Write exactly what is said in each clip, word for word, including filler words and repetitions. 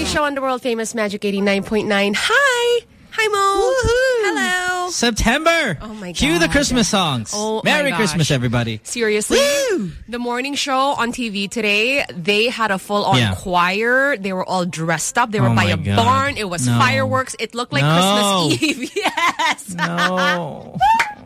morning show on the world famous Magic eighty-nine point nine. Hi! Hi, Mo! Woohoo! Hello! September! Oh my God. Cue the Christmas songs. Oh Merry my gosh. Christmas, everybody. Seriously, Woo! The morning show on T V today, they had a full-on Yeah. choir. They were all dressed up. They were Oh by my a God. barn. It was No. fireworks. It looked like No. Christmas Eve. Yes! No.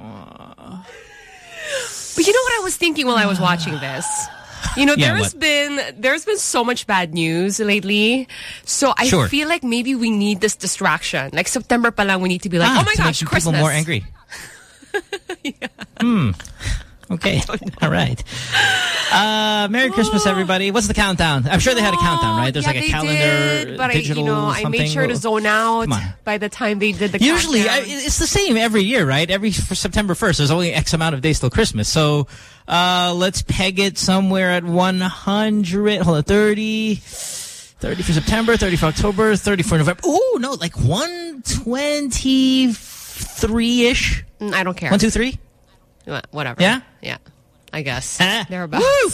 But you know what I was thinking while I was watching this? You know, Yeah, there's what? been there's been so much bad news lately. So I Sure. feel like maybe we need this distraction. Like September pa lang, we need to be like, Ah, oh my to make gosh, people Christmas. more angry. Yeah. Hmm. Okay. All right. Uh, Merry Christmas, everybody. What's the countdown? I'm sure they had a countdown, right? There's Yeah, like a they calendar, did, but digital I, you know, I something. made sure to zone out Come on. by the time they did the Usually, I, countdown. it's the same every year, right? Every for September first, there's only X amount of days till Christmas. So uh, let's peg it somewhere at one hundred. Hold on, thirty. thirty for September, thirty for October, thirty for November. Oh, no, like one twenty-three-ish. Mm, I don't care. One, two, three? Wha- Whatever. Yeah? Yeah. I guess. Ah. Thereabouts. Woo!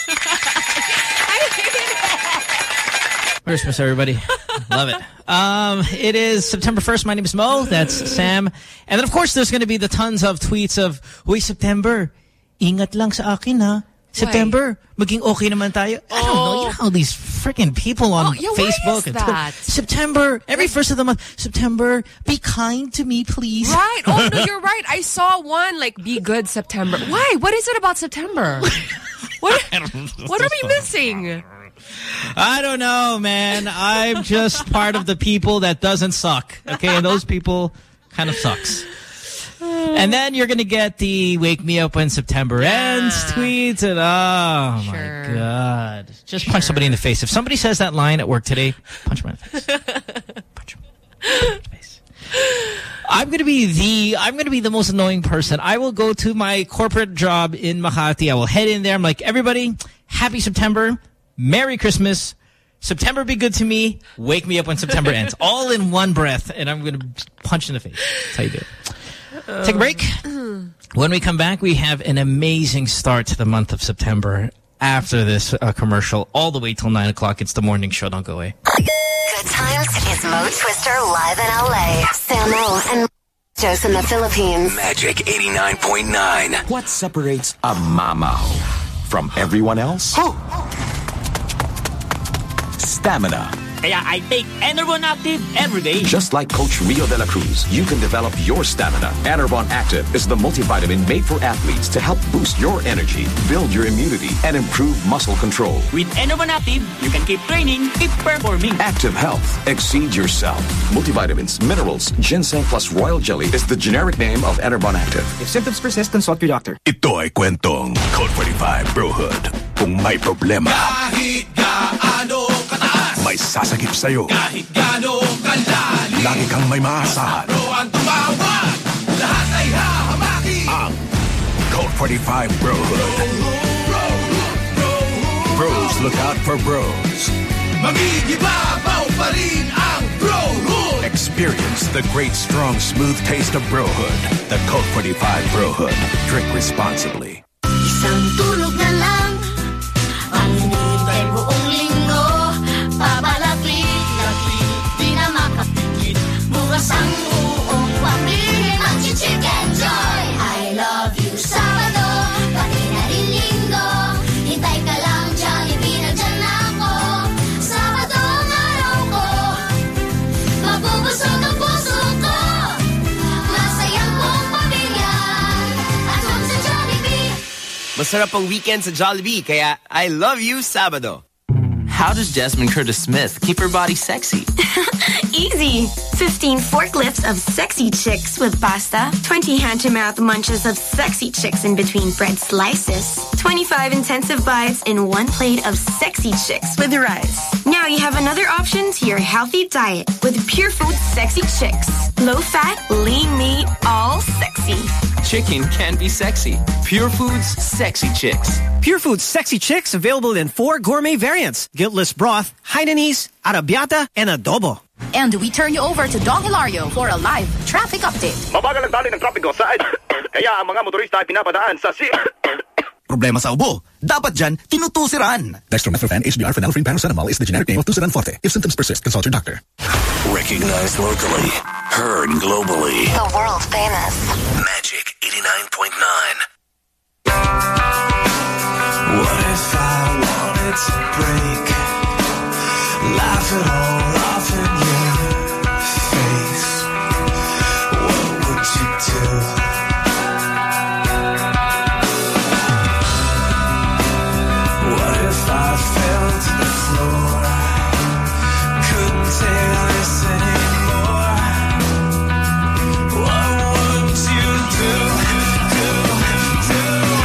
Christmas, everybody. Love it. Um, it is September first. My name is Mo. That's Sam. And then, of course, there's going to be the tons of tweets of, Uy, September, ingat lang sa akin, ha? September, maging okay naman tayo. I don't know. You know how these freaking people on Oh, yeah, why Facebook is and that? Twitter. September, every first of the month. September, be kind to me, please. Right. Oh, no, you're right. I saw one, like, be good September. Why? What is it about September? What, what are we missing? I don't know, man. I'm just part of the people that doesn't suck. Okay, and those people kind of sucks. And then you're going to get the wake me up when September Yeah. ends tweets. And oh, Sure. my God. Just punch somebody in the face. If somebody says that line at work today, punch them in the face. Punch them in the face. I'm going to be the I'm going to be the most annoying person. I will go to my corporate job in Makati. I will head in there. I'm like, everybody, happy September. Merry Christmas. September be good to me. Wake me up when September ends. All in one breath. And I'm going to punch in the face. That's how you do it. Take a break. When we come back, we have an amazing start to the month of September. After this uh, commercial, all the way till nine o'clock. It's the morning show. Don't go away. Good times is Mo Twister live in L A. Samo and Jose in the Philippines. Magic eighty-nine point nine. What separates a mamaho from everyone else? Stamina. Kaya I take Enervon Active every day. Just like Coach Rio de la Cruz, you can develop your stamina. Enervon Active is the multivitamin made for athletes to help boost your energy, build your immunity, and improve muscle control. With Enervon Active, you can keep training, keep performing. Active health. Exceed yourself. Multivitamins, minerals, ginseng plus royal jelly is the generic name of Enervon Active. If symptoms persist, consult your doctor. Ito ay kwentong Code forty-five Brohood. Kung may problema, Kahit gaano kataas, may sasakip sa'yo, kahit gaano kalalim, lagi kang may maasahan. Bro ang tumawag, lahat ay hahamaki. Ang Code forty-five Brohood. Bros look out for bros. Magigibabaw pa rin ang Brohood. Experience the great, strong, smooth taste of Brohood. The Code forty-five Brohood. Drink responsibly. Isang tulog na lang ang hinihintay buong linggo. Pabalaglit-laglit, di na makapigil. Bukas ang buong pamilya mag-chicken joy. I love you, Sabado, pati na rin Linggo. Hintay ka lang, Jollibee, nandyan ako. Sabado ang araw ko, mabubusog ang puso ko. Masayang buong pamilya, at home sa Jollibee. Masarap ang weekend sa Jollibee, kaya I love you, Sabado. How does Jasmine Curtis Smith keep her body sexy? Easy. fifteen forklifts of sexy chicks with pasta, twenty hand-to-mouth munches of sexy chicks in between bread slices, twenty-five intensive bites in one plate of sexy chicks with rice. Now you have another option to your healthy diet with Pure Foods Sexy Chicks. Low-fat, lean meat, all sexy. Chicken can be sexy. Pure Foods Sexy Chicks. Pure Foods Sexy Chicks available in four gourmet variants. Guiltless broth, Hainanese, arrabbiata, and adobo. And we turn you over to Don Hilario for a live traffic update. Mabagal ang dali ng trapiko sa kaya ang mga motorista ay pinapadaan sa si problema sa ubo. Dapat dyan, tinutusiran. Dextromethorphan H B R phenylephrine paracetamol is the generic name of Tusiran Forte. If symptoms persist, consult your doctor. Recognized locally, heard globally. The world famous Magic eighty-nine point nine. What if I wanted to break? Laugh it all off in your face. What would you do? What if I fell to the floor? Couldn't take this anymore. What would you do? Do, do.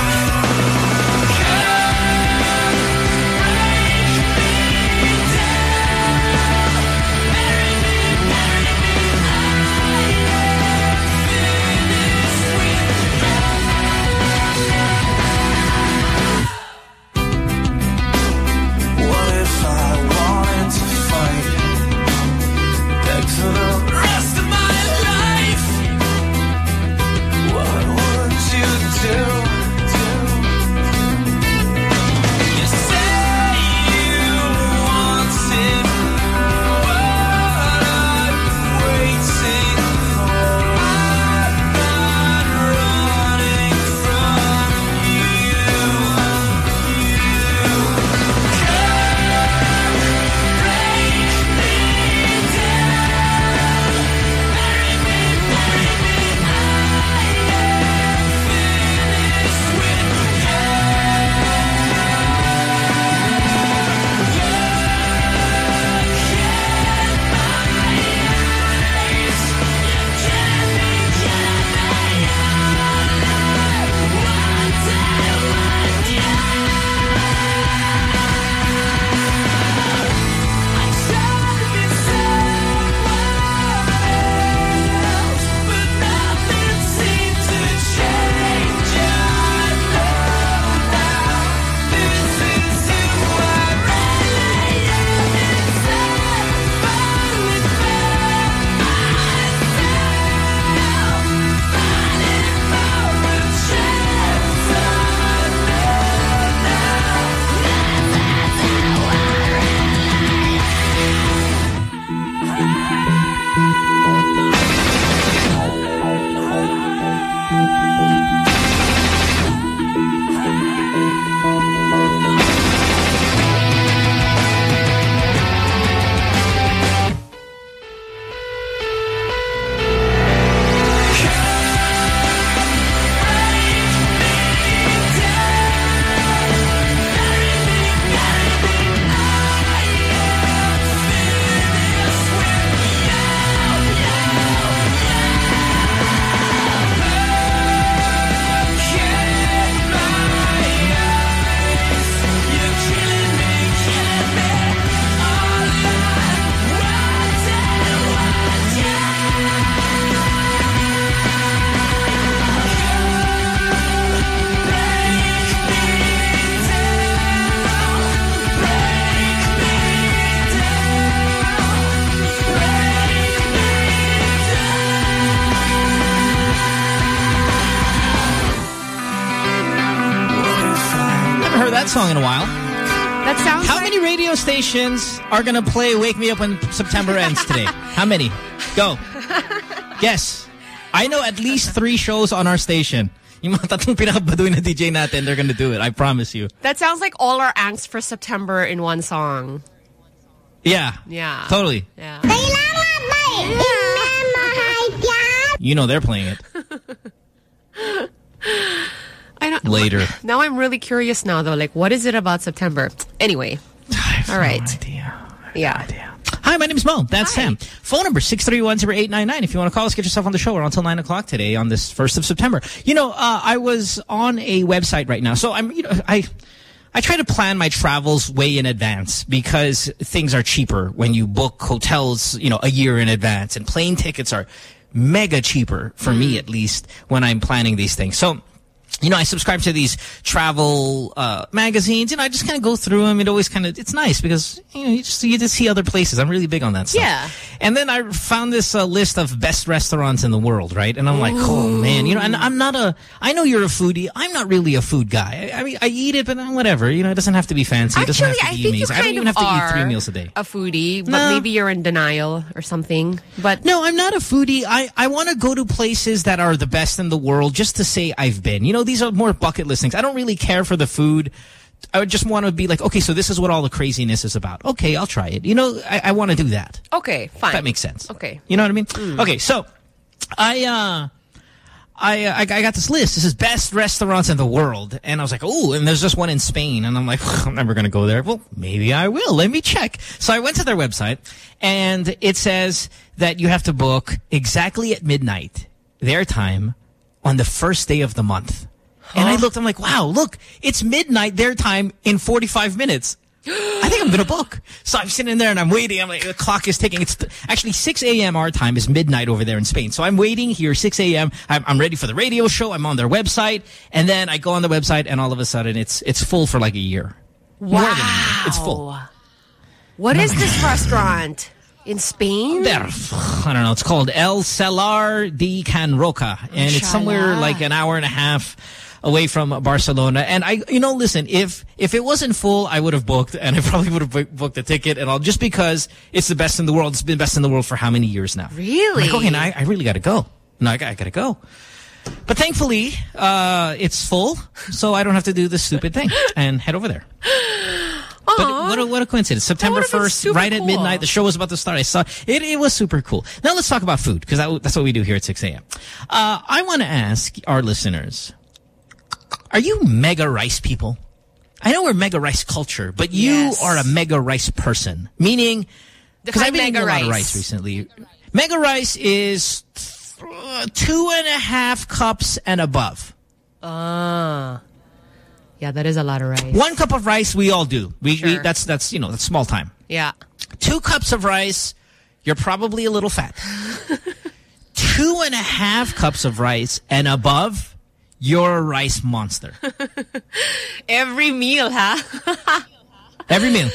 For the rest of my life, what would you do? You say you wanted what I'm waiting for. I'm not running from you. You come break me down. Song in a while. That sounds How like... many radio stations are going to play Wake Me Up When September Ends today? How many? Go. Yes. I know at least three shows on our station. Yung mga tatlong pinakabaduy na D J natin, they're going to do it. I promise you. That sounds like all our angst for September in one song. Yeah. Yeah. Totally. Yeah. You know they're playing it. I don't, Later. Now I'm really curious now, though. Like, what is it about September? Anyway. All right. No idea. Yeah. No idea. Hi, my name is Mo. That's Hi. Sam. Phone number six three one zero eight nine nine. If you want to call us, get yourself on the show. We're on until nine o'clock today on this first of September. You know, uh, I was on a website right now. So I'm, you know, I... I try to plan my travels way in advance because things are cheaper when you book hotels, you know, a year in advance, and plane tickets are mega cheaper for mm. me, at least, when I'm planning these things. So, you know, I subscribe to these travel uh, magazines, and I just kind of go through them. It always kind of, it's nice because, you know, you just, you just see other places. I'm really big on that stuff. Yeah. And then I found this uh, list of best restaurants in the world, right? And I'm like, oh, man. You know, and I'm not a... I know you're a foodie. I'm not really a food guy. I, I mean, I eat it, but whatever. You know, it doesn't have to be fancy. It doesn't Actually, have to I be think amazing. you I don't kind even of have to eat are three meals a day. a foodie, but No. maybe you're in denial or something. But No, I'm not a foodie. I, I want to go to places that are the best in the world just to say I've been. You know, these are more bucket list things. I don't really care for the food. I would just want to be like, okay, so this is what all the craziness is about. Okay, I'll try it. You know, I, I want to do that. Okay, fine. If that makes sense. Okay. You know what I mean? Mm. Okay, so I, uh, I, uh, I I got this list. This is best restaurants in the world. And I was like, oh, and there's just one in Spain. And I'm like, I'm never going to go there. Well, maybe I will. Let me check. So I went to their website, and it says that you have to book exactly at midnight, their time, on the first day of the month. And I looked, I'm like, wow, look, it's midnight their time in forty-five minutes. I think I'm going to book. So I'm sitting there and I'm waiting. I'm like, the clock is ticking. It's actually six A M our time is midnight over there in Spain. So I'm waiting here, six A M I'm, I'm ready for the radio show. I'm on their website. And then I go on the website and all of a sudden it's it's full for like a year. Wow. More than a year. It's full. What is this restaurant? In Spain? There, I don't know. It's called El Celar de Can Roca. And it's somewhere like an hour and a half away from Barcelona. And I, you know, listen, if if it wasn't full, I would have booked, and I probably would have booked a ticket and all, just because it's the best in the world. It's been best in the world for how many years now? Really? I'm like, okay, now I, I really got to go. No, I got, I got to go. But thankfully, uh, it's full, so I don't have to do this stupid thing and head over there. But what a, what a coincidence. September first, right cool. at midnight, the show was about to start. I saw it. It was super cool. Now let's talk about food, because that, that's what we do here at six A M Uh, I want to ask our listeners, are you mega rice people? I know we're mega rice culture, but you Yes. are a mega rice person. Meaning, because I've been eating mega a lot rice. of rice recently. Mega rice is uh, two and a half cups and above. Ah. Yeah, that is a lot of rice. One cup of rice, we all do. We, Sure. we that's that's you know that's small time. Yeah. Two cups of rice, you're probably a little fat. Two and a half cups of rice and above, you're a rice monster. Every meal, huh? Every meal.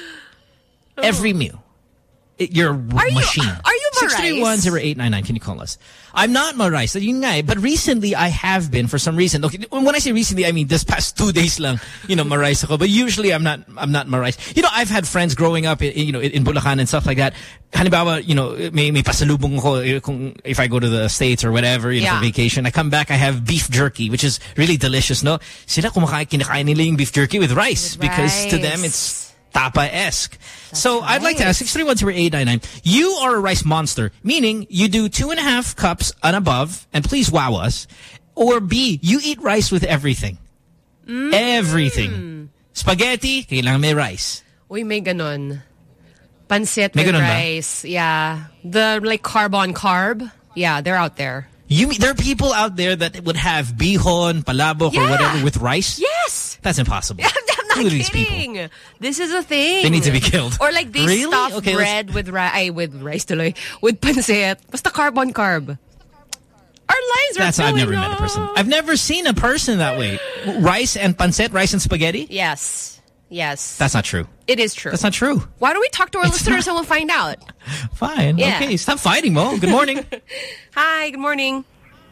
Every meal. It, you're a Are you- machine. are you ma six three one, zero eight nine nine. Can you call us? I'm not ma rice. Yun nga eh. But recently, I have been for some reason. Okay, when I say recently, I mean this past two days lang, you know, ma rice ako. But usually, I'm not I'm not ma rice. You know, I've had friends growing up, in, you know, in Bulacan and stuff like that. Halimbawa, you know, may, may pasalubong ako kung, if I go to the States or whatever, you know, Yeah. for vacation. I come back, I have beef jerky, which is really delicious, no? Sila kumakain, kinakain nila yung beef jerky with rice. With because to them, rice. it's Tapa-esque. So I'd like to ask, six three one, zero eight nine nine, you are a rice monster, meaning you do two and a half cups and above, and please wow us, or B, you eat rice with everything. Mm. Everything. Spaghetti, kailangan may rice. Uy, may ganon. Pancit May with ganon ba? rice. Yeah. The like carb on carb. Yeah, they're out there. You mean, there are people out there that would have bihon, palabok, or Yeah. whatever with rice? Yes! That's impossible. I'm not Who are these people? kidding. This is a thing. They need to be killed. Or like they Really? stuff Okay, bread with rice, with rice tuloy, with pancit. Basta carb on carb. Our lines are That's I've never filling met a person. up. I've never seen a person that way. Rice and pancit, rice and spaghetti? Yes. Yes. That's not true. It is true. That's not true. Why don't we talk to our It's listeners not. and we'll find out? Fine. Yeah. Okay, stop fighting, Mo. Good morning. Hi, good morning.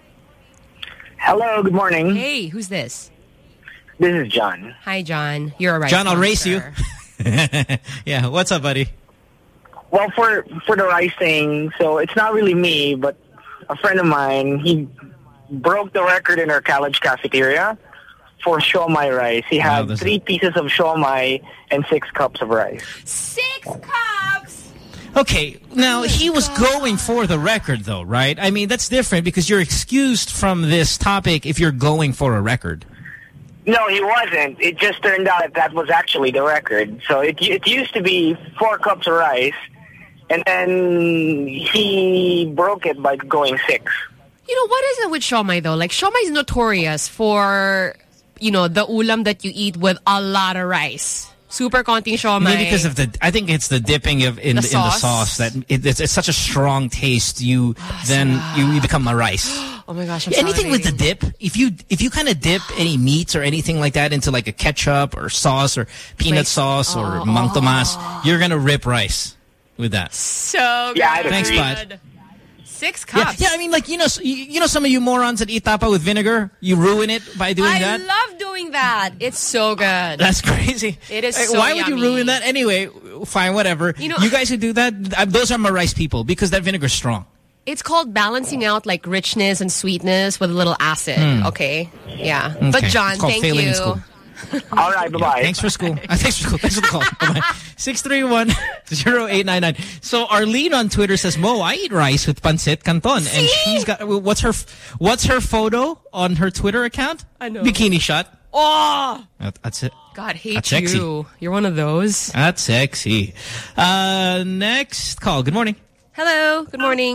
Hello, good morning. Hey, who's this? This is John. Hi, John. You're a rice John, I'll race you. monster. Yeah, what's up, buddy? Well, for for the rice thing, so it's not really me, but a friend of mine, he broke the record in our college cafeteria for shawmai rice. He Wow, had this three pieces of shawmai and six cups of rice. Six cups! Okay, now he was going for the record, though, right? I mean, that's different because you're excused from this topic if you're going for a record. No, he wasn't. It just turned out that that was actually the record. So it it used to be four cups of rice, and then he broke it by going six. You know, what is it with shawmai, though? Like, shawmai is notorious for, you know, the ulam that you eat with a lot of rice. Super konting shawmai. Maybe because of the, I think it's the dipping of in The the, in the sauce. sauce that it, it's, it's such a strong taste. You then you, you become a rice. Oh my gosh, I'm Anything with the salivating. dip, if you if you kind of dip any meats or anything like that into like a ketchup or sauce or peanut Like- sauce or oh, mang oh, tomas, oh. you're gonna rip rice. with that. So good. Yeah, I'd Thanks, agree. bud. Six Yeah, cups. yeah, I mean, like, you know, you, you know some of you morons that eat tapa with vinegar? You ruin it by doing I that? love doing that. It's so good. That's crazy. It is Like, so Why would you yummy. ruin that? Anyway, fine, whatever. You know- you guys who do that, uh, those are my rice people because that vinegar's strong. It's called balancing out like richness and sweetness with a little acid. Hmm. Okay. Yeah. Okay. But John, It's called thank failing you. in school. All right, bye-bye. Thanks for school. Uh, thanks for school. Thanks for the call. Bye-bye. six three one, zero eight nine nine. So Arlene on Twitter says, Mo, I eat rice with pancit canton. And she's got, what's her what's her photo on her Twitter account? I know. Bikini shot. Oh, That, that's it. God, hate That's sexy. you. You're one of those. That's sexy. Uh, next call. Good morning. Hello. Good morning.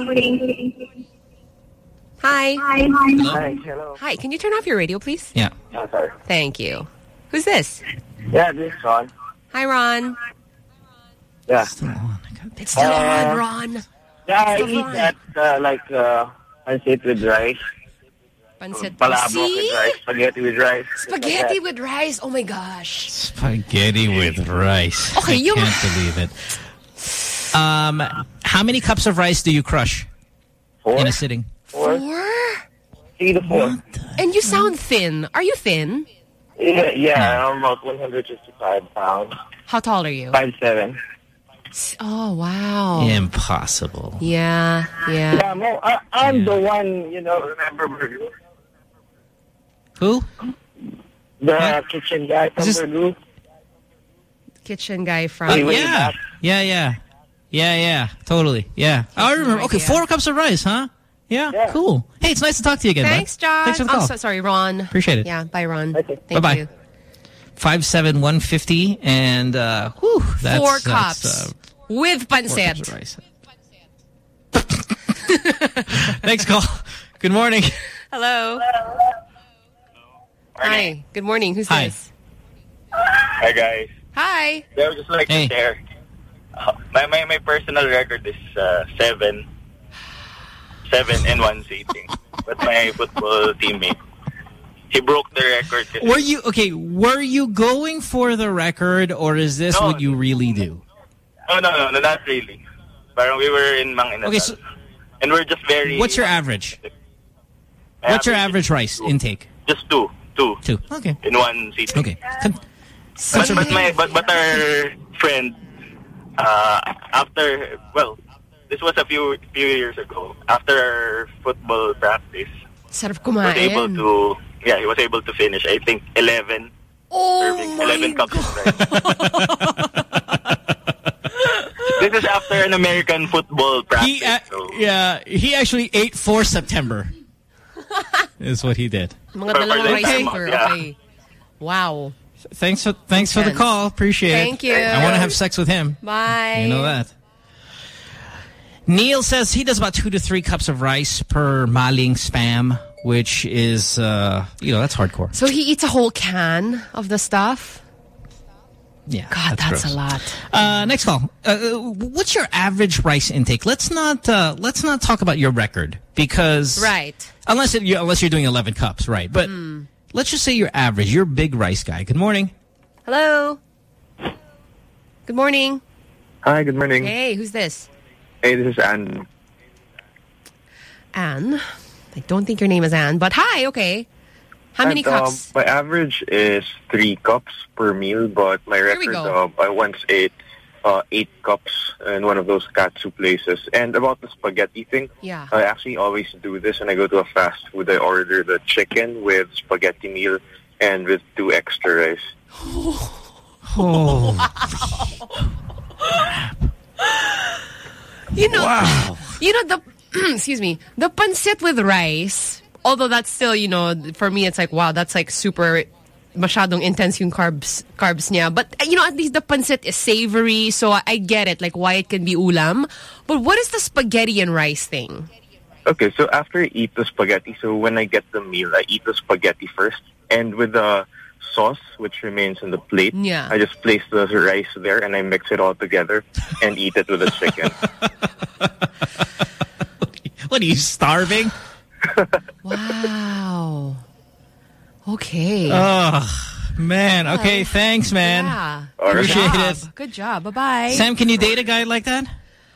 Hi. Hi, hello. Hi. Can you turn off your radio, please? Yeah. Oh, sorry. Thank you. Who's this? Yeah, this is Ron. Hi, Ron. Yeah. It's still Uh, on, Ron. Yeah, I Still eat on. that, uh, like, uh, pancit with rice. Pancit. Palabok See? with rice. Spaghetti with rice. Spaghetti with rice. Oh, my gosh. Spaghetti with rice. Okay, I you- can't believe it. Um, how many cups of rice do you crush Four? in a sitting? Four? Four? Three to four. And you sound thin. Are you thin? Yeah, yeah, I'm about one hundred fifty-five pounds. How tall are you? Five seven. Oh, wow. Impossible. Yeah, yeah. Yeah, Mo, I, I'm the one, you know, remember Burgoo? Who? The What? kitchen guy from Is this- Burgoo? Kitchen guy from... Uh, Way, way yeah. back. yeah, yeah. Yeah, yeah. Totally. Yeah. I remember. Okay, idea. four cups of rice, huh? Yeah, Yeah. cool. Hey, it's nice to talk to you again, bud. Thanks, John. Thanks for the I'm call. so sorry, Ron. Appreciate it. Yeah, bye, Ron. Okay. Thank Bye-bye. you. five seven one fifty and uh whew, that's Four that's, cups uh, with four cups of pancet. rice. Thanks, call. Good morning. Hello. Hi. Good morning. Who's Hi. this? Hi, guys. Hi. I would just like Hey. to share. Uh, my, my, my personal record is uh, seven. Seven in one sitting. But my football teammate, he broke the record. kasi- Were you okay, were you going for the record or is this No. what you really do? Oh, no, no, no, not really. Parang we were in Mang Inasal. Okay, so and we're just very... what's your average? My What's your average average rice intake? Just two. Two. Two. Okay. In one sitting. Okay. Con- But, but, my, but, but our friend, uh, after, well, this was a few few years ago, after our football practice, Sarap he was able kumain. to, yeah, he was able to finish, I think, eleven Oh, servings, my eleven cups of rice. This is after an American football practice. He uh, so yeah, he actually ate for September. Is what he did. Mga For- dalawang for rice this cooker. time, yeah. Okay. Wow. Thanks for thanks for the Intense. call. Appreciate it. Thank you. I want to have sex with him. Bye. You know that. Neil says he does about two to three cups of rice per maling spam, which is, uh, you know, that's hardcore. So he eats a whole can of the stuff? Yeah. God, that's, gross. a lot. Uh, next call. Uh, what's your average rice intake? Let's not uh, let's not talk about your record because Right. unless it, you, unless you're doing eleven cups, right? But Mm. let's just say you're average. You're a big rice guy. Good morning. Hello. Good morning. Hi, good morning. Hey, who's this? Hey, this is Anne. Anne. I don't think your name is Anne, but hi, okay. How many And, um, cups? my average is three cups per meal, but my Here we record, go. uh, I once ate uh, eight cups in one of those katsu places. And about the spaghetti thing, Yeah. I actually always do this when I go to a fast food. I order the chicken with spaghetti meal and with two extra rice. Oh. You know, Wow. you know the excuse me, the pancit with rice. Although that's still, you know, for me it's like wow, that's like super masyadong intense yung carbs carbs niya. But you know, at least the pancit is savory, so I, I get it, like why it can be ulam. But what is the spaghetti and rice thing? Okay, so after I eat the spaghetti, so when I get the meal, I eat the spaghetti first. And with the sauce, which remains in the plate, Yeah. I just place the rice there and I mix it all together and eat it with the chicken. What are you, starving? Wow. Okay. Oh, man. Okay, thanks, man. Yeah. All right. Good Appreciate job. it. Good job. Bye-bye. Sam, can you date a guy like that?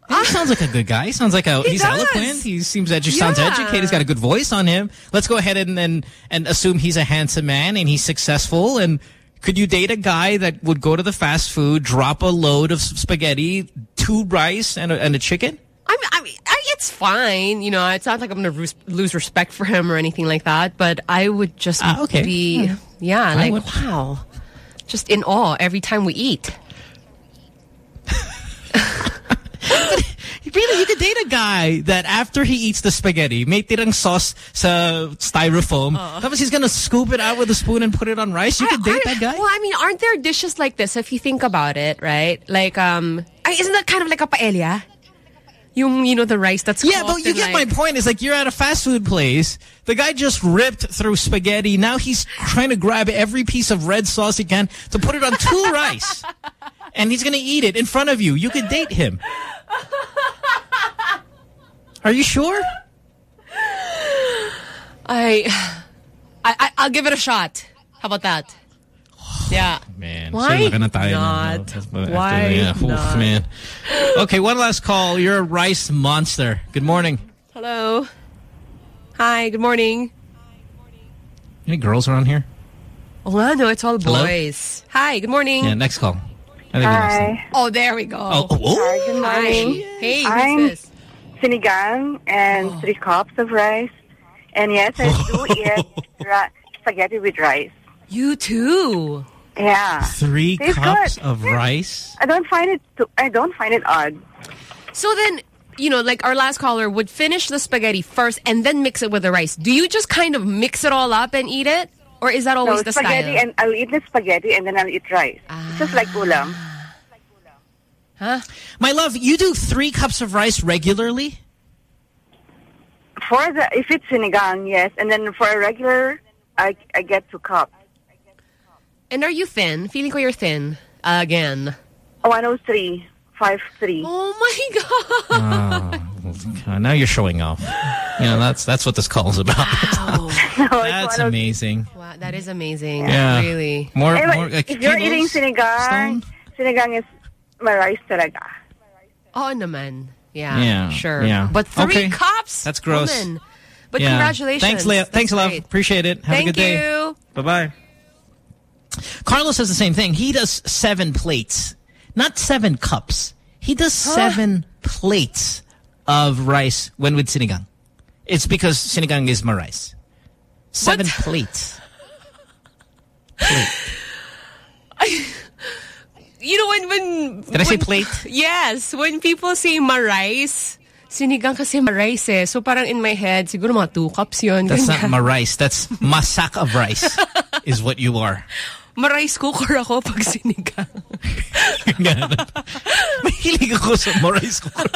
He sounds like a good guy. He sounds like a, He he's does. eloquent. He seems that he sounds Yeah. educated. He's got a good voice on him. Let's go ahead and, and, and assume he's a handsome man and he's successful. And could you date a guy that would go to the fast food, drop a load of spaghetti, two rice, and a, and a chicken? I mean, I mean, I- it's fine. You know, it's not like I'm going to lose respect for him or anything like that. But I would just Ah, okay. be, Hmm. yeah, I like, would- wow. Just in awe every time we eat. Really, you could date a guy that after he eats the spaghetti, may tirang sauce sa styrofoam, Uh. tapos he's gonna scoop it out with a spoon and put it on rice. You could date that guy? Well, I mean, aren't there dishes like this if you think about it, right? Like, um, I- isn't that kind of like a paella? Yung, you know, the rice that's Yeah, cooked but you in, get like, my point. It's like you're at a fast food place. The guy just ripped through spaghetti. Now he's trying to grab every piece of red sauce he can to put it on two rice. And he's going to eat it in front of you. You could date him. Are you sure? I, I, I, I'll give it a shot. How about that? Yeah. Man, Why so laki na tayo, not? no? After- Why yeah, oof, not? man. Okay, one last call. You're a rice monster. Good morning. Hello. Hi, good morning. Any girls around here? Oh, well, no, it's all Hello? boys. Hi, good morning. Yeah, next call. I think we lost them. Hi. Oh, there we go. Oh, oh, oh. Hi, good morning. Hi. Hey, I'm who's this? sinigang and Oh. three cups of rice. And yes, I do eat ra- spaghetti with rice. You too. Yeah. Three Tastes cups good. of rice? I don't find it. Too, I don't find it odd. So then, you know, like our last caller would finish the spaghetti first and then mix it with the rice. Do you just kind of mix it all up and eat it? Or is that always no, the spaghetti, style? and I'll eat the spaghetti and then I'll eat rice. It's just like ulam. Huh? My love, you do three cups of rice regularly? For the if it's sinigang, yes, and then for a regular, I I get two cups. And are you thin? Feeling ko you're thin. Again. Oh, I know three, five, three. Oh my God. Oh, now you're showing off. You know, that's that's what this call's about. Wow. No, That's amazing. Wow, that is amazing. Yeah. Really. More, Anyway, more like if you're kilos, eating sinigang, sinigang is my rice talaga. Oh, naman. Yeah, Yeah, sure. yeah. But three Okay. cups? That's gross. Woman. But Yeah. congratulations. Thanks, Leah. That's Thanks, love. great. Appreciate it. Have Thank a good day. you. Bye-bye. Carlos says the same thing. He does seven plates. Not seven cups. He does Huh? seven plates of rice when with sinigang. It's because sinigang is my rice. Seven What? plates. You know, when... when Did I say when- plate? Yes. When people say marais, sinigang kasi marais eh. So parang in my head, siguro mga two cups yun. That's ganyan. not my rice. That's masak of rice is what you are. Marais cooker ako pag sinigang. Mahilig ako sa marais cooker.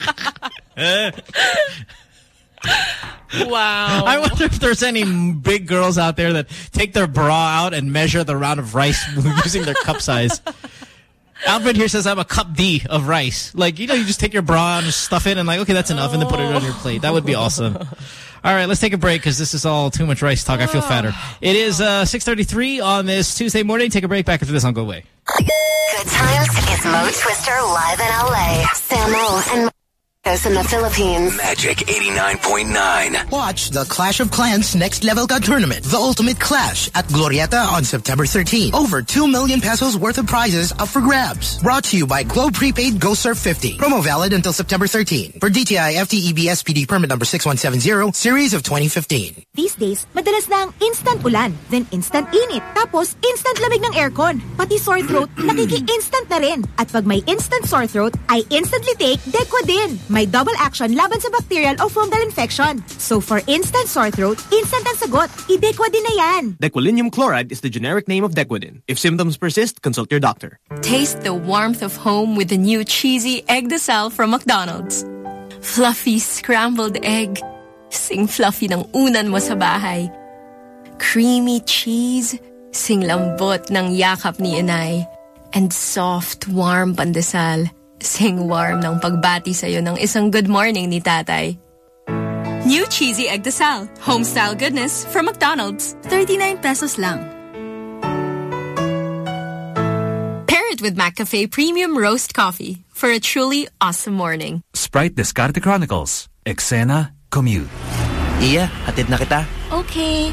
Wow. I wonder if there's any big girls out there that take their bra out and measure the amount of rice using their cup size. Alfred here says I'm a cup D of rice. Like, you know, you just take your bra and just stuff it and like, okay, that's enough, and then put it on your plate. That would be awesome. All right, let's take a break because this is all too much rice talk. I feel fatter. It is uh, six thirty-three on this Tuesday morning. Take a break. Back after this on Go Away. Good times is Mo Twister live in L A. Samo and Marcos in the Philippines. Magic eighty-nine point nine. Watch the Clash of Clans Next Level Ka Tournament, the ultimate clash at Glorieta on September thirteenth. Over two million pesos worth of prizes up for grabs. Brought to you by Globe Prepaid Go Surf fifty. Promo valid until September thirteenth. For D T I F T E B S P D permit number six one seven zero, series of twenty fifteen. These days, madalas na ang instant ulan, then instant init, tapos instant lamig ng aircon. Pati sore throat, nakiki-instant na rin. At pag may instant sore throat, I instantly take Dequadin. May double action laban sa bacterial o fungal infection. So for instant sore throat, instant ang sagot. I-Dequadin na yan. Dequalinium chloride is the generic name of Dequadin. If symptoms persist, consult your doctor. Taste the warmth of home with the new cheesy egg de sal from McDonald's. Fluffy scrambled egg. Sing fluffy ng unan mo sa bahay. Creamy cheese. Sing lambot ng yakap ni inay. And soft, warm pandesal. Sing warm ng pagbati sa'yo ng isang good morning ni tatay. New cheesy egg de sal. Home-style goodness from McDonald's. thirty-nine pesos lang. Pair it with McCafe Premium Roast Coffee for a truly awesome morning. Sprite Descarte Chronicles. Exena Commute. Iya, hatid na kita. Okay.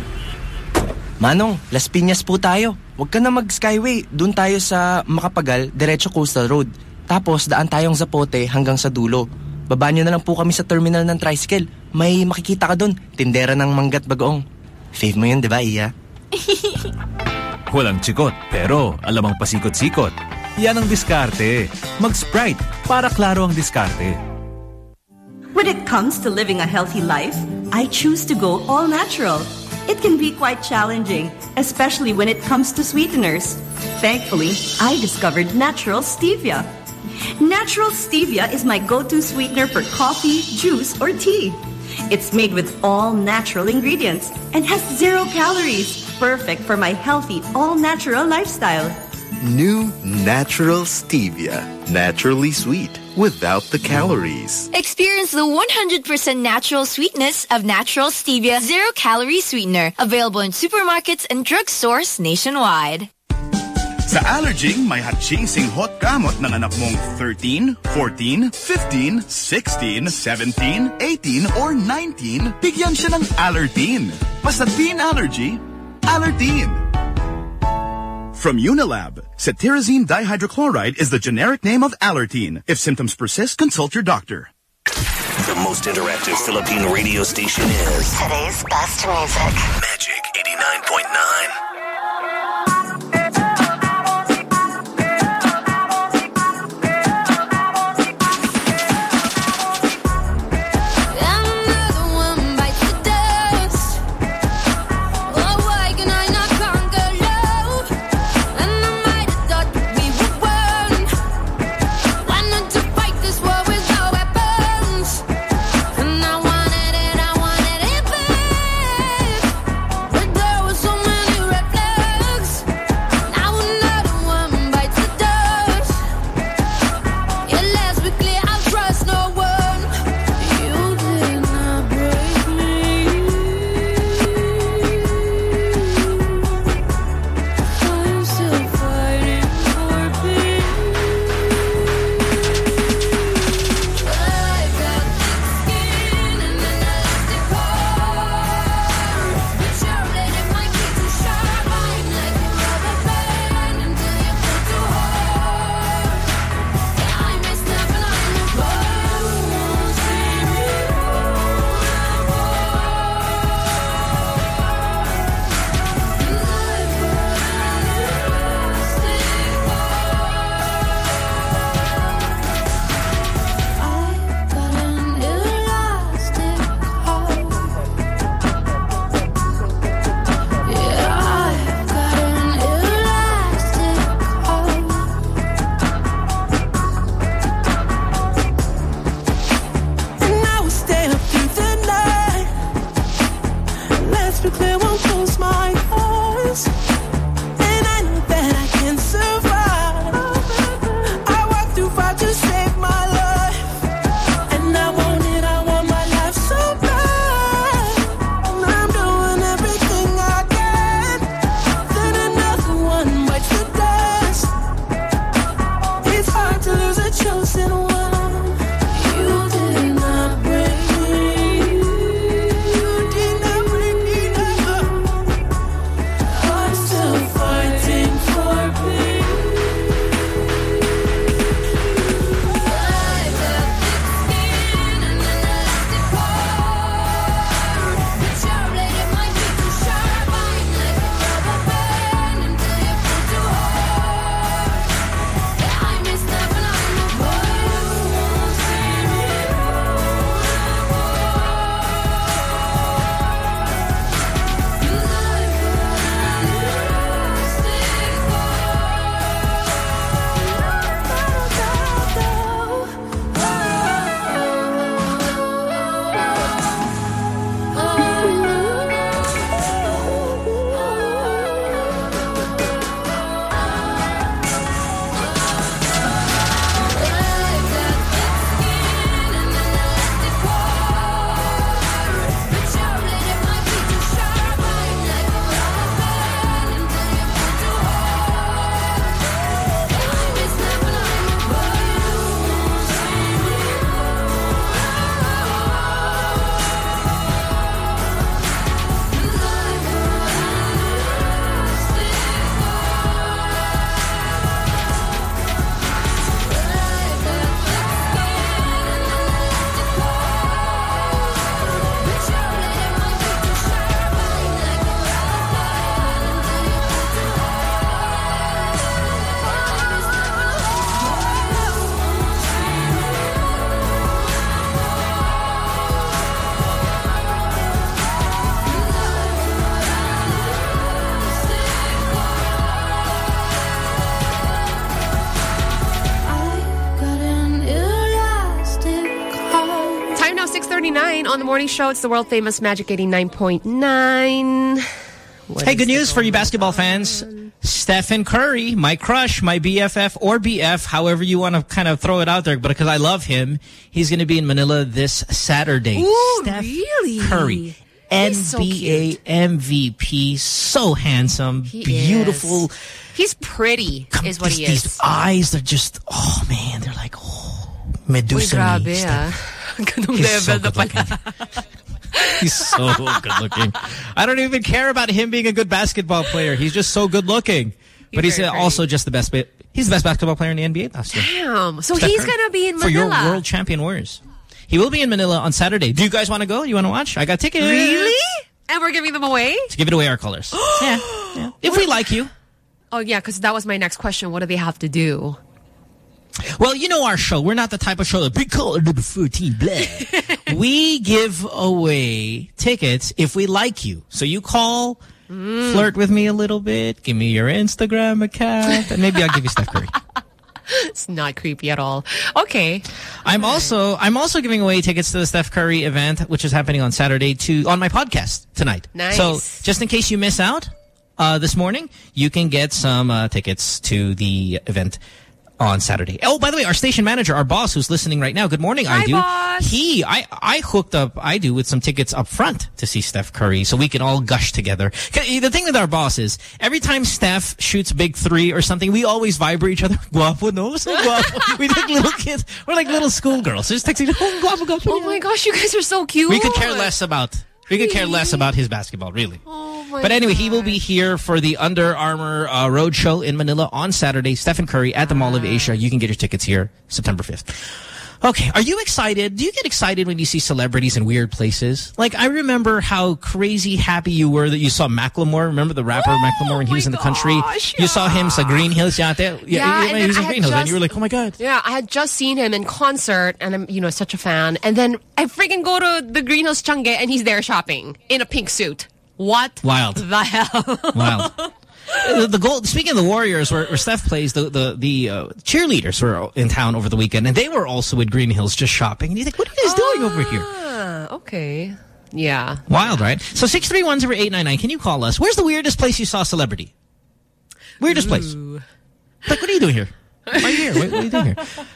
Manong, Las Piñas po tayo. Huwag ka na mag-skyway. Doon tayo sa Makapagal, Diretso Coastal Road. Tapos daan tayong Zapote hanggang sa dulo. Babaan nyo na lang po kami sa terminal ng tricycle. May makikita ka doon. Tindera ng manggat bagoong. Fave mo yun, di ba, Iya? Walang chikot, pero alamang pasikot-sikot. Yan ang diskarte. Mag-Sprite para klaro ang diskarte. When it comes to living a healthy life, I choose to go all natural. It can be quite challenging, especially when it comes to sweeteners. Thankfully, I discovered Natural Stevia. Natural Stevia is my go-to sweetener for coffee, juice, or tea. It's made with all natural ingredients and has zero calories, perfect for my healthy, all-natural lifestyle. New Natural Stevia. Naturally sweet without the calories. Experience the one hundred percent natural sweetness of Natural Stevia zero-calorie sweetener. Available in supermarkets and drugstores nationwide. Sa Allerging, may hatching hot gamot ng anak mong thirteen, fourteen, fifteen, sixteen, seventeen, eighteen, or nineteen, bigyan siya ng Allertine. Basta teen allergy, Allertine. From Unilab, cetirizine dihydrochloride is the generic name of Allertine. If symptoms persist, consult your doctor. The most interactive Philippine radio station is today's best music. Magic eighty-nine point nine. So many on the morning show. It's the world famous Magic eighty-nine point nine. What hey, good news for you basketball fans. Stephen Curry, my crush, my B F F or B F, however you want to kind of throw it out there, but because I love him, he's going to be in Manila this Saturday. Ooh, Steph really? Curry, N B A so M V P, so handsome, he beautiful. Is. He's pretty, is what these, he is. These eyes, they're just, oh man, they're like, oh, Medusa. Uy, grabe, ah. Ganung He's so level na good pala. He's so good looking. I don't even care about him being a good basketball player. He's just so good looking. But he's, he's also just the best. He's the best basketball player in the N B A last year. Damn. So Steph he's Curry. gonna be in Manila for your world champion Warriors. He will be in Manila on Saturday. Do you guys want to go? You want to watch? I got tickets. Really? And we're giving them away? To give it away our colors. yeah, yeah. If we like you. Oh yeah, because that was my next question. What do they have to do? Well, you know our show. We're not the type of show that big color number fourteen, blah. We give away tickets if we like you. So you call, mm. flirt with me a little bit, give me your Instagram account, and maybe I'll give you Steph Curry. It's not creepy at all. Okay. I'm also I'm also giving away tickets to the Steph Curry event, which is happening on Saturday to on my podcast tonight. Nice. So just in case you miss out uh, this morning, you can get some uh, tickets to the event on Saturday. Oh, by the way, our station manager, our boss who's listening right now, good morning, Hi, I do. boss. He, I, I hooked up, I do, with some tickets up front to see Steph Curry so we can all gush together. The thing with our boss is, every time Steph shoots big three or something, we always vibrate each other. Guapo, no? So guapo. We like little kids. We're like little schoolgirls. Just texting, oh, guapo, guapo. Oh my gosh, you guys are so cute. We could care less about, we could care less about his basketball, really. Oh my But anyway, God. he will be here for the Under Armour uh, Road Show in Manila on Saturday. Stephen Curry at the Mall of Asia. You can get your tickets here September fifth. Okay, are you excited? Do you get excited when you see celebrities in weird places? Like, I remember how crazy happy you were that you saw Macklemore. Remember the rapper oh, Macklemore when he was in the country? Gosh, you saw him sa Green Hills yate. Yeah, Yeah, he, and he was then in I Green had Hills. And you were just- like, oh my God. Yeah, I had just seen him in concert, and I'm, you know, such a fan. And then I freaking go to the Green Hills Changi, and he's there shopping in a pink suit. What Wild. the hell? Wild. Uh, the goal. Speaking of the Warriors, where, where Steph plays, the the the uh, cheerleaders were in town over the weekend, and they were also at Green Hills just shopping. And you think, what are you guys doing over here? Ah, okay. Yeah. Wild, right? So six three one zero eight nine nine. Can you call us? Where's the weirdest place you saw a celebrity? Weirdest Ooh. place. Like, what are you doing here? Why are you here? What, what are you doing here?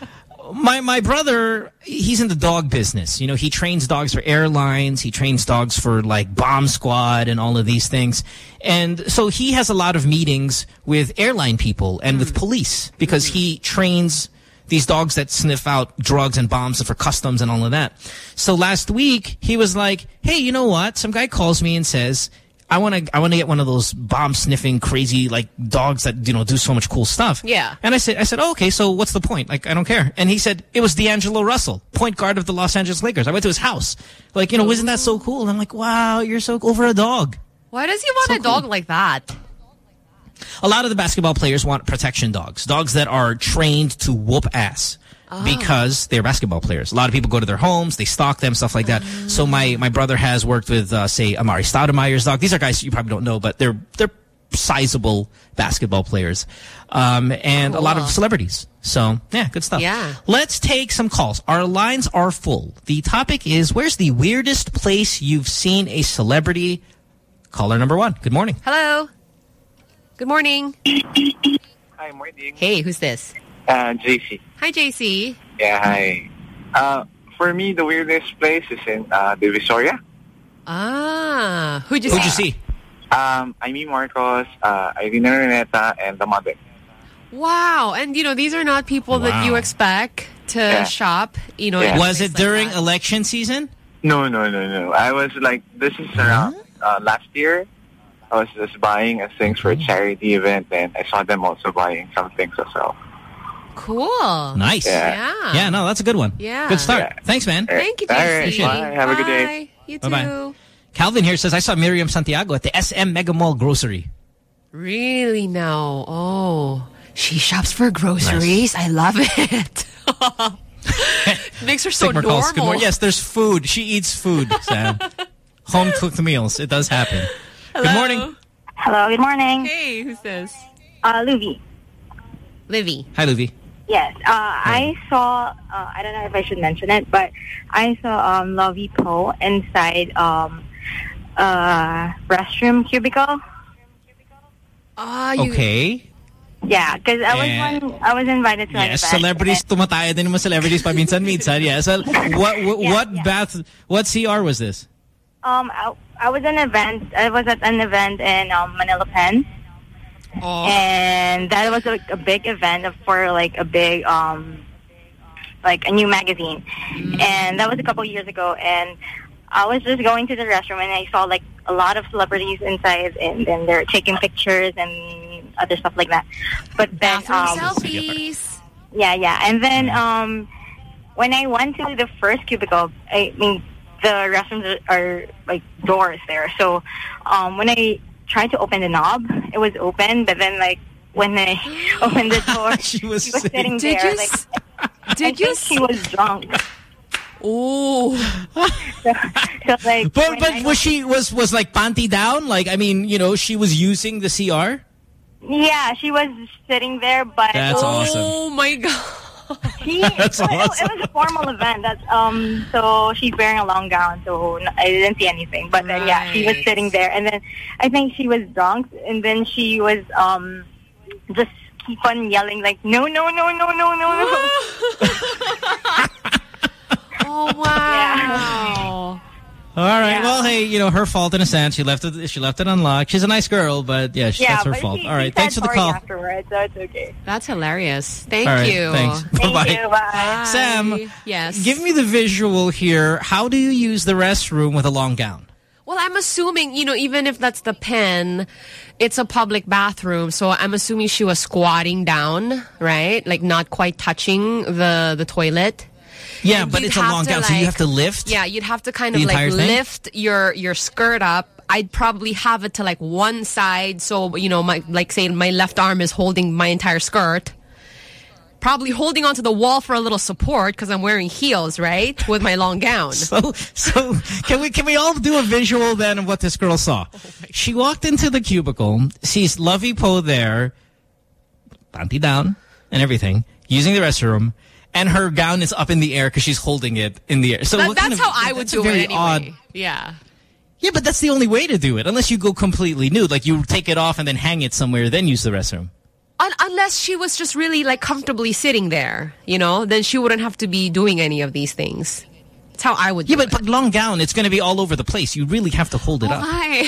My my brother, he's in the dog business. You know, he trains dogs for airlines. He trains dogs for like bomb squad and all of these things. And so he has a lot of meetings with airline people and mm. with police because mm. he trains these dogs that sniff out drugs and bombs for customs and all of that. So last week he was like, hey, you know what? Some guy calls me and says, I want to I want to get one of those bomb sniffing crazy like dogs that, you know, do so much cool stuff. Yeah. And I said I said, oh, okay, so what's the point? Like, I don't care. And he said it was D'Angelo Russell, point guard of the Los Angeles Lakers. I went to his house. Like, you know, isn't that so cool? And I'm like, wow, you're so cool for a dog. Why does he want So a dog cool. like that? A lot of the basketball players want protection dogs, dogs that are trained to whoop ass. Oh. Because they're basketball players. A lot of people go to their homes, they stalk them, stuff like that. Mm. So my, my brother has worked with, uh, say, Amari Stoudemire's dog. These are guys you probably don't know, but they're they're sizable basketball players. Um, and Cool. a lot of celebrities. So, yeah, good stuff. Yeah. Let's take some calls. Our lines are full. The topic is, where's the weirdest place you've seen a celebrity? Caller number one. Good morning. Hello. Good morning. Hi, morning. Hey, who's this? Uh, J C. Hi, J C. Yeah, hi. Uh, for me, the weirdest place is in uh, Divisoria. Ah, who'd you Who'd see? you see? Um, Amy Marcos, uh, Irina Reneta, and the mother. Wow. And, you know, these are not people that Wow. you expect to Yeah. shop, you know. Yeah. in a Was place it like during that. election season? No, no, no, no. I was like, this is around uh, last year. I was just buying uh, things for a charity event, and I saw them also buying some things as well. Cool. Nice. Yeah. Yeah. Yeah, no, that's a good one. Yeah. Good start. Yeah. Thanks, man. Thank you, All J C. right, bye. Have a good day. Bye. You too. Bye-bye. Calvin here says, I saw Miriam Santiago at the S M Mega Mall grocery. Really now? Oh, she shops for groceries. I love it. Makes her so Sigmar calls, good normal. morning. Yes, there's food. She eats food, Sam. Home cooked meals. It does happen. Hello. Good morning. Hello, good morning. Hey, who's this? Uh, Luby. Livy. Hi, Luvi. Yes, uh, I saw, uh, I don't know if I should mention it, but I saw um, Lovey Poe inside um, uh, restroom cubicle. Ah, you... Okay. Yeah, because I was And- one, I was invited to an Yes, event. celebrities tumataya din naman celebrities paminsan-minsan. Yes. Well, what what, Yeah, what yeah. bath what C R was this? Um, I, I was an event. I was at an event in um, Manila Pen, Oh. and that was like a big event for like a big um, like a new magazine, and that was a couple years ago. And I was just going to the restroom, and I saw like a lot of celebrities inside, and, and they're taking pictures and other stuff like that. But then um, selfies. Yeah, yeah, and then um, when I went to the first cubicle, I mean. The restrooms are, are like doors there. So um, when I tried to open the knob, it was open. But then like when I opened the door, she was, she was sitting Did there. you Like, s- I did think you she was drunk. Ooh. so, so like, But when but I- was she was was like panty down? Like I mean, you know, she was using the C R? yeah, she was sitting there, but That's awesome. Oh my god. She, That's it, awesome. it was a formal event. That's um. So she's wearing a long gown, so n- I didn't see anything. But then yeah, she was Right. sitting there, and then I think she was drunk, and then she was um, just keep on yelling like no, no, no, no, no, no, no. Oh wow. All right. Well, hey, you know, her fault in a sense. She left it. She left it unlocked. She's a nice girl, but yeah, she, yeah, that's her but fault. she, All right. she Thanks for said the sorry call. afterwards, so it's okay. That's hilarious. Thank All right, you. thanks. Thank Bye-bye. you. Bye. Sam, Yes. give me the visual here. How do you use the restroom with a long gown? Well, I'm assuming, you know, even if that's the pen, it's a public bathroom. So I'm assuming she was squatting down, right? Like not quite touching the, the toilet. Yeah, And but you'd it's a have long to, gown, so you like- have to lift. Yeah, you'd have to kind The of like entire thing? lift your your skirt up. I'd probably have it to like one side, so you know, my like say my left arm is holding my entire skirt. Probably holding onto the wall for a little support because I'm wearing heels, right? With my long gown. So, so can we can we all do a visual then of what this girl saw? She walked into the cubicle, sees Lovey Poe there, panty down and everything, using the restroom, and her gown is up in the air because she's holding it in the air. So That- what that's kind of- how I would that's a do it very anyway. odd. Yeah. Yeah, but that's the only way to do it, unless you go completely nude, like you take it off and then hang it somewhere, then use the restroom. Un unless she was just really like comfortably sitting there, you know, then she wouldn't have to be doing any of these things. That's how I would do Yeah, but, it. but long gown, it's going to be all over the place. You really have to hold it up. Why?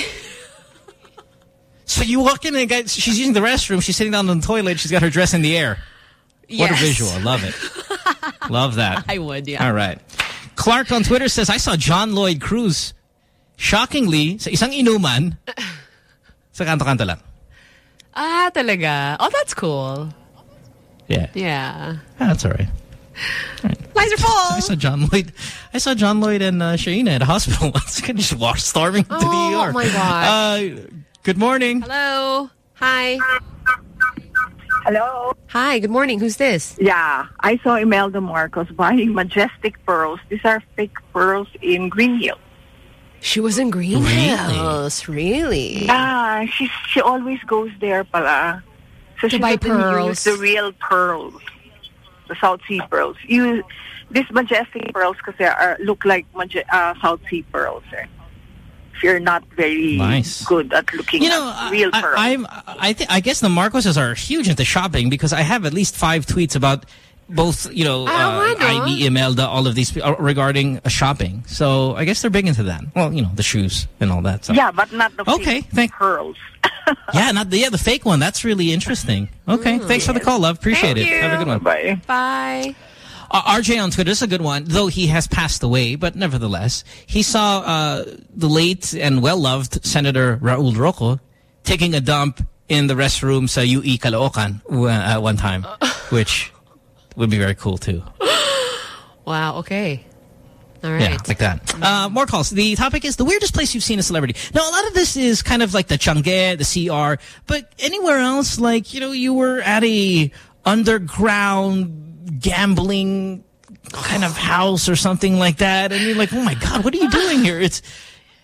So you walk in and guys, she's using the restroom. She's sitting down on the toilet. She's got her dress in the air. What a Yes. visual. I love it. Love that. I would, yeah. All right. Clark on Twitter says, I saw John Lloyd Cruz shockingly sa isang inuman sa kanto-kanto lang. Ah, talaga. Oh, that's cool. Yeah. Yeah. Ah, that's all right. Lines are full. I saw John Lloyd. I saw John Lloyd and uh, Shaina at a hospital once. They just walked storming to the E R. Oh, my gosh. Uh, good morning. Hello. Hi. Hello. Hi, good morning. Who's this? Yeah, I saw Imelda Marcos buying majestic pearls. These are fake pearls in Green Hills. She was in Green Hills. Really? Yeah, she she always goes there pala. So To she buy doesn't pearls. use the real pearls, the South Sea pearls. You these majestic pearls because they are look like maje- uh, South Sea pearls. Eh? If you're not very Nice. good at looking You know, at real I, pearls. I, I'm, I, th I guess the Marcoses are huge into shopping because I have at least five tweets about both, you know, uh, Ivy, Imelda, all of these uh, regarding uh, shopping. So I guess they're big into that. Well, you know, the shoes and all that. So. yeah, but not the Okay, fake thank- pearls. Yeah, not the yeah the fake one. That's really interesting. Okay, thanks for the call, love. Appreciate Thank it. you. Have a good one. Bye. Bye. Uh, R J on Twitter, this is a good one, though he has passed away, but nevertheless, he saw uh, the late and well-loved Senator Raul Roco taking a dump in the restroom sa U E Caloocan uh, at one time, which would be very cool too. Wow, okay. All right. Yeah, like that. Uh, more calls. The topic is the weirdest place you've seen a celebrity. Now, a lot of this is kind of like the Changge, the C R, but anywhere else, like, you know, you were at a underground gambling kind of house or something like that, and you're like, oh my God, what are you doing here? It's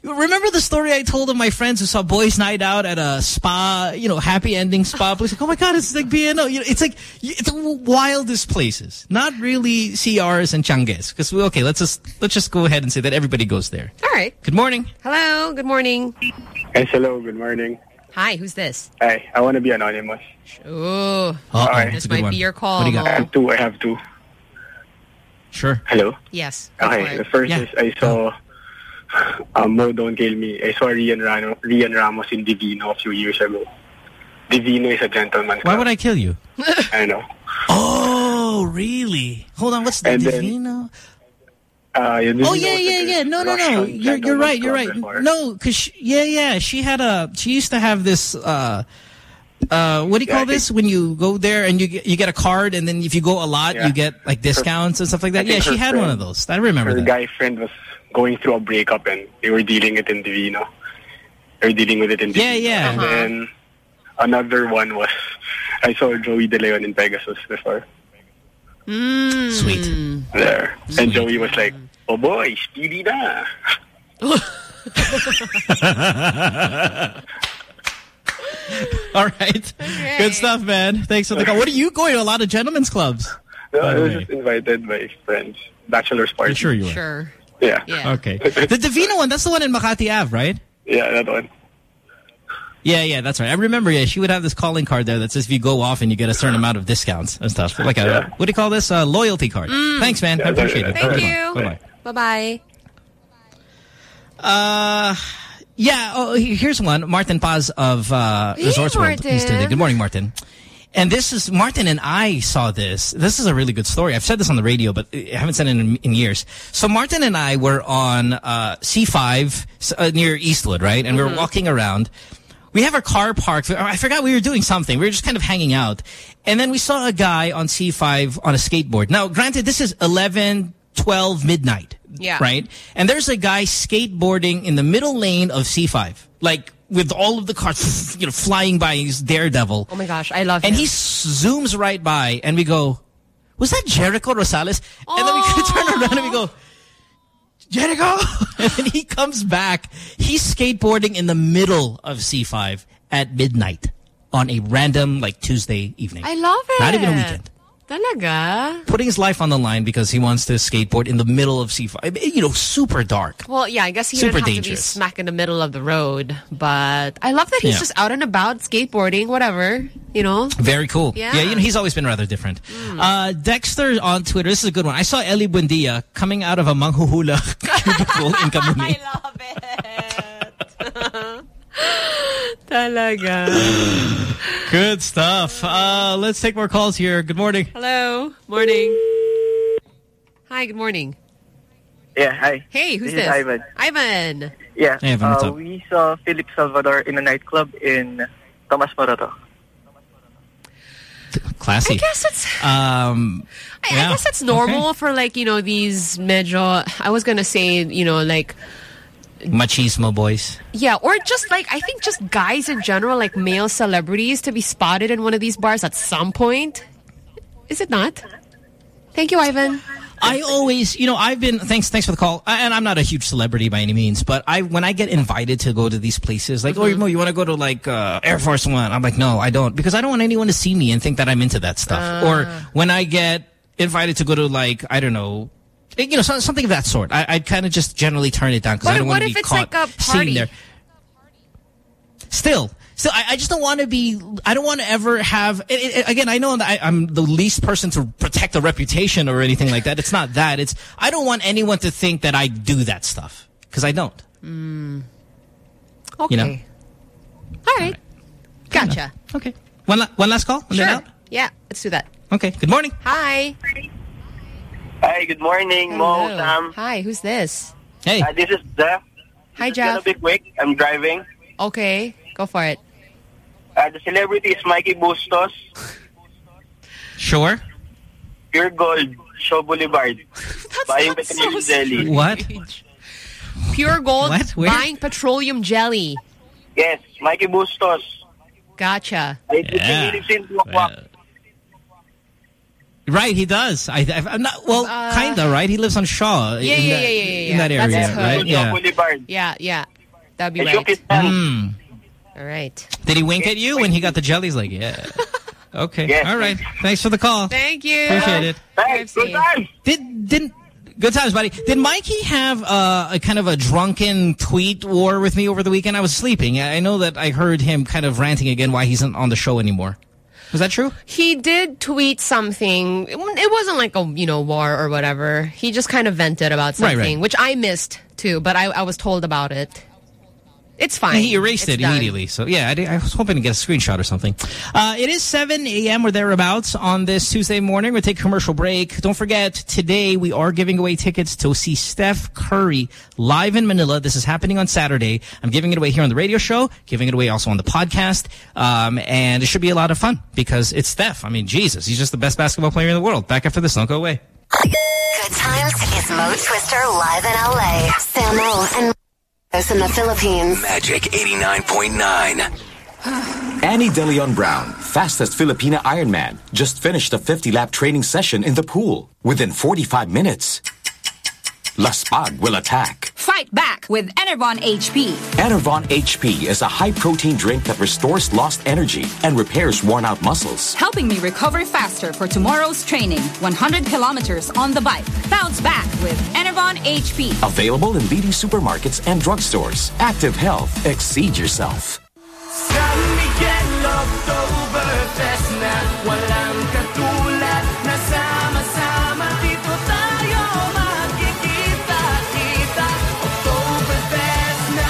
Remember the story I told of my friends who saw Boys Night Out at a spa, you know, happy ending spa place? Like, oh my God, it's like B N O. You know, it's like, it's the wildest places. Not really C Rs and Changes. Because, okay, let's just, let's just go ahead and say that everybody goes there. All right. Good morning. Hello, good morning. Yes, hello, good morning. Hi, who's this? Hi, I want to be anonymous. Oh, Uh-oh, this might be your call. What do you got? I have two, I have two. Sure. Hello? Yes. Okay, the first yeah. is I saw um, Mo Don't Kill Me. I saw Rian, Rano, Rian Ramos in Divino a few years ago. Divino is a gentleman's club. Why would I kill you? I know. Oh, really? Hold on, what's the And then- Divino? Uh, yeah, Oh yeah, yeah, yeah. No, no, no. Russian You're you're right. You're right. before. No, because yeah, yeah. She had a. She used to have this. Uh, uh, what do you Yeah, call I this when you go there and you get you get a card and then if you go a lot Yeah. you get like discounts and stuff like I that. Yeah, think she her had friend- one of those. I remember Her that. guy friend was going through a breakup and they were dealing it in Divino. They were dealing with it in Divino. Yeah, yeah. And Uh-huh. then another one was, I saw Joey De Leon in Pegasus before. Mm. Sweet. There. And Joey was like, oh boy, speedy na. All right. Okay. Good stuff, man. Thanks for the call. What are you going to a lot of gentlemen's clubs? No, by I the was way? just invited by friends. Bachelor's party. You sure you were? Sure. Yeah. Yeah. Okay. The Divino one, that's the one in Makati Ave, right? Yeah, that one. Yeah, yeah, that's right. I remember, yeah, she would have this calling card there that says if you go off and you get a certain amount of discounts and stuff. Like a, Yeah. what do you call this? A loyalty card. Mm. Thanks, man. I appreciate it. Thank Bye-bye. you. Bye-bye. Bye-bye. Uh, yeah, oh, here's one. Martin Paz of uh, Hey, Resorts World. Martin. He's today. Good morning, Martin. And this is, Martin and I saw this. This is a really good story. I've said this on the radio, but I haven't said it in, in years. So Martin and I were on uh, C five uh, near Eastwood, right? And we were walking around. We have our car parked. I forgot we were doing something. We were just kind of hanging out. And then we saw a guy on C five on a skateboard. Now, granted, this is eleven, twelve, midnight. Yeah. Right? And there's a guy skateboarding in the middle lane of C five. Like, with all of the cars, you know, flying by. He's Daredevil. Oh my gosh, I love And him. he zooms right by, and we go, was that Jericho Rosales? And then we turn around and we go, Jericho! And then he comes back. He's skateboarding in the middle of C five at midnight on a random, like, Tuesday evening. I love it. Not even a weekend. Talaga? Putting his life on the line because he wants to skateboard in the middle of C five. You know, super dark. Well, yeah, I guess he Super didn't have dangerous. to be smack in the middle of the road. But I love that he's Yeah. just out and about, skateboarding, whatever, you know. Very cool. Yeah. Yeah, you know, he's always been rather different. Uh, Dexter on Twitter, this is a good one. I saw Ellie Buendia coming out of a manghuhula cubicle in Kamuni. Talaga. Good stuff. Uh, let's take more calls here. Good morning. Hello. Morning. Hi, good morning. Yeah, hi. Hey, who's this? this? Is Ivan. Ivan. Yeah. Hey, Ivan, what's uh, up? We saw Philip Salvador in a nightclub in Tomas Morato. Classy. I guess it's... Um, I, yeah. I guess it's normal Okay. for, like, you know, these medyo... I was going to say, you know, like... Machismo boys. Yeah, or just, like, I think just guys in general, like male celebrities, to be spotted in one of these bars at some point. Is it not? Thank you, Ivan. I always, you know, I've been, thanks thanks for the call, I, and I'm not a huge celebrity by any means, but I when I get invited to go to these places, like, Mm-hmm. oh, Mo, you want to go to, like, uh, Air Force One? I'm like, no, I don't, because I don't want anyone to see me and think that I'm into that stuff. Uh. Or when I get invited to go to, like, I don't know, you know, so, something of that sort, I, I'd kind of just generally turn it down because I What, don't what want to if be it's caught like a sitting party? there. Still, still, I, I just don't want to be, I don't want to ever have, it, it, again, I know that I, I'm the least person to protect a reputation or anything like that. It's not that. It's, I don't want anyone to think that I do that stuff. Because I don't. Mm. Okay. You know? All right. Gotcha. Okay. One, la one last call? And then Sure. out? Yeah, let's do that. Okay. Good morning. Hi. Hi, good morning, Mo, Hello. Sam. Hi, who's this? Hey. Uh, this is Jeff. Hi, It's gonna Jeff. be quick. I'm driving. Okay, go for it. Uh, the celebrity is Mikey Bustos. Sure. Pure Gold, Show Boulevard. Buying petroleum jelly. What? Pure Gold What? Where? buying petroleum jelly. Yes, Mikey Bustos. Gotcha. I think Yeah. he lives in Buwak. Right, he does. I, I, I'm not, well, Uh, kind of, right? He lives on Shaw. Yeah, in yeah, that, yeah, yeah, yeah. In that That's area, his hood. right? Show Yeah. Boulevard. Yeah, yeah. That'd be Hey, right. Cupid fan. Mm. All right. Did he wink at you when he got the jellies? Like, yeah. Okay. Yes. All right. Thanks for the call. Thank you. Appreciate it. Thanks. Good time. Did didn't good times, buddy. Did Mikey have uh, a kind of a drunken tweet war with me over the weekend? I was sleeping. I know that I heard him kind of ranting again why he's not on the show anymore. Was that true? He did tweet something. It wasn't like a, you know, war or whatever. He just kind of vented about something, right, right. which I missed too, but I, I was told about it. It's fine. He erased it's it done. immediately. So, yeah, I, did, I was hoping to get a screenshot or something. Uh, it is seven A M or thereabouts on this Tuesday morning. We'll take a commercial break. Don't forget, today we are giving away tickets to see Steph Curry live in Manila. This is happening on Saturday. I'm giving it away here on the radio show, giving it away also on the podcast. Um, and it should be a lot of fun because it's Steph. I mean, Jesus, he's just the best basketball player in the world. Back after this. Don't go away. Good times is Mo Twister live in L A. Samo and in the Philippines. Magic eighty-nine point nine. Annie De Leon Brown, fastest Filipina Ironman, just finished a fifty-lap training session in the pool. Within forty-five minutes, La Spag will attack. Fight back with Enervon H P. Enervon H P is a high-protein drink that restores lost energy and repairs worn-out muscles. Helping me recover faster for tomorrow's training. one hundred kilometers on the bike. Bounce back with Enervon H P. Available in leading supermarkets and drugstores. Active Health. Exceed yourself. San Miguel Oktoberfest na walang katulad na sama-sama dito tayo magkikita-kita. Oktoberfest na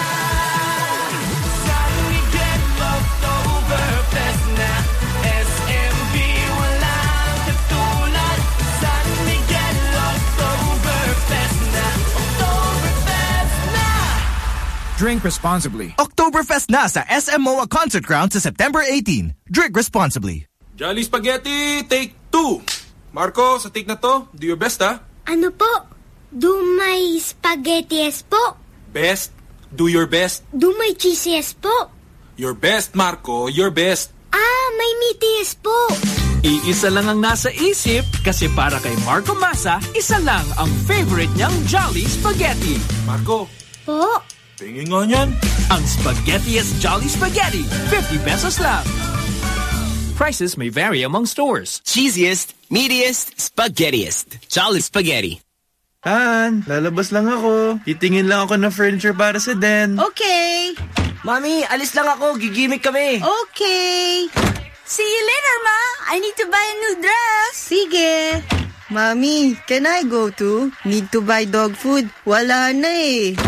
San Miguel Oktoberfest na S M B walang katulad. San Miguel Oktoberfest na Oktoberfest na. Drink responsibly. Oktoberfest na sa S M O A Concert Ground sa September eighteenth. Drink responsibly. Jolly Spaghetti, take two. Marco, sa take na to, do your best ha. Ano po? Do my spaghettiest po? Best, do your best. Do my cheesiest po? Your best, Marco, your best. Ah, may meatiest po. Iisa lang ang nasa isip kasi para kay Marco Masa, isa lang ang favorite niyang Jolly Spaghetti. Marco. Po? Tingin nga niyan. Ang Spaghettiest Jolly Spaghetti, fifty pesos lang. Prices may vary among stores. Cheesiest, meatiest, spaghettiest. Jolly Spaghetti. Han, lalabas lang ako. Titingin lang ako ng furniture para sa den. Okay. Mami, alis lang ako. Gigimik kami. Okay. See you later, Ma. I need to buy a new dress. Sige. Mami, can I go too? Need to buy dog food. Wala na eh.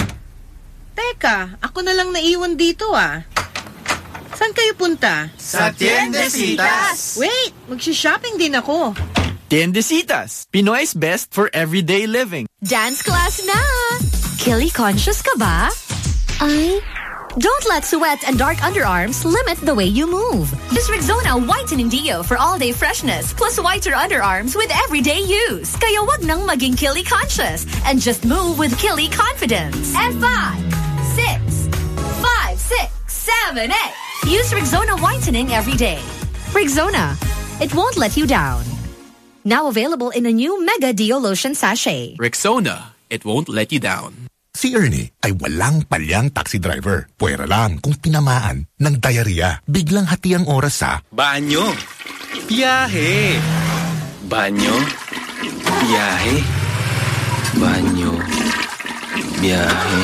Teka, ako na lang naiwan dito ah. Saan kayo punta? Sa Tiendesitas. Wait, magsha-shopping din ako. Tiendesitas, Pinoy's best for everyday living. Dance class na! Kili conscious ka ba? Ay? Don't let sweat and dark underarms limit the way you move. Just Rexona Whitening Deo for all-day freshness plus whiter underarms with everyday use. Kaya wag nang maging Kili conscious and just move with Kili confidence. And five, six, five, six, seven, eight. Use Rexona Whitening every day. Rexona, it won't let you down. Now available in a new Mega Deo Lotion Sachet. Rexona, it won't let you down. Si Ernie ay walang palyang taxi driver. Puwera lang kung tinamaan ng diarrhea. Biglang hati ang oras sa Banyo. Biyahe. Banyo. Biyahe. Banyo. Biyahe.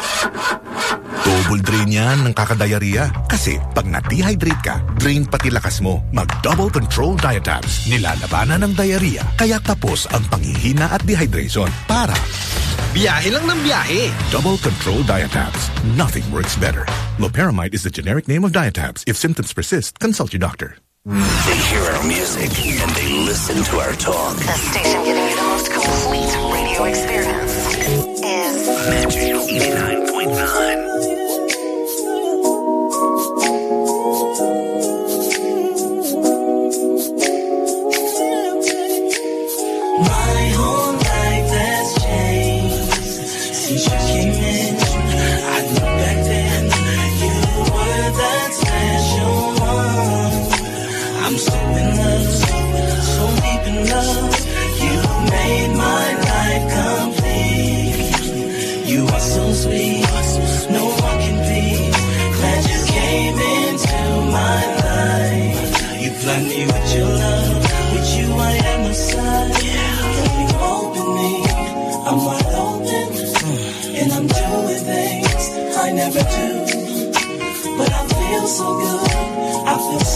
Double drain yan ng kakadiarrhea. Kasi pag na-dehydrate ka, drain pati lakas mo. Mag-double control diatabs. Nilalabanan ng diarrhea. Kaya tapos ang panghihina at dehydration. Para biyahe lang ng biyahe. Double control diatabs. Nothing works better. Loperamide is the generic name of diatabs. If symptoms persist, consult your doctor. They hear our music and they listen to our talk. The station giving you the most complete radio experience is Magic eighty-nine point nine. My whole life has changed since you came in. I knew back then you were that special one. I'm so in love, so deep in love. You made my life complete. You are so sweet, no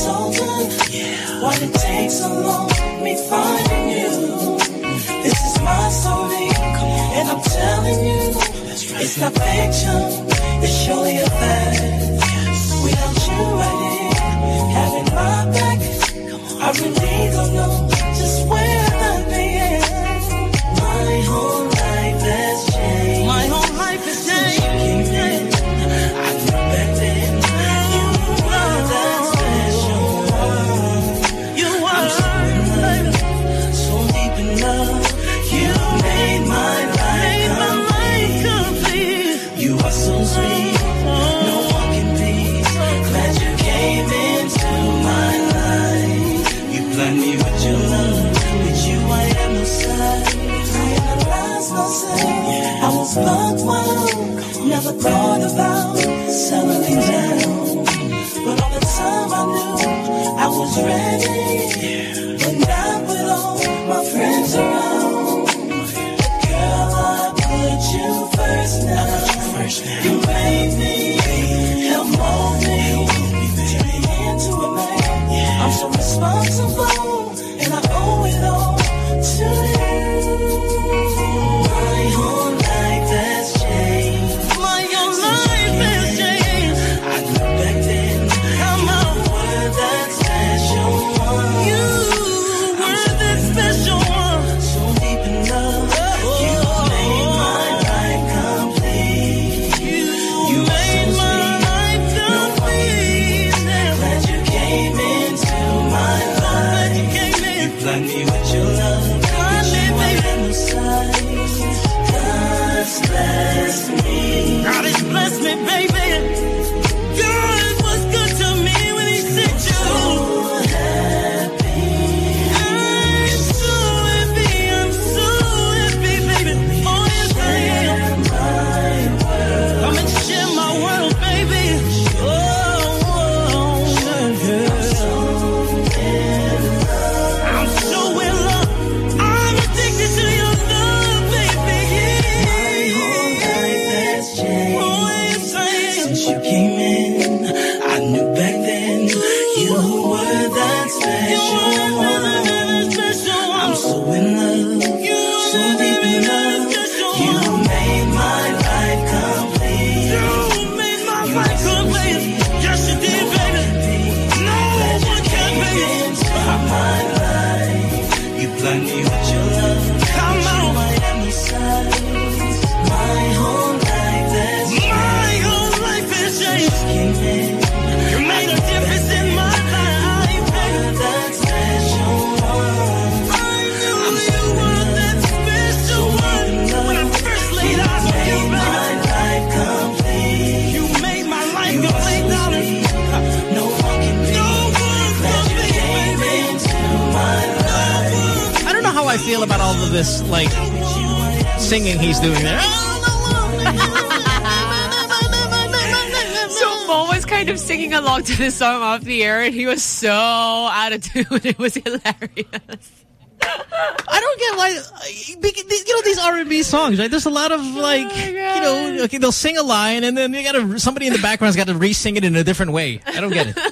so good. Yeah. Why it takes so long, me finding you. This is my story, and I'm telling you, it's not fiction, it's surely a fact. Without you right here, having my back, I really don't know just where I'd be at. My whole life has changed. My whole life has changed. Since you came in, I knew back then you were that special one. You were. I'm so in love, so deep in love. You made my life complete. You are so sweet, no one can be. Glad you came into my life. You blend me with your love. With you I am no side. I realize no say. I was bugged one, never thought about settling down. But all the time I knew I was ready. But not with all my friends around. Girl, I put you first now. You made me, help mold me, turn me into a man. I'm so responsible, and I owe it all to you. My whole life has changed. My whole life has changed. I knew back then, come on, you were that special one. You were that special one. So deep in love, you made my life complete. You made my life complete. Glad you came into my life. You blinded me with your love. God's blessed me. God has blessed me, baby. God was good to me when he sent you. So happy. I'm so happy. I'm so happy, baby. Oh, yes, I am. Come and share my world, baby. Oh, oh, yeah. I'm so in love. I'm addicted to your love, baby. My whole life has changed. Oh, yes, I am. Since you came in, I knew back then you were that special one. I'm so in love, so deep in love. You made my life complete. You made my life complete. Yes, you did, baby. No one can make it into my life. You blind me with your love. Come on. I am the size. My whole life has changed. My whole life has changed. You made a difference in my life. You were that special one. I knew you were that special one. When I first laid eyes on you, baby. My life complete. You made my life complete, darling. No one can be. No one can be. You came into my life. I don't know how I feel about all of this, like, singing he's doing there. So Mo was kind of singing along to this song off the air, and he was so out of tune. It was hilarious. I don't get why, you know, these R and B songs, right? There's a lot of, like, Oh you know, okay, they'll sing a line, and then they gotta, somebody in the background's got to re-sing it in a different way. I don't get it.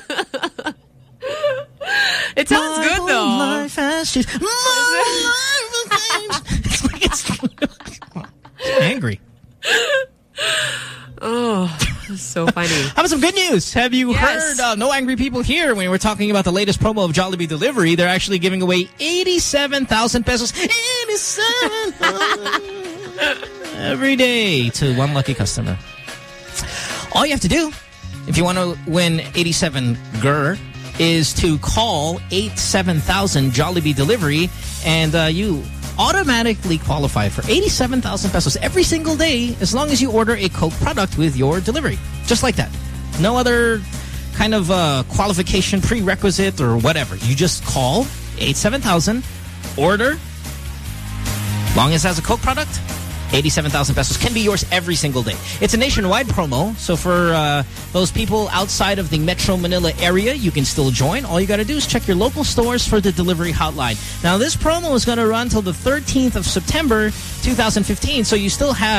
It sounds My good, whole though. life has changed. My life has changed. It's like it's so angry. Oh, that's so funny. How about some good news? Have you Yes. heard uh, No Angry People Here when we're talking about the latest promo of Jollibee Delivery? They're actually giving away eighty-seven thousand pesos. eighty-seven every day to one lucky customer. All you have to do, if you want to win eighty-seven G R R, is to call eight seven thousand Jollibee Delivery, and uh, you automatically qualify for eighty-seven thousand pesos every single day as long as you order a Coke product with your delivery. Just like that. No other kind of uh, qualification, prerequisite, or whatever. You just call eight seven thousand, order, long as it has a Coke product, eighty-seven thousand pesos can be yours every single day. It's a nationwide promo, so for uh, those people outside of the Metro Manila area, you can still join. All you got to do is check your local stores for the delivery hotline. Now, this promo is going to run till the thirteenth of September two thousand fifteen, so you still have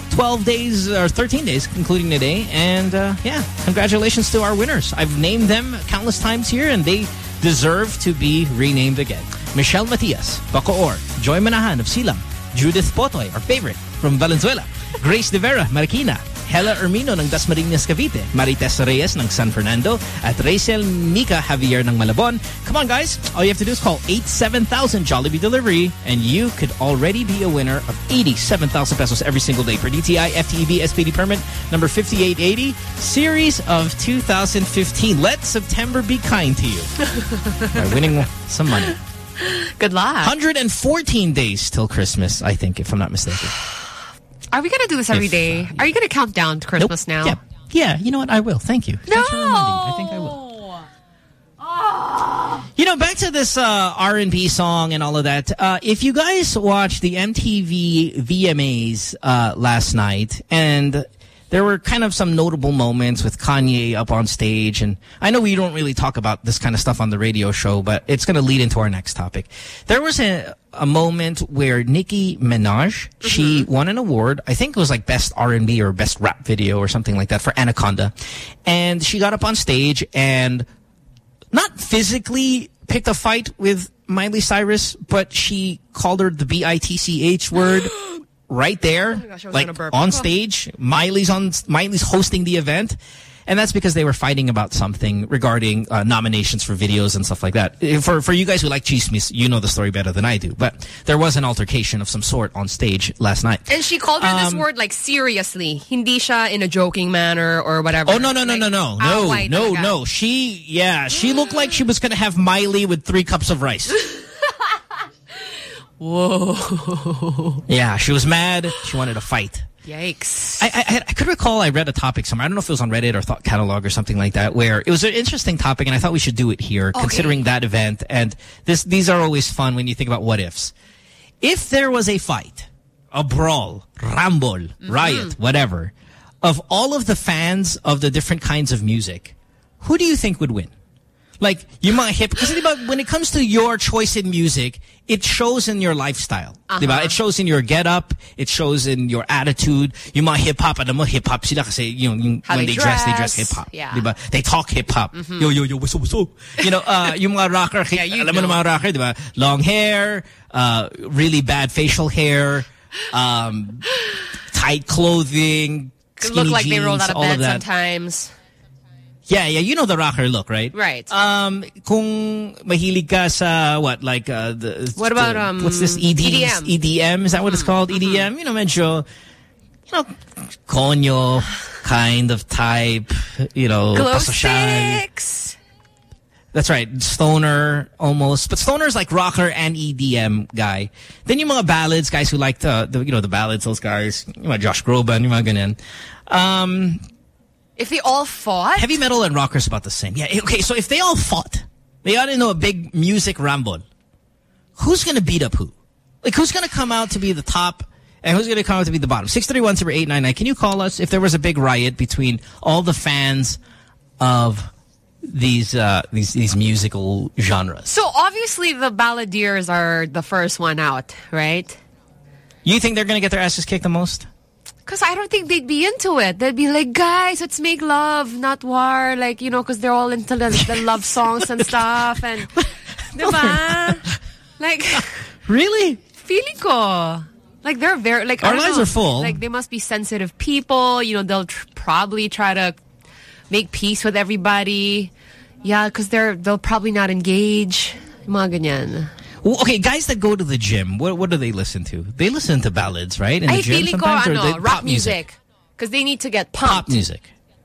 twelve days or thirteen days, including today. And uh, yeah, congratulations to our winners. I've named them countless times here, and they deserve to be renamed again. Michelle Matias, Bacoor, Joy Manahan of Silang, Judith Potoy, our favorite, from Valenzuela, Grace De Vera, Marikina, Hela Ermino ng Dasmariñas, Cavite, Marites Reyes ng San Fernando, at Rachel Mika Javier ng Malabon. Come on, guys. All you have to do is call eight seven thousand Jollibee Delivery, and you could already be a winner of eighty-seven thousand pesos every single day for D T I F T E B S P D permit number fifty-eight eighty, series of two thousand fifteen. Let September be kind to you by winning some money. Good luck. one hundred fourteen days till Christmas, I think, if I'm not mistaken. Are we going to do this every If, day? uh, Are you going to count down to Christmas nope. now? Yeah. yeah, you know what? I will. Thank you. No! Thanks for reminding me. I think I will. You know, back to this uh, R and B song and all of that. Uh, if you guys watched the M T V V M As uh, last night, and there were kind of some notable moments with Kanye up on stage. And I know we don't really talk about this kind of stuff on the radio show, but it's going to lead into our next topic. There was a, a moment where Nicki Minaj, mm-hmm. she won an award. I think it was like Best R and B or Best Rap Video or something like that for Anaconda. And she got up on stage and not physically picked a fight with Miley Cyrus, but she called her the B I T C H word. Right there, oh gosh, like on stage, Miley's on. Miley's hosting the event, and that's because they were fighting about something regarding uh, nominations for videos and stuff like that. For for you guys who like chismis, you know the story better than I do. But there was an altercation of some sort on stage last night, and she called her um, this word like seriously, hindi siya in a joking manner or whatever. Oh no no no like, no no no no no no. She yeah she looked like she was gonna have Miley with three cups of rice. Whoa. Yeah, she was mad. She wanted to fight. Yikes. I, I, I could recall I read a topic somewhere. I don't know if it was on Reddit or Thought Catalog or something like that, where it was an interesting topic, and I thought we should do it here, okay. considering that event. And this, these are always fun when you think about what ifs. If there was a fight, a brawl, rumble, mm-hmm. riot, whatever, of all of the fans of the different kinds of music, who do you think would win? Like, you might hip, because when it comes to your choice in music, it shows in your lifestyle. Uh-huh. Diba? It shows in your get-up. It shows in your attitude. Yung mga hip-hop, alam mo, hip-hop sila kasi yung, yung, when they, they dress, they dress hip-hop. Yeah. Diba? They talk hip-hop. Mm-hmm. Yo, yo, yo, what's up, what's up? You know, uh, yung mga rocker, yeah, you alam mo mga rocker, diba? Long hair, uh, really bad facial hair, um, tight clothing, skinny look like jeans, they rolled out of all bed of that. sometimes. Yeah, yeah, you know the rocker look, right? Right. Um, kung mahilig ka sa what, like uh, the what about the, um what's this E D, E D M? E D M is that what it's called? Mm-hmm. E D M, you know, medyo, you know, konyo kind of type, you know, glow pasosyal. sticks. That's right, stoner almost, but stoner is like rocker and E D M guy. Then yung mga ballads, guys who like the, the you know the ballads, those guys, yung mga Josh Groban, yung mga ganyan. Um. If they all fought? Heavy metal and rockers about the same. Yeah, okay, so if they all fought, they ought to know a big music rumble. Who's going to beat up who? Like, who's going to come out to be the top and who's going to come out to be the bottom? six three one, eight nine nine. Can you call us if there was a big riot between all the fans of these uh, these these musical genres? So, obviously, the balladeers are the first one out, right? You think they're going to get their asses kicked the most? Because I don't think they'd be into it. They'd be like, guys, let's make love, not war. Like, you know, because they're all into the, the love songs and stuff. And, diba? Like, really? Feeling ko. Like, they're very, like, our lives know, are full. Like, they must be sensitive people. You know, they'll tr probably try to make peace with everybody. Yeah, because they're, they'll probably not engage. Mga ganyan. Well, okay, guys that go to the gym, what what do they listen to? They listen to ballads, right? In the Ay, gym feeling ko, sometimes, or ano, they, rock pop music. Because they need to get pumped. Pop music.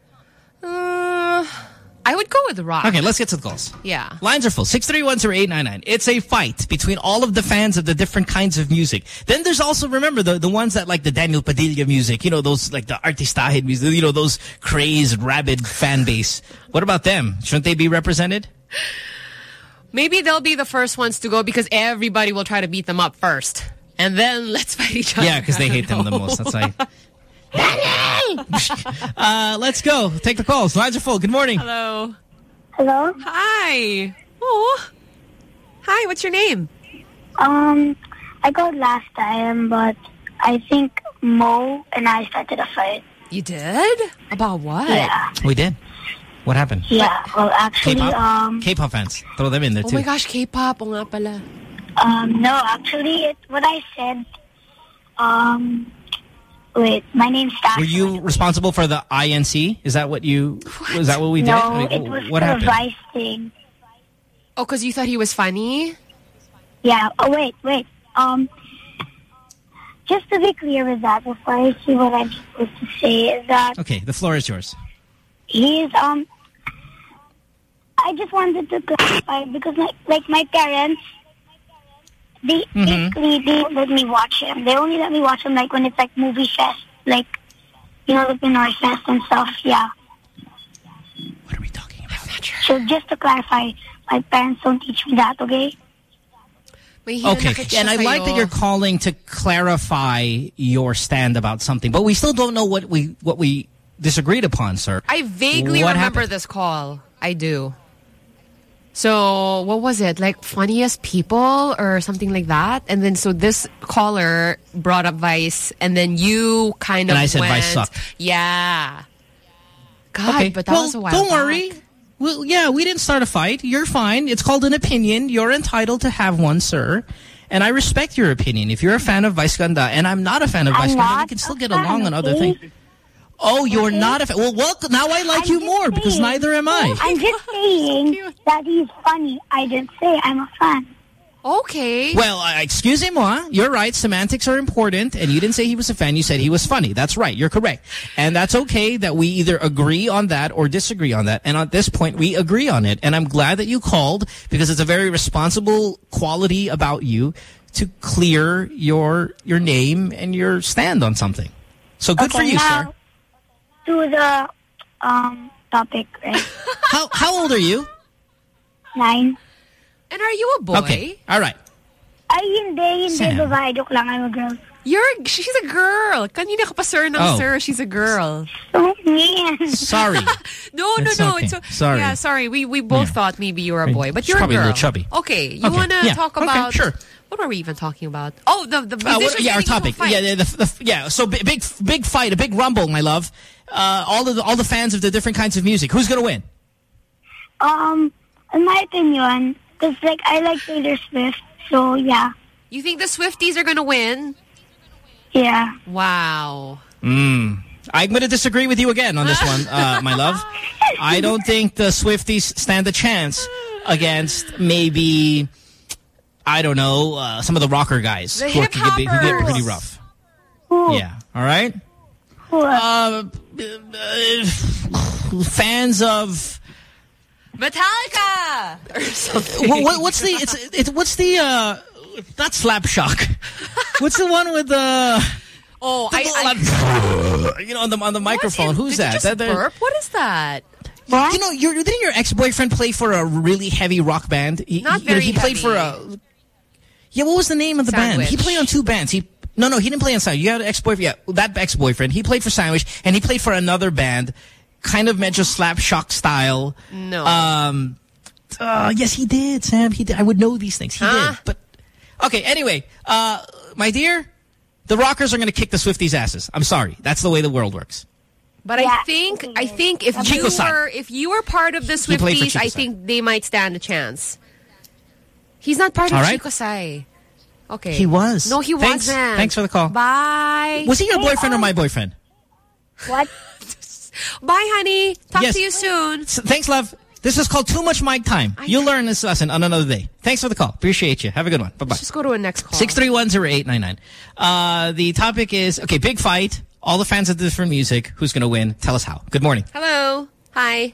Uh, I would go with rock. Okay, let's get to the calls. Yeah. Lines are full. six three one, eight nine nine. It's a fight between all of the fans of the different kinds of music. Then there's also, remember, the, the ones that like the Daniel Padilla music, you know, those like the artistahed music, you know, those crazed, rabid fan base. What about them? Shouldn't they be represented? Maybe they'll be the first ones to go because everybody will try to beat them up first. And then let's fight each other. Yeah, because they hate them the most. That's why. uh, let's go. Take the calls. Lines are full. Good morning. Hello. Hello. Hi. Oh. Hi, what's your name? Um, I got last time, but I think Mo and I started a fight. You did? About what? Yeah. We did. What happened? Yeah, well, actually, K-pop? um... K-pop fans. Throw them in there, oh too. my gosh, K-pop. O nga pala. Um, no, actually, it, what I said... Um... Wait, my name's Stash. Were you responsible for the I N C? Is that what you... What? Was that what we did? No, I mean, it was what the happened? Vice thing. Oh, because you thought he was funny? Yeah. Oh, wait, wait. Um... Just to be clear with that, before I see what I'm supposed to say, is that... Okay, the floor is yours. He's, um... I just wanted to clarify, because, like, like my parents, they Mm-hmm. basically, they don't let me watch him. They only let me watch him, like, when it's, like, movie fest. Like, you know, the Pinoy fest and stuff, yeah. What are we talking about? I'm not sure. So, just to clarify, my parents don't teach me that, okay? Okay, and I like that you're calling to clarify your stand about something, but we still don't know what we what we disagreed upon, sir. I vaguely what remember happened? this call. I do. So, what was it? Like, funniest people or something like that? And then, so this caller brought up Vice, and then you kind of And I said went, Vice sucked. Yeah. God, Okay, but that well, was a while don't back. worry. Well, yeah, we didn't start a fight. You're fine. It's called an opinion. You're entitled to have one, sir. And I respect your opinion. If you're a fan of Vice Ganda, and I'm not a fan of I'm Vice Ganda, we not can still a get fan, along on other okay? things. Oh, you're Okay. not a fan. Well, well, now I like I'm you just more because saying- neither am I. I'm just saying that he's funny. I didn't say I'm a fan. Okay. Well, uh, excuse me, moi. You're right. Semantics are important, and you didn't say he was a fan. You said he was funny. That's right. You're correct. And that's okay that we either agree on that or disagree on that. And at this point, we agree on it. And I'm glad that you called because it's a very responsible quality about you to clear your your name and your stand on something. So good Okay, for you, now, sir. to the um topic, right? How, how old are you? Nine. And are you a boy? Okay. All right. Ay, hindi, hindi. Sam. Babae, joke lang. I'm a girl. You're, she's a girl. Kanina ka pa sir ng Oh. sir. She's a girl. So mean. Sorry. No, no, It's no. okay. It's o- Sorry. Yeah, sorry. We we both Yeah. thought maybe you were a boy, but She's you're probably a a girl. little chubby. Okay, you Okay. want to Yeah. talk Okay, about? sure. What were we even talking about? Oh, the the Uh, what, musicians yeah, our getting into a topic. fight. Yeah, the, the, yeah. So big, big, big fight, a big rumble, my love. Uh, all of the, all the fans of the different kinds of music. Who's gonna win? Um, in my opinion, because like I like Taylor Swift, so yeah, You think the Swifties are gonna win? yeah. Wow. Mm. I'm going to disagree with you again on this one, uh, my love. I don't think the Swifties stand a chance against maybe, I don't know, uh, some of the rocker guys The who, are, who, get, who get pretty hip-hoppers. rough. Who? Yeah, all right? Who? Uh, uh, fans of... Metallica or something. What, what, what's the... It's, it's What's the... Uh, not Slapshock. What's the one with the... Oh, the, I, I you know, on the on the microphone. What? Who's Did you that? just that that- burp? What is that? What? You know, your, didn't your ex-boyfriend play for a really heavy rock band? He, Not you know, very he played for a... heavy. Yeah, what was the name of the band? He Sandwich. played on two bands. He No, no, he didn't play on Sandwich. You had an ex-boyfriend. Yeah, that ex-boyfriend. He played for Sandwich, and he played for another band, kind of Metro Slapshock style. No. Um, uh, yes, he did, Sam. He did. I would know these things. He Huh? did. But, okay, anyway, uh, my dear, the rockers are going to kick the Swifties' asses. I'm sorry. That's the way the world works. But Yeah. I think I think if you Chico-san. were if you were part of the He played for Swifties, I Chico-san. think they might stand a chance. He's not part of All right. Chico Sai. Okay. He was. No, he Thanks. wasn't. Thanks for the call. Bye. Was he your Hey, boyfriend or um, my boyfriend? What? Bye, honey. Talk Yes. to you soon. S- Thanks, love. This is called Too Much Mic Time. You'll learn this lesson on another day. Thanks for the call. Appreciate you. Have a good one. Bye-bye. Let's just go to a next call. six three one, zero eight nine nine. Uh, the topic is, okay, big fight. All the fans of different music. Who's going to win? Tell us how. Good morning. Hello. Hi.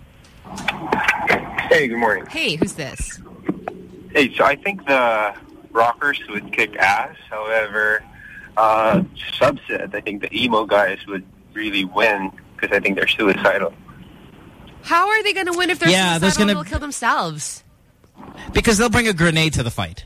Hey, good morning. Hey, who's this? Hey, so I think the rockers would kick ass. However, uh, subset, I think the emo guys would really win because I think they're suicidal. How are they going to win if they're Yeah, there's suicidal and gonna- they'll kill themselves? Because they'll bring a grenade to the fight.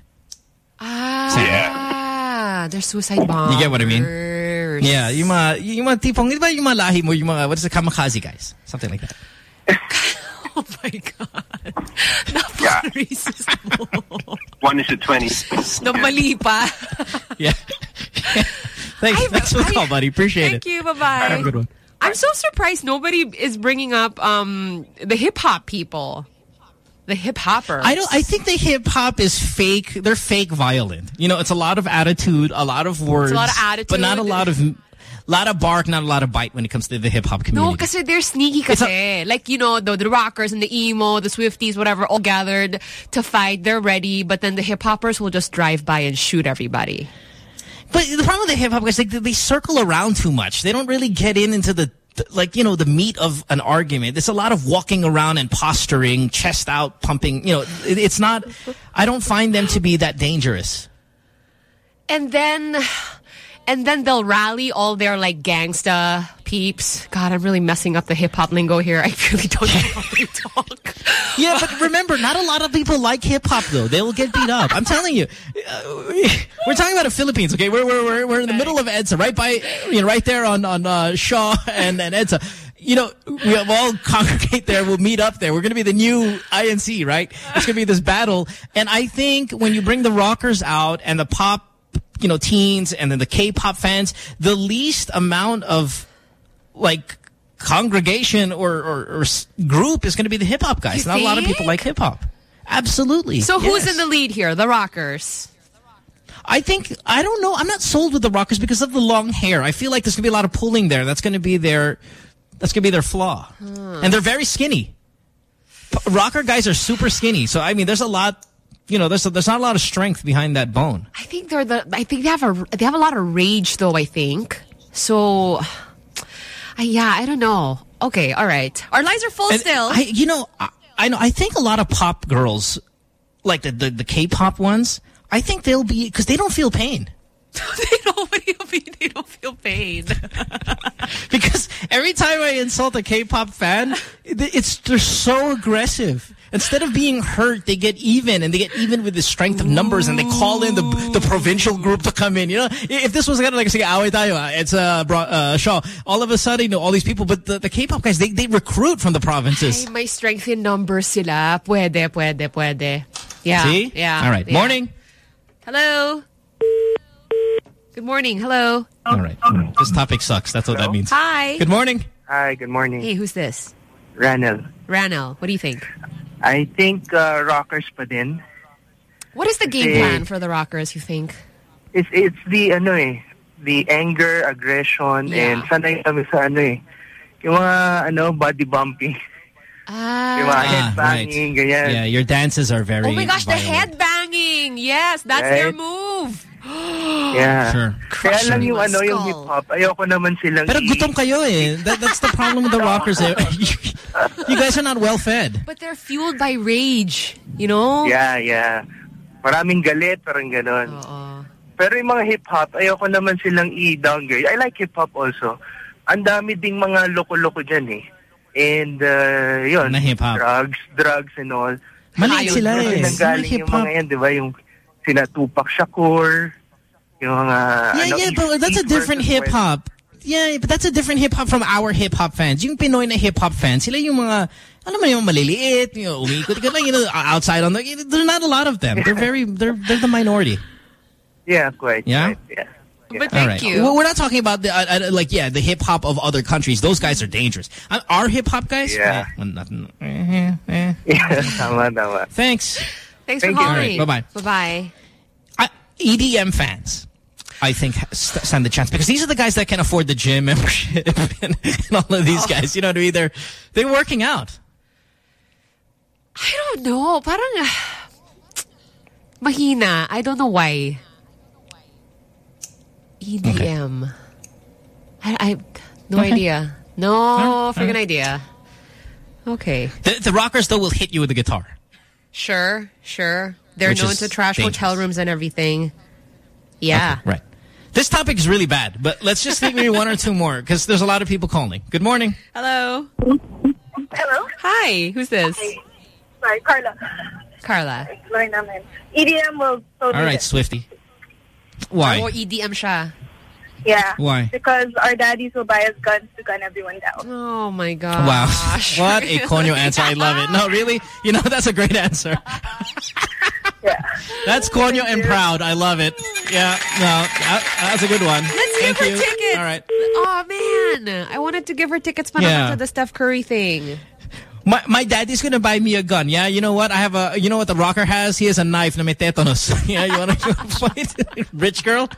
Ah, they're suicide bombers. You get what I mean? Yeah, yung mga, yung mga tipong, di ba yung mga lahi mo, yung mga, what is it, kamikaze guys? Something like that. Oh my God. Yeah. Napaka-racist mo. One is to twenty. No, mali pa. Yeah. Thanks, I, thanks for the I, call, buddy. Appreciate thank it. you. Bye-bye. Have a good one. I'm so surprised nobody is bringing up um, the hip-hop people. The hip-hoppers. I don't. I think the hip-hop is fake. They're fake violent. You know, it's a lot of attitude, a lot of words. It's a lot of attitude. But not a lot of... lot of bark, not a lot of bite when it comes to the hip-hop community. No, kasi they're sneaky kasi. Like, you know, the, the rockers and the emo, the Swifties, whatever, all gathered to fight. They're ready. But then the hip-hoppers will just drive by and shoot everybody. But the problem with the hip-hop guys, like, they circle around too much. They don't really get in into the, like, you know, the meat of an argument. There's a lot of walking around and posturing, chest out, pumping. You know, it, it's not, I don't find them to be that dangerous. And then... And then they'll rally all their, like, gangsta peeps. God, I'm really messing up the hip-hop lingo here. I really don't know how to talk. Yeah, but remember, not a lot of people like hip-hop, though. They will get beat up. I'm telling you. Uh, we're talking about the Philippines, okay? We're, we're, we're, we're in the middle of EDSA, right by, you know, right there on, on uh, Shaw and, and EDSA. You know, we'll all congregate there. We'll meet up there. We're going to be the new I N C, right? It's going to be this battle. And I think when you bring the rockers out and the pop, you know, teens and then the K-pop fans, the least amount of, like, congregation or, or, or group is going to be the hip-hop guys. You Not think? a lot of people like hip-hop. Absolutely. So yes. who's in the lead here? The rockers? I think, I don't know. I'm not sold with the rockers because of the long hair. I feel like there's going to be a lot of pulling there. That's going to be their, that's going to be their flaw. Hmm. And they're very skinny. P rocker guys are super skinny. So, I mean, there's a lot... You know, there's a, there's not a lot of strength behind that bone. I think they're the. I think they have a they have a lot of rage, though. I think so. Uh, yeah, I don't know. Okay, all right. Our lines are full and still. I, you know, I, I know. I think a lot of pop girls, like the the, the K-pop ones, I think they'll be because they don't feel pain. they don't feel pain. They don't feel pain. Because every time I insult a K-pop fan, it's they're so aggressive. Instead of being hurt, they get even, and they get even with the strength of numbers, and they call in the the provincial group to come in. You know, if this was kind of like say, "Away tayo," it's a uh, uh, Shaw. All of a sudden, you know, all these people, but the, the K-pop guys, they they recruit from the provinces. Ay, may strength in numbers sila. Pwede, pwede, pwede. Yeah. See? Yeah. All right. Yeah. Morning. Hello. Good morning. Hello. All right. This topic sucks. That's what Hello? that means. Hi. Good morning. Hi. Good morning. Hey, who's this? Ranel. Ranel. What do you think? I think uh, rockers pa din. What is the game Kasi plan for the rockers, you think? It's it's the ano eh, the anger, aggression, Yeah. and sanay kami sa ano eh, yung mga ano body bumping. Ah. Yung mga Ah, headbanging, ganyan. Yeah, your dances are very Oh my gosh, violent. the headbanging. Yes, that's Right? their move. Yeah. Sure. Kaya lang yung Crushing ano, yung skull. hip-hop, ayoko naman silang Pero i- gutom kayo eh. That, that's the problem with the rockers. Eh. You guys are not well fed. But they're fueled by rage, you know? Yeah, yeah. Maraming galit, parang ganon. Pero yung mga hip-hop, ayoko naman silang i-downgrade. I like hip-hop also. Ang dami ding mga loko-loko dyan eh. And, uh, yun. Na hip-hop. Drugs, drugs and all. Mali Ayun, sila kasi eh. nanggaling Mga yung mga yan, di ba? Yung sina Tupac Shakur, yung mga... Yeah, ano, yeah, East- but that's a East different versus West. hip-hop. Yeah, but that's a different hip-hop from our hip-hop fans. Yung Pinoy na hip-hop fans, sila yung mga, alam mo yung maliliit, you know, umiikot-ikot lang, you know, outside on the, there's not a lot of them. They're very, they're, they're the minority. Yeah, quite. Yeah? Quite, yeah. But All thank right. you. Well, we're not talking about the uh, uh, like yeah the hip hop of other countries. Those guys are dangerous. Uh, our hip hop guys, Yeah. eh, well, nothing. Eh, eh. Yeah, tama, tama. Thanks. Thanks Thank for you. calling. All right, bye-bye. Bye-bye. Uh, E D M fans, I think, st stand the chance because these are the guys that can afford the gym membership and, and all of these Oh. guys. You know what I mean? They're they're working out. I don't know. Parang, uh, mahina. I don't know why. E D M. Okay. I, I no Okay. idea. No All right. friggin' idea. Okay. The, the rockers though will hit you with the guitar. Sure, sure. They're Which known is to trash dangerous. hotel rooms and everything. Yeah. Okay, right. This topic is really bad, but let's just think maybe one or two more because there's a lot of people calling. Good morning. Hello. Hello? Hi. Who's this? Hi. Sorry, Carla. Carla. Sorry namin. E D M will totally All right, get- Swifty. Why? Or E D M siya. Yeah. Why? Because our daddies will buy us guns to gun everyone down. Oh, my God. Wow. What a conyo answer. I love it. No, really? You know, that's a great answer. Yeah. That's conyo and proud. I love it. Yeah, no, that, that's a good one. Let's give her you. tickets. All right. Oh, man. I wanted to give her tickets pa Yeah. naman to the Steph Curry thing. My my daddy's gonna buy me a gun. Yeah, you know what? I have a. You know what the rocker has? He has a knife na may tetanus. Yeah, you wanna fight? Rich girl.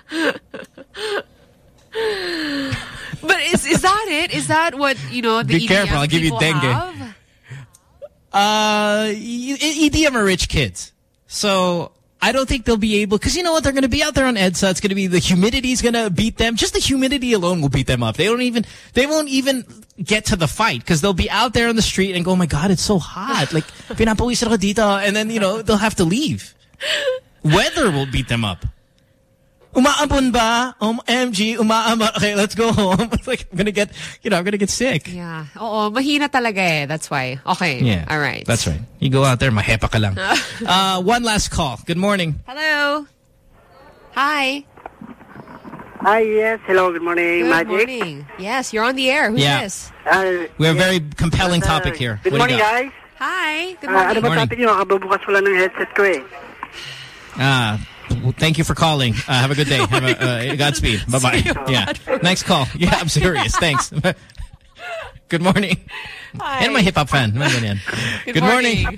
But is is that it? Is that what you know? The Be careful! I'll give you dengue. Have? Uh, E D M are rich kids, so I don't think they'll be able. Because you know what? They're going to be out there on EDSA. It's going to be the humidity's going to beat them. Just the humidity alone will beat them up. They don't even. They won't even get to the fight because they'll be out there on the street and go, "Oh my God, it's so hot!" Like pinapawisan ako dito, and then you know they'll have to leave. Weather will beat them up. Umaambon ba? Um, M G, umaambon. Okay, let's go home. It's like, I'm gonna get, you know, I'm gonna get sick. Yeah. Oo, mahina talaga eh. That's why. Okay. Yeah. All right. That's right. You go out there, mahepa ka lang. uh, one last call. Good morning. Hello. Hi. Hi, yes. Hello, good morning, Good Magic. morning. Yes, you're on the air. Who's Yeah. this? Uh, We have a very compelling uh, topic here. Good What do morning, you got? guys. Hi. Good Uh, morning. ano ba Morning. topic nyo? Kabubukas wala ng headset ko eh. Ah, well, thank you for calling. Uh, have a good day. Have a uh, Godspeed. Bye bye. Yeah. Next call. Yeah, I'm serious. Thanks. Good morning. Hi. And my hip hop fan. Mga ganyan. Good Good morning.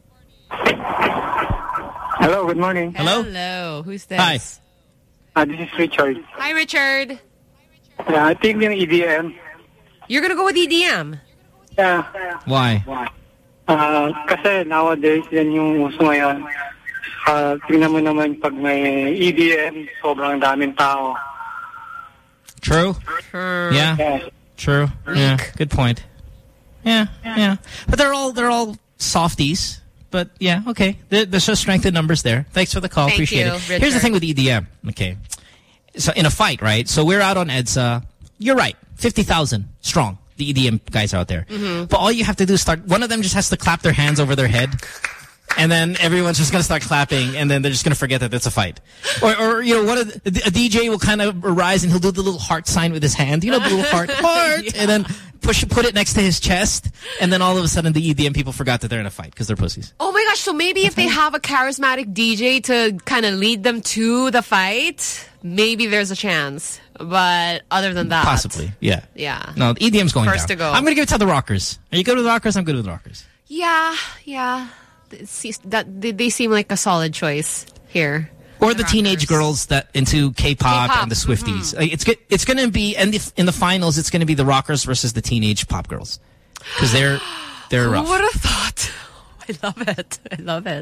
Hello, good morning. Hello. Hello. Who's this? Hi. Uh, this is Richard. Hi, Richard. Yeah, I think yung E D M. You're gonna go with E D M. Yeah. Why? Uh, kasi nowadays, yan yung uso ngayon. Uh, tingnan mo naman pag may E D M, sobrang daming tao. True. Yeah. Yeah. True. Yeah. Good point. Yeah. Yeah. But they're all they're all softies. But yeah, okay. There, there's just strength in numbers there. Thanks for the call. Thank Appreciate you, it. Richard. Here's the thing with E D M. Okay. So in a fight, right? So we're out on EDSA. You're right. fifty thousand strong. The E D M guys out there. Mm-hmm. But all you have to do is start. One of them just has to clap their hands over their head. And then everyone's just going to start clapping, and then they're just going to forget that it's a fight. Or, or you know, one of the, a D J will kind of arise, and he'll do the little heart sign with his hand. You know, the little heart, heart, Yeah. and then push, put it next to his chest, and then all of a sudden the E D M people forgot that they're in a fight because they're pussies. Oh my gosh, so maybe if they have a charismatic D J to kind of lead them to the fight, maybe there's a chance. But other than that... Possibly, yeah. Yeah. No, the E D M's going First down. to go. I'm going to give it to the Rockers. Are you good with the Rockers? I'm good with the Rockers. Yeah, yeah. It seems- That, they, they seem like a solid choice here. Or the teenage girls that into K-pop K-pop, and the Swifties. Like, it's good. It's going to be, and if, in the finals, it's going to be the Rockers versus the teenage pop girls because they're they're rough. Who would have thought? I love it. I love it.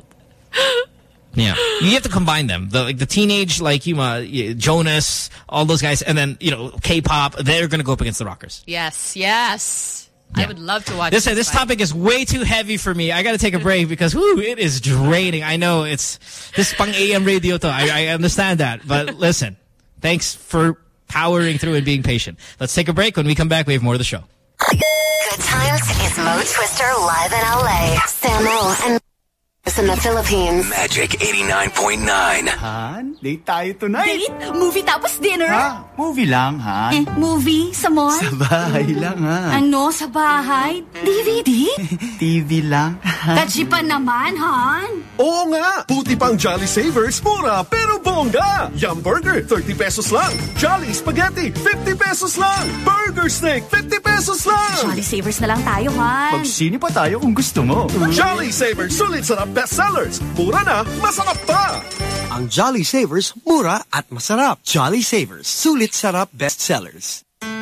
Yeah, you have to combine them. The like the teenage, like you, uh, Jonas, all those guys, and then you know K-pop. They're going to go up against the Rockers. Yes, yes. I would love to watch This this this fight. topic is way too heavy for me. I got to take a break because whoo, it is draining. I know it's this pang A M radio to. I, I understand that, but listen, thanks for powering through and being patient. Let's take a break. When we come back, we have more of the show. Good times is Mo Twister live in L A. Samo and in the Philippines. Magic eighty-nine point nine. Han, date tayo tonight. Date? Movie tapos dinner? Ha? Movie lang, Han. Eh, movie? Sa mall? Sa bahay lang, ha? Ano? Sa bahay? D V D? T V lang. Kajipan naman, Han. Oo nga! Buti pang Jolly Savers, mura pero bongga! Yum Burger, thirty pesos lang. Jolly Spaghetti, fifty pesos lang. Burger Steak, fifty pesos lang. Jolly Savers na lang tayo, Han. Magsini pa tayo kung gusto mo. Jolly Savers, sulit sarap bestsellers. Mura na, masarap pa! Ang Jolly Savers, mura at masarap. Jolly Savers, sulit sarap bestsellers.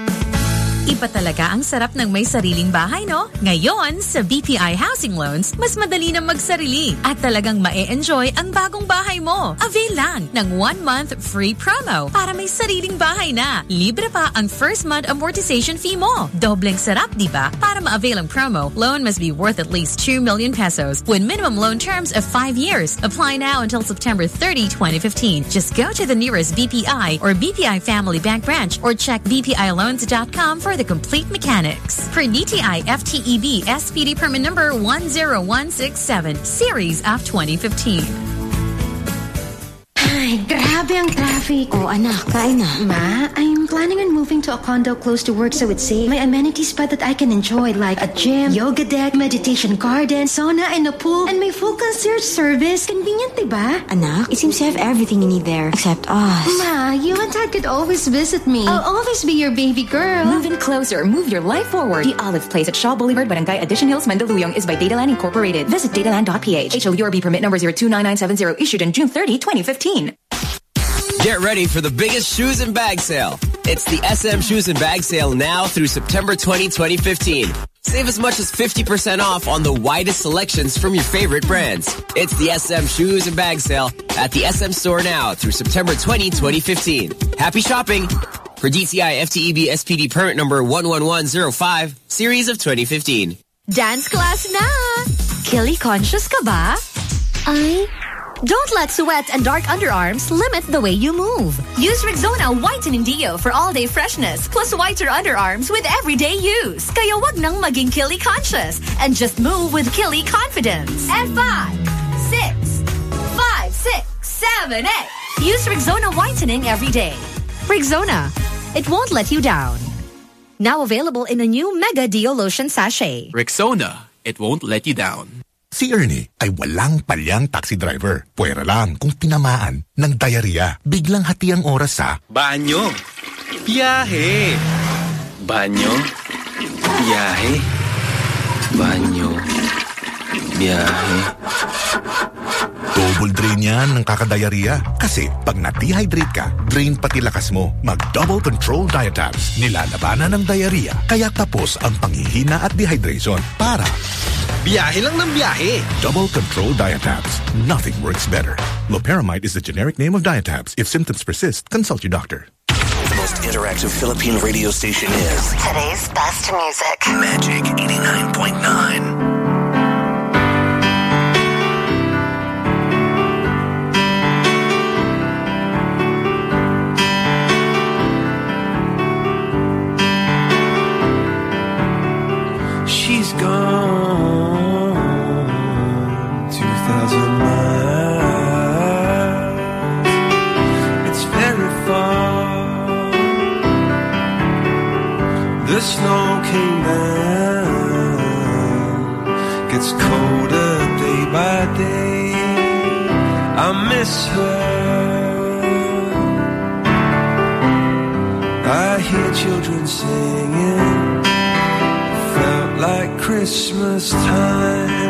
Iba talaga ang sarap ng may sariling bahay, no? Ngayon, sa B P I Housing Loans, mas madali na magsarili at talagang ma-e-enjoy ang bagong bahay mo. Avail lang ng one-month free promo para may sariling bahay na. Libre pa ang first month amortization fee mo. Dobleng sarap, di ba? Para ma-avail ang promo, loan must be worth at least two million pesos with minimum loan terms of five years. Apply now until September thirtieth, twenty fifteen. Just go to the nearest B P I or B P I Family Bank branch or check b p i loans dot com for the complete mechanics. For D T I F T E B S P D permit number one zero one six seven, series of twenty fifteen. Ay, grabe ang traffic. Oh, anak, kain na. Ma, I'm planning on moving to a condo close to work so it's safe. May amenities pa that I can enjoy like a gym, yoga deck, meditation garden, sauna, and a pool. And may full concierge service. Convenient, diba? Anak, it seems you have everything you need there except us. Ma, you and Dad could always visit me. I'll always be your baby girl. Move in closer. Move your life forward. The Olive Place at Shaw Boulevard, Barangay Addition Hills, Mandaluyong is by Dataland Incorporated. Visit dataland dot p h. H O U R B permit number zero two nine nine seven zero issued on June thirtieth, twenty fifteen. Get ready for the biggest shoes and bag sale. It's the S M Shoes and Bag Sale now through September twentieth, twenty fifteen. Save as much as fifty percent off on the widest selections from your favorite brands. It's the S M Shoes and Bag Sale at the S M store now through September twentieth, twenty fifteen. Happy shopping! For D T I F T E B S P D permit number one one one zero five, series of twenty fifteen. Dance class na! Kili conscious ka ba? Ay... Don't let sweat and dark underarms limit the way you move. Use Rexona Whitening Deo for all-day freshness plus whiter underarms with everyday use. Kaya wag nang maging Kili conscious and just move with Kili confidence. And five, six, five, six, seven, eight. Use Rexona Whitening every day. Rexona, it won't let you down. Now available in a new Mega Deo Lotion Sachet. Rexona, it won't let you down. Si Ernie ay walang palyang taxi driver. Puwera lang kung tinamaan ng diarrhea. Biglang hati ang oras sa banyo, biyahe, banyo, biyahe, banyo, biyahe. Double drain yan ng kakadiarrhea. Kasi pag na-dehydrate ka, drain pati lakas mo. Mag-double control diatabs. Nilalabanan ng diarrhea. Kaya tapos ang panghihina at dehydration para biyahe lang ng biyahe. Double control diatabs. Nothing works better. Loperamide is the generic name of diatabs. If symptoms persist, consult your doctor. The most interactive Philippine radio station is today's best music. Magic eighty-nine point nine. She's gone two thousand miles. It's very far. The snow came down, gets colder day by day. I miss her. I hear children singing. Felt like Christmas time.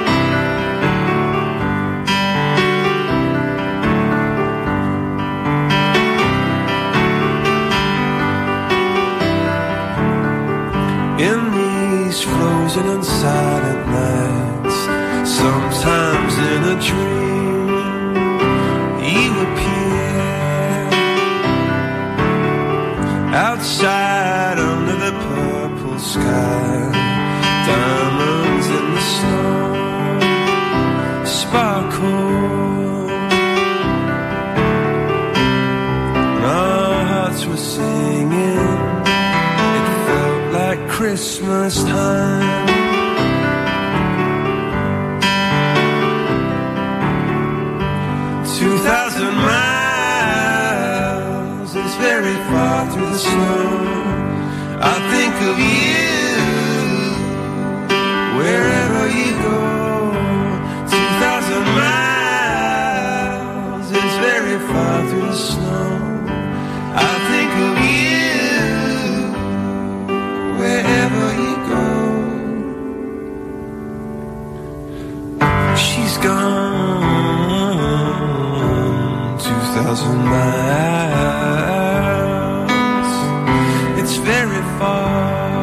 In these frozen and silent nights, sometimes in a dream, you appear outside under the purple sky. Diamonds in the snow sparkle, and our hearts were singing. It felt like Christmas time. Two thousand miles is very far through the snow. I think of you wherever you go. Two thousand miles is very far through the snow. I think of you wherever you go. She's gone two thousand miles. It's very far.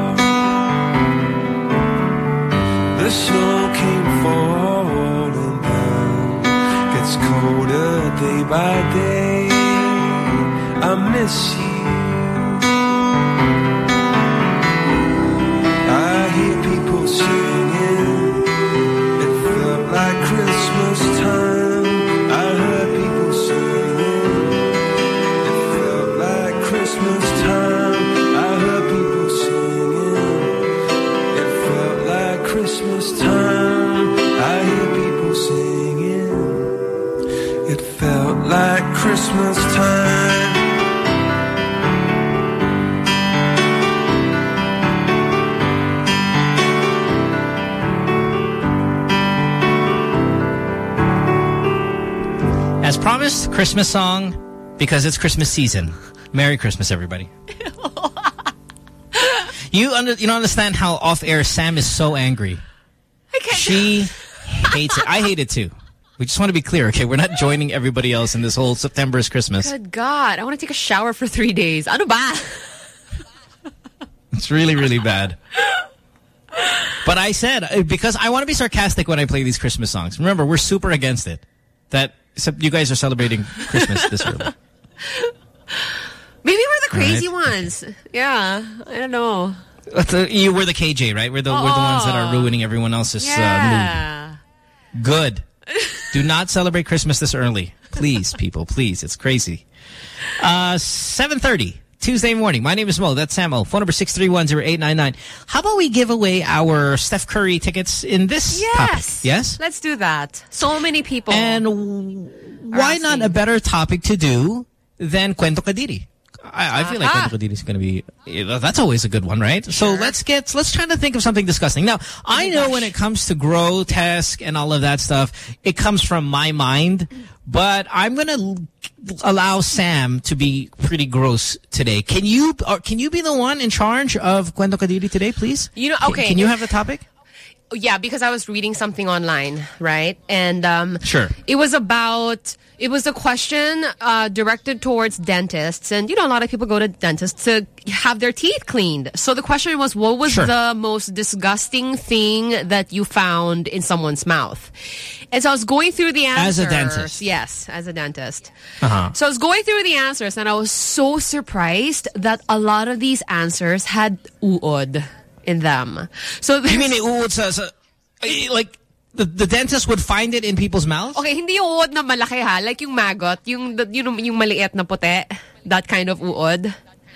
The snow came falling down, gets colder day by day. I miss you. I hear people singing. It felt like Christmas time. I heard people singing. It felt like Christmas time. I heard people singing. It felt like Christmas time. I hear people singing. It felt like Christmas time. As promised, Christmas song, because it's Christmas season. Merry Christmas, everybody. you under, you don't understand how off-air Sam is so angry. She hates it. I hate it too. We just want to be clear, okay? We're not joining everybody else in this whole September is Christmas. Good God. I want to take a shower for three days. Ano ba? It's really, really bad. But I said, because I want to be sarcastic when I play these Christmas songs. Remember, we're super against it. That except you guys are celebrating Christmas this early. Maybe we're the crazy right. ones. Yeah, I don't know. You were the K J, right? We're the, oh. we're the ones that are ruining everyone else's yeah. uh, mood. Good. Do not celebrate Christmas this early. Please, people, please. It's crazy. Uh, seven thirty, Tuesday morning. My name is Mo. That's Sam O. Phone number six three one, zero eight nine nine. How about we give away our Steph Curry tickets in this yes. topic? Yes? Let's do that. So many people. And why not a better topic to do than Kwento Kadiri? I, I feel like Kwento Kadiri is going to be, that's always a good one, right? Sure. So let's get, let's try to think of something disgusting. Now, oh I know gosh. when it comes to grotesque and all of that stuff, it comes from my mind, but I'm going to allow Sam to be pretty gross today. Can you, or can you be the one in charge of Kwento Kadiri today, please? You know, okay. Can, can you have the topic? Yeah, because I was reading something online, right? And um, sure. it was about, it was a question uh, directed towards dentists. And, you know, a lot of people go to dentists to have their teeth cleaned. So the question was, what was sure. the most disgusting thing that you found in someone's mouth? And so I was going through the answers. As a dentist? Yes, as a dentist. Uh-huh. So I was going through the answers, and I was so surprised that a lot of these answers had uod in them. So you mean uod sa, sa, like the, the dentist would find it in people's mouths? Okay, hindi yung uod na malaki ha, like yung maggot, yung yung yung maliit na puti, that kind of uod.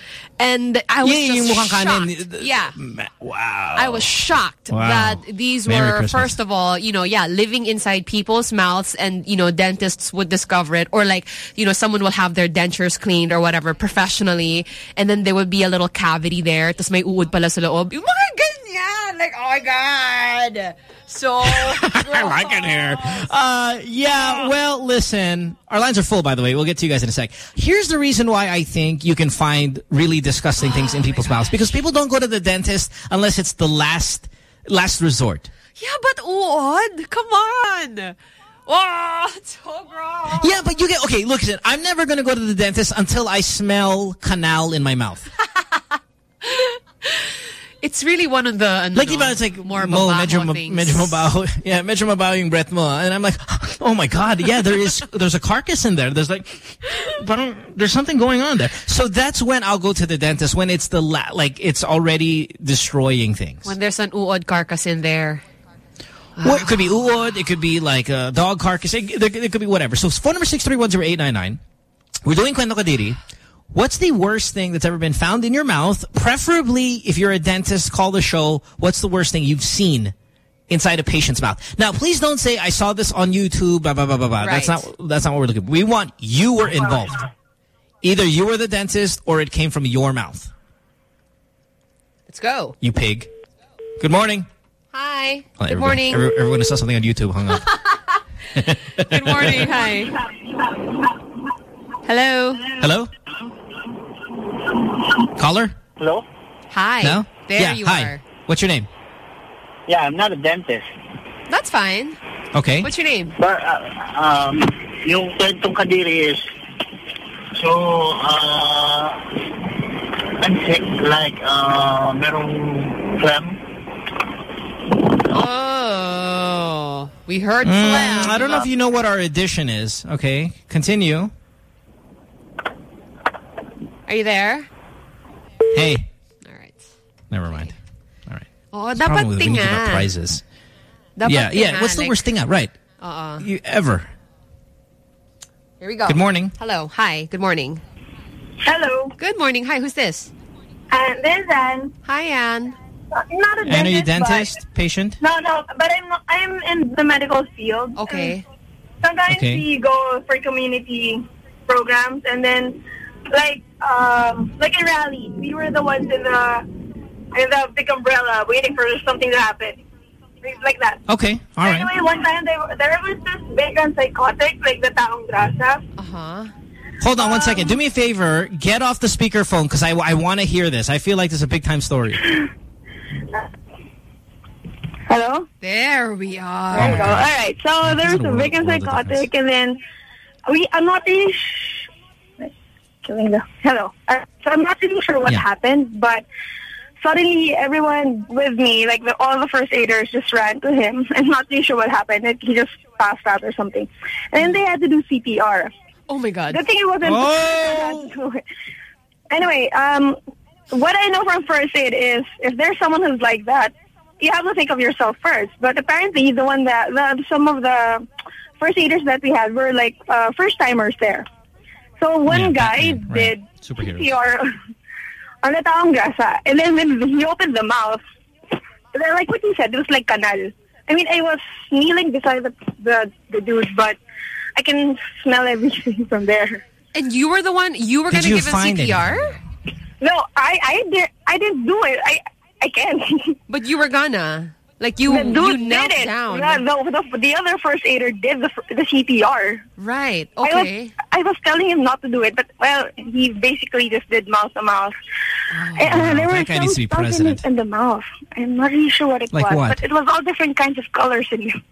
And I was yeah, just yung shocked. Kanin. Yeah. Wow. I was shocked wow. that these Merry were, Christmas. first of all, you know, yeah, living inside people's mouths, and, you know, dentists would discover it, or like, you know, someone will have their dentures cleaned or whatever professionally, and then there would be a little cavity there, tas may uod pala sa loob. Yung mga ganyan! Like, oh my God! So, I like it here. Uh, yeah, well, listen. Our lines are full, by the way. We'll get to you guys in a sec. Here's the reason why I think you can find really disgusting things in people's mouths. Because people don't go to the dentist unless it's the last last resort. Yeah, but uod? Come on! Oh, it's so gross. Yeah, but you get... Okay, look, listen, I'm never going to go to the dentist until I smell canal in my mouth. It's really one of the ano, like diba, it's like more mo, mabaho medyo, things. medyo mabaho. Yeah, medyo mabaho yung breath mo. And I'm like, oh my God, yeah, there is there's a carcass in there. There's like there's something going on there. So that's when I'll go to the dentist, when it's the la like it's already destroying things. When there's an uod carcass in there. Well, it could be uod, it could be like a dog carcass, it, it, it could be whatever. So phone number six three one zero eight nine nine. We're doing Kwento Kadiri. What's the worst thing that's ever been found in your mouth? Preferably, if you're a dentist, call the show. What's the worst thing you've seen inside a patient's mouth? Now, please don't say, I saw this on YouTube, blah, blah, blah, blah, blah. Right. That's not, that's not what we're looking for. We want you were involved. Either you were the dentist or it came from your mouth. Let's go. You pig. Good morning. Hi. Well, Good everybody, morning. Every, everyone who saw something on YouTube hung up. Good morning. Hi. Hello. Hello? Caller? Hello? Hi. No? There yeah, you hi. are. What's your name? Yeah, I'm not a dentist. That's fine. Okay. What's your name? But, uh, um, yung Kwentong Kadiri is, so, uh, I'm sick, like, uh, merong phlegm. Oh, we heard mm, phlegm. I don't know if you know what our edition is. Okay, continue. Are you there? Hey. All right. Never mind. All right. Oh, That's dapat we give out tinga. prizes. Dapat yeah, yeah. tinga, What's the like, worst thing out? Right. Uh-uh. You ever. Here we go. Good morning. Hello. Hi. Good morning. Hello. Good morning. Hi. Who's this? Uh, this is Anne. Hi, Anne. Uh, not a And dentist, are you dentist? but, Patient? No, no. But I'm I'm in the medical field. Okay. sometimes Okay. we go for community programs, and then like um, like in rally, we were the ones in the in the big umbrella waiting for something to happen, like that. Okay, all right. Anyway, one time they were, there was this big on psychotic, like the taong grasa. Uh huh. Hold on one second. Do me a favor. Get off the speakerphone because I, I want to hear this. I feel like this is a big-time story. Hello? There we are. There we go. All right. So there was a big and psychotic, and then we. I'm not really. Sh killing the. Hello. Uh, so I'm not really sure what Yeah. happened, but suddenly everyone with me, like the, all the first aiders, just ran to him. I'm not really sure what happened. Like, he just passed out or something, and then they had to do C P R. Oh my God. Good thing it wasn't. Oh. Anyway, um, what I know from first aid is if there's someone who's like that, you have to think of yourself first. But apparently, the one that the, some of the first aiders that we had were like uh, first timers there. So one Yeah, guy Batman, right. did Superheroes. C P R on the taong grasa, and then when he opened the mouth, then like what he said, it was like canal. I mean, I was kneeling beside the the, the dude, but I can smell everything from there. And you were the one, you were going to you give him find C P R? No, I I did I didn't do it. I I can't. But you were gonna. Like you, the dude you knelt did it. down. The, the, the other first aider did the, the C P R. Right. I was, Okay. I was telling him not to do it, but, well, he basically just did mouth to mouth. And, uh, there that was guy some needs to be stuff in, president. it- in the mouth. I'm not really sure what it Like was, what? but it was all different kinds of colors in it.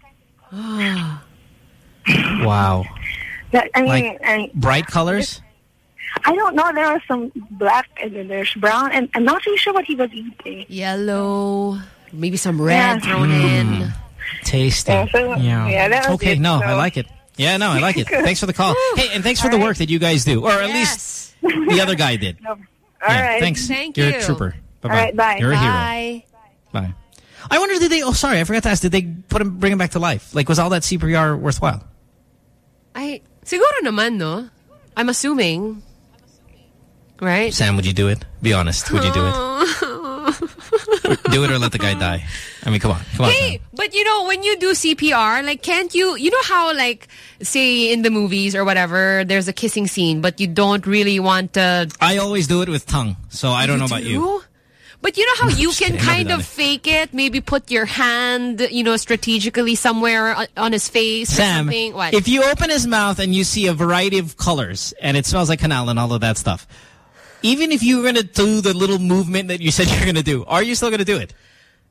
Wow. That, I mean, Like and bright colors? I don't know. There was some black and then there's brown, and I'm not really sure what he was eating. Yellow, maybe some red Yeah. thrown in. Tasty. Yeah, so- yeah, that was okay, it, no, so- I like it. Yeah, no, I like it. Thanks for the call. Hey, and thanks for the work that you guys do. Or at least the other guy did. All yeah, right. Thanks. Thank You're you. a trooper. Bye-bye. All right, bye. You're a hero. Bye. Bye. I wonder, did they, oh, sorry, I forgot to ask, did they put him, bring him back to life? Like, was all that C P R worthwhile? I, siguro naman, no? I'm assuming. Right? Sam, would you do it? Be honest. Would you do it? Do it or let the guy die? I mean, come on. Come on, Hey, Sam. but you know, when you do C P R, like, can't you, you know how, like, say in the movies or whatever, there's a kissing scene, but you don't really want to... I always do it with tongue, so I don't know about you. do? But you know how you Just can kidding, I've never kind done of it. fake it? Maybe put your hand, you know, strategically somewhere on- on his face or Sam, something? What? if you open his mouth and you see a variety of colors and it smells like canal and all of that stuff, even if you were going to do the little movement that you said you're going to do, are you still going to do it?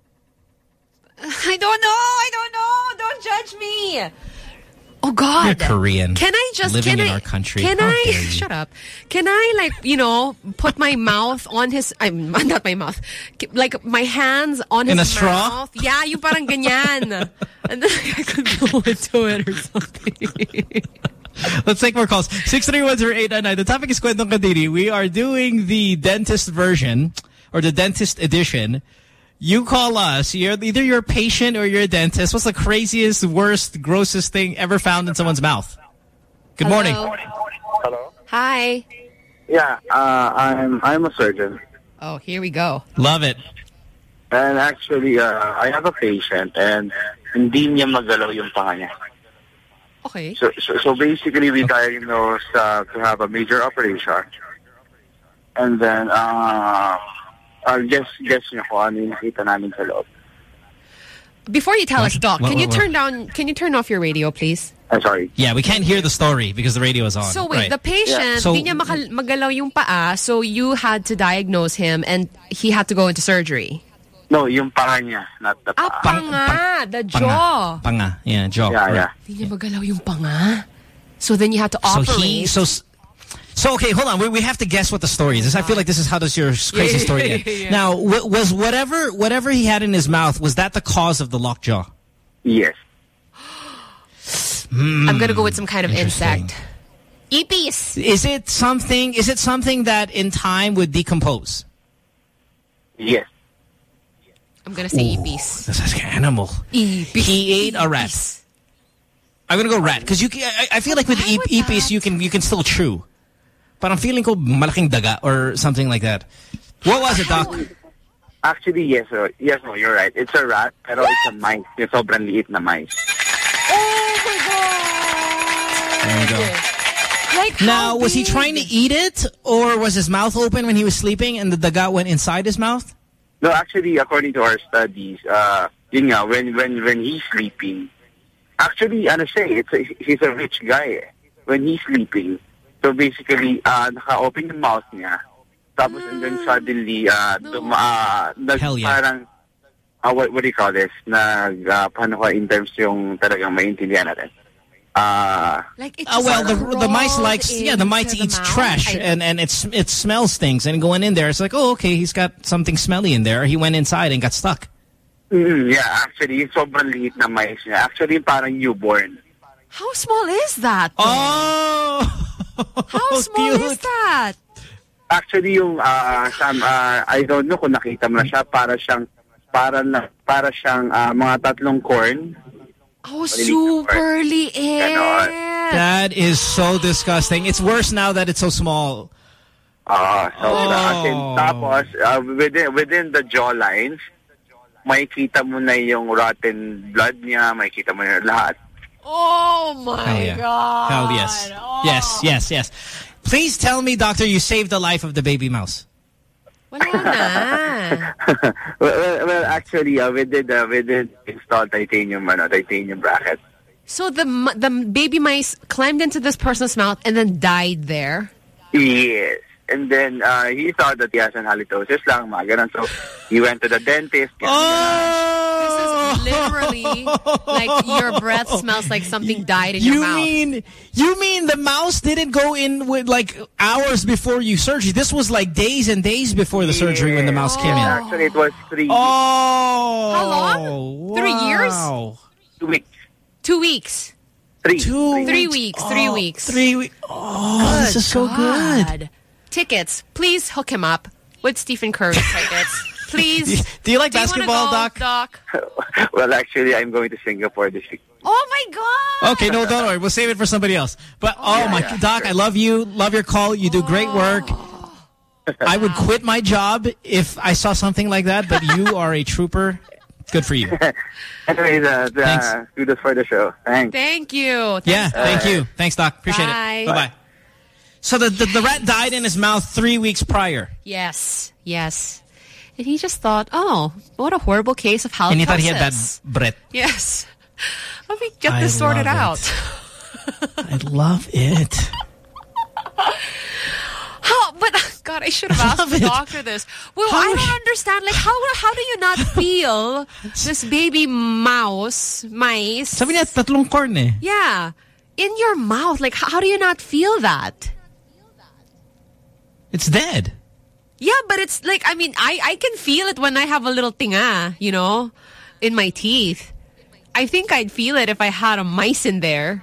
I don't know. I don't know. Don't judge me. Oh, God. You're Korean. Can I just... living can in I, our country. Can How I... dare you. Shut up. Can I, like, you know, put my mouth on his... I'm not my mouth. Like, my hands on his In a mouth. straw? Yeah, yung parang ganyan. And then I could blow into it or something. Let's take more calls. six three one zero eight nine nine. The topic is Kwentong Kadiri. We are doing the dentist version or the dentist edition. You call us. You're either you're a patient or you're a dentist. What's the craziest, worst, grossest thing ever found in someone's mouth? Good Hello. morning. Hello? Hi. Yeah, uh, I'm I'm a surgeon. Oh, here we go. Love it. And actually, uh, I have a patient and hindi niya magalaw yung panga niya. Okay. So, so, so basically, we diagnosed uh, to have a major operation. And then, uh, uh, guess, guess niyo kung ano yung nakita namin sa loob. Before you tell What? us, Doc, What, can you what, turn down, can you turn off your radio, please? I'm sorry. Yeah, we can't hear the story because the radio is on. So wait, Right. the patient, Yeah. So- di niya makal- magalaw yung paa, so you had to diagnose him and he had to go into surgery. No, yung panga niya, not the Ah, paa. panga, the jaw. Panga. Yeah, jaw. Yeah, right. yeah. Di niya magalaw yung panga. So then you had to So operate. he, so, so okay, hold on. We, we have to guess what the story is. This, I feel like this is how does your crazy Yeah, story yeah, end. yeah, yeah. Now, w was whatever whatever he had in his mouth, was that the cause of the locked jaw? Yes. Mm, I'm gonna go with some kind of interesting. insect. Ipis. Is it something? Is it something that in time would decompose? Yes. I'm gonna say ipis. This is an animal. Ipis. He ate a rat. I'm gonna go rat because you. Can, I, I feel like with ip ipis you can you can still chew, but I'm feeling ko malaking daga or something like that. What was it, Doc? Actually, yes, sir. Yes, no, you're right. It's a rat, pero it's a mice. Yung sobrang liit na mice. Oh my God! There you go. Like, now, was he big? trying to eat it, or was his mouth open when he was sleeping and the dagat went inside his mouth? No, actually, according to our studies, uh, yun nga, when, when, when he's sleeping, actually, ano siya, it's a, he's a rich guy. Eh. When he's sleeping, so basically, uh, naka-open yung mouth niya, tapos and then suddenly, uh, no. dum, uh, nag, Hell yeah. parang, uh, what, what do you call this? Nag, uh, paano ka in terms yung talagang maintindihan natin? Uh, like it uh, well, the the mice likes yeah the mice eats mouth. trash I, and and it's it smells things and going in there it's like oh okay he's got something smelly in there. He went inside and got stuck. Mm, yeah, actually, yung sobrang liit na mice niya. Actually, parang newborn. How small is that? Though? Oh, how small cute. is that? Actually, yung uh, Sam, uh, I don't know kung nakita mo na siya. Para siyang para na para siyang uh, mga tatlong corn. Oh, super liit. That is so disgusting. It's worse now that it's so small. Ah, uh, so oh. tapos uh, within within the jaw lines, makikita mo na yung rotten blood niya, makikita mo na lahat. Oh my Hell yeah. God. Hell yes. Oh. Yes, yes, yes. Please tell me, doctor, you saved the life of the baby mouse. Wala na. well, well, well, actually, uh, we did uh, we did install titanium, ano, titanium bracket. So the the baby mice climbed into this person's mouth and then died there? Yes. And then uh, he thought that he has an halitosis lang, mga ganun. So he went to the dentist. Oh! This is literally like your breath smells like something died in you your mouth. Mean, you mean the mouse didn't go in with like hours before you surgery? This was like days and days before the yeah. surgery when the mouse oh. came in. Actually, it was three. Oh! How long? Wow. Three years? Two weeks. Two weeks. Three. Two. Three, three weeks. Oh, three weeks. Three weeks. Oh, good this is so God. good. Tickets. Please hook him up with Stephen Curry tickets. Please. Do you like Do basketball, you go, Doc? Doc? Well, actually, I'm going to Singapore this week. Oh, my God. Okay, no, don't worry. We'll save it for somebody else. But, oh, oh yeah, my, yeah, Doc, sure. I love you. Love your call. You do great work. I would quit my job if I saw something like that, but you are a trooper. Good for you. Anyways, uh, uh, kudos for the show. Thanks. Thank you. Thanks, yeah, Doc. thank you. Thanks, Doc. Appreciate Bye. it. Bye-bye. So the, the the rat died in his mouth three weeks prior. Yes, yes. And he just thought, oh, what a horrible case of halitosis. And he thought he had bad breath. Yes. Let me get I this sorted love out. I love it. How? But God, I should have asked the doctor this. Well, how I don't understand. Like, how how do you not feel this baby mouse, mice? Sabi niya, tatlong corn eh. Yeah. In your mouth. Like, how do you not feel that? It's dead. Yeah, but it's like, I mean, I, I can feel it when I have a little tinga, you know, in my teeth. I think I'd feel it if I had a mice in there.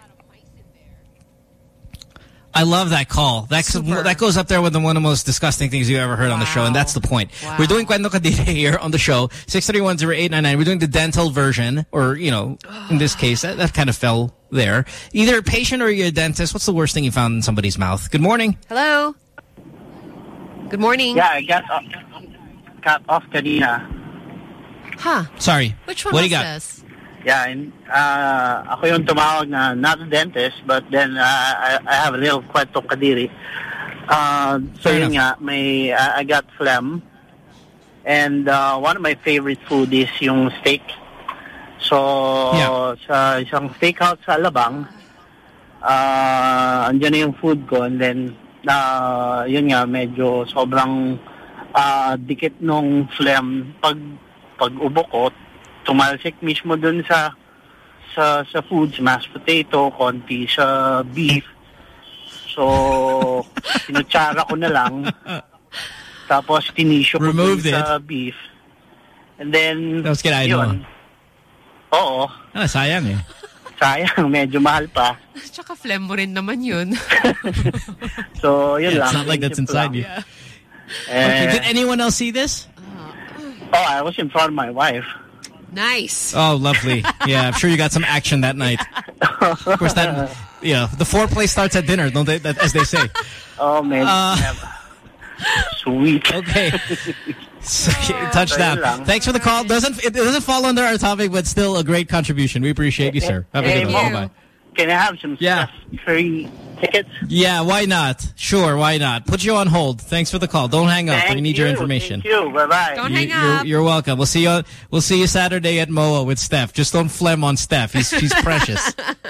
I love that call. That's, that goes up there with the, one of the most disgusting things you ever heard wow. on the show, and that's the point. Wow. We're doing Kwento Kadire here on the show, six three one, zero eight nine nine. We're doing the dental version, or, you know, in this case, that, that kind of fell there. Either a patient or you're a dentist. What's the worst thing you found in somebody's mouth? Good morning. Hello. Good morning. Yeah, I got off, got off kanina. Huh. Sorry. Which one what was do you got? this? Yeah, and, uh, ako yung tumawag na not a dentist, but then uh, I, I have a little kwento kadiri. Uh, so yun nga, may, uh, I got phlegm. And uh, one of my favorite food is yung steak. So, yeah. sa isang steakhouse sa Alabang, uh, andyan na yung food ko, and then, uh, yun nga, medyo sobrang uh, dikit nung phlegm. Pag, pag ubo ko, tumalsik mismo dun sa sa sa foods, mashed potato, konti sa beef. So, sinutsara ko na lang. Tapos, tinisyo ko dun sa beef. And then, tapos kinain mo? Oo. Ah, sayang eh. Sayang, medyo mahal pa. Tsaka phlegm mo rin naman yun. So, yun yeah, lang. It's not like that's inside you. Yeah. Okay, did anyone else see this? Oh, I was in front of my wife. Nice. Oh, lovely. Yeah, I'm sure you got some action that night. Of course, that, you know, the foreplay starts at dinner, don't they, that, as they say. Oh, man. Uh, Sweet. Okay. So, touchdown. Thanks for the call. Doesn't It doesn't fall under our topic, but still a great contribution. We appreciate you, sir. Have a hey, good one. Bye-bye. can I have some yeah. free tickets? Yeah, why not? Sure, why not? Put you on hold. Thanks for the call. Don't hang up. Thank we need you, your information. Thank you. Bye-bye. Don't you, hang you're, up. You're welcome. We'll see you on, we'll see you Saturday at M O A with Steph. Just don't phlegm on Steph. He's, she's precious.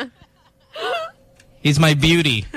He's my beauty.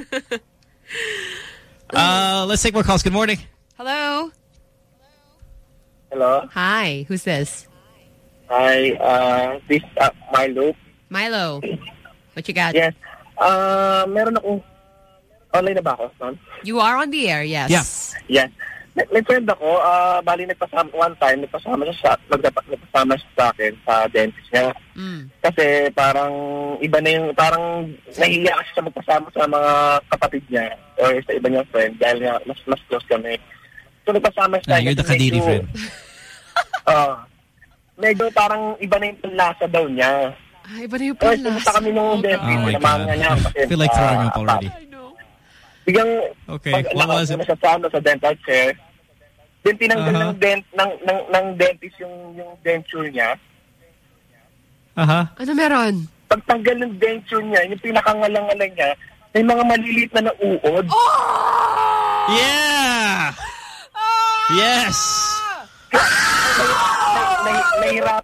Uh, let's take more calls. Good morning. Hello. Hello. Hi. Who's this? Hi. Uh, this uh, Milo. Milo. What you got? Yes. Uh, meron akong online na ba ako, ma'am? You are on the air, yes. Yes. Yes. May, may friend ako, uh, bali nagpasama, one time, nagpasama siya sa, magdapa, nagpasama siya sa akin sa dentist niya. Mm. Kasi parang iba na yung, parang nahihiya kasi siya magpasama sa mga kapatid niya or sa iba niyang friend dahil nga mas, mas close kami. So nagpasama siya. Ah, you're the Kadiri friend. Uh, medyo parang iba na yung lasa daw niya. Ay, iba na yung panlasa. Pumunta kami nung dentist. Oh my God. I feel like throwing up already. Biglang, okay, pag, what was it? Sa sa, sa dental chair, then tinanggal Uh-huh. ng, dent, ng, ng, ng dentist yung, yung denture niya. Aha. Ano meron? Pagtanggal ng denture niya, yung pinakangalang-ngalang niya, may mga maliliit na nauod. Oh! Yeah! Yes! Nahirap.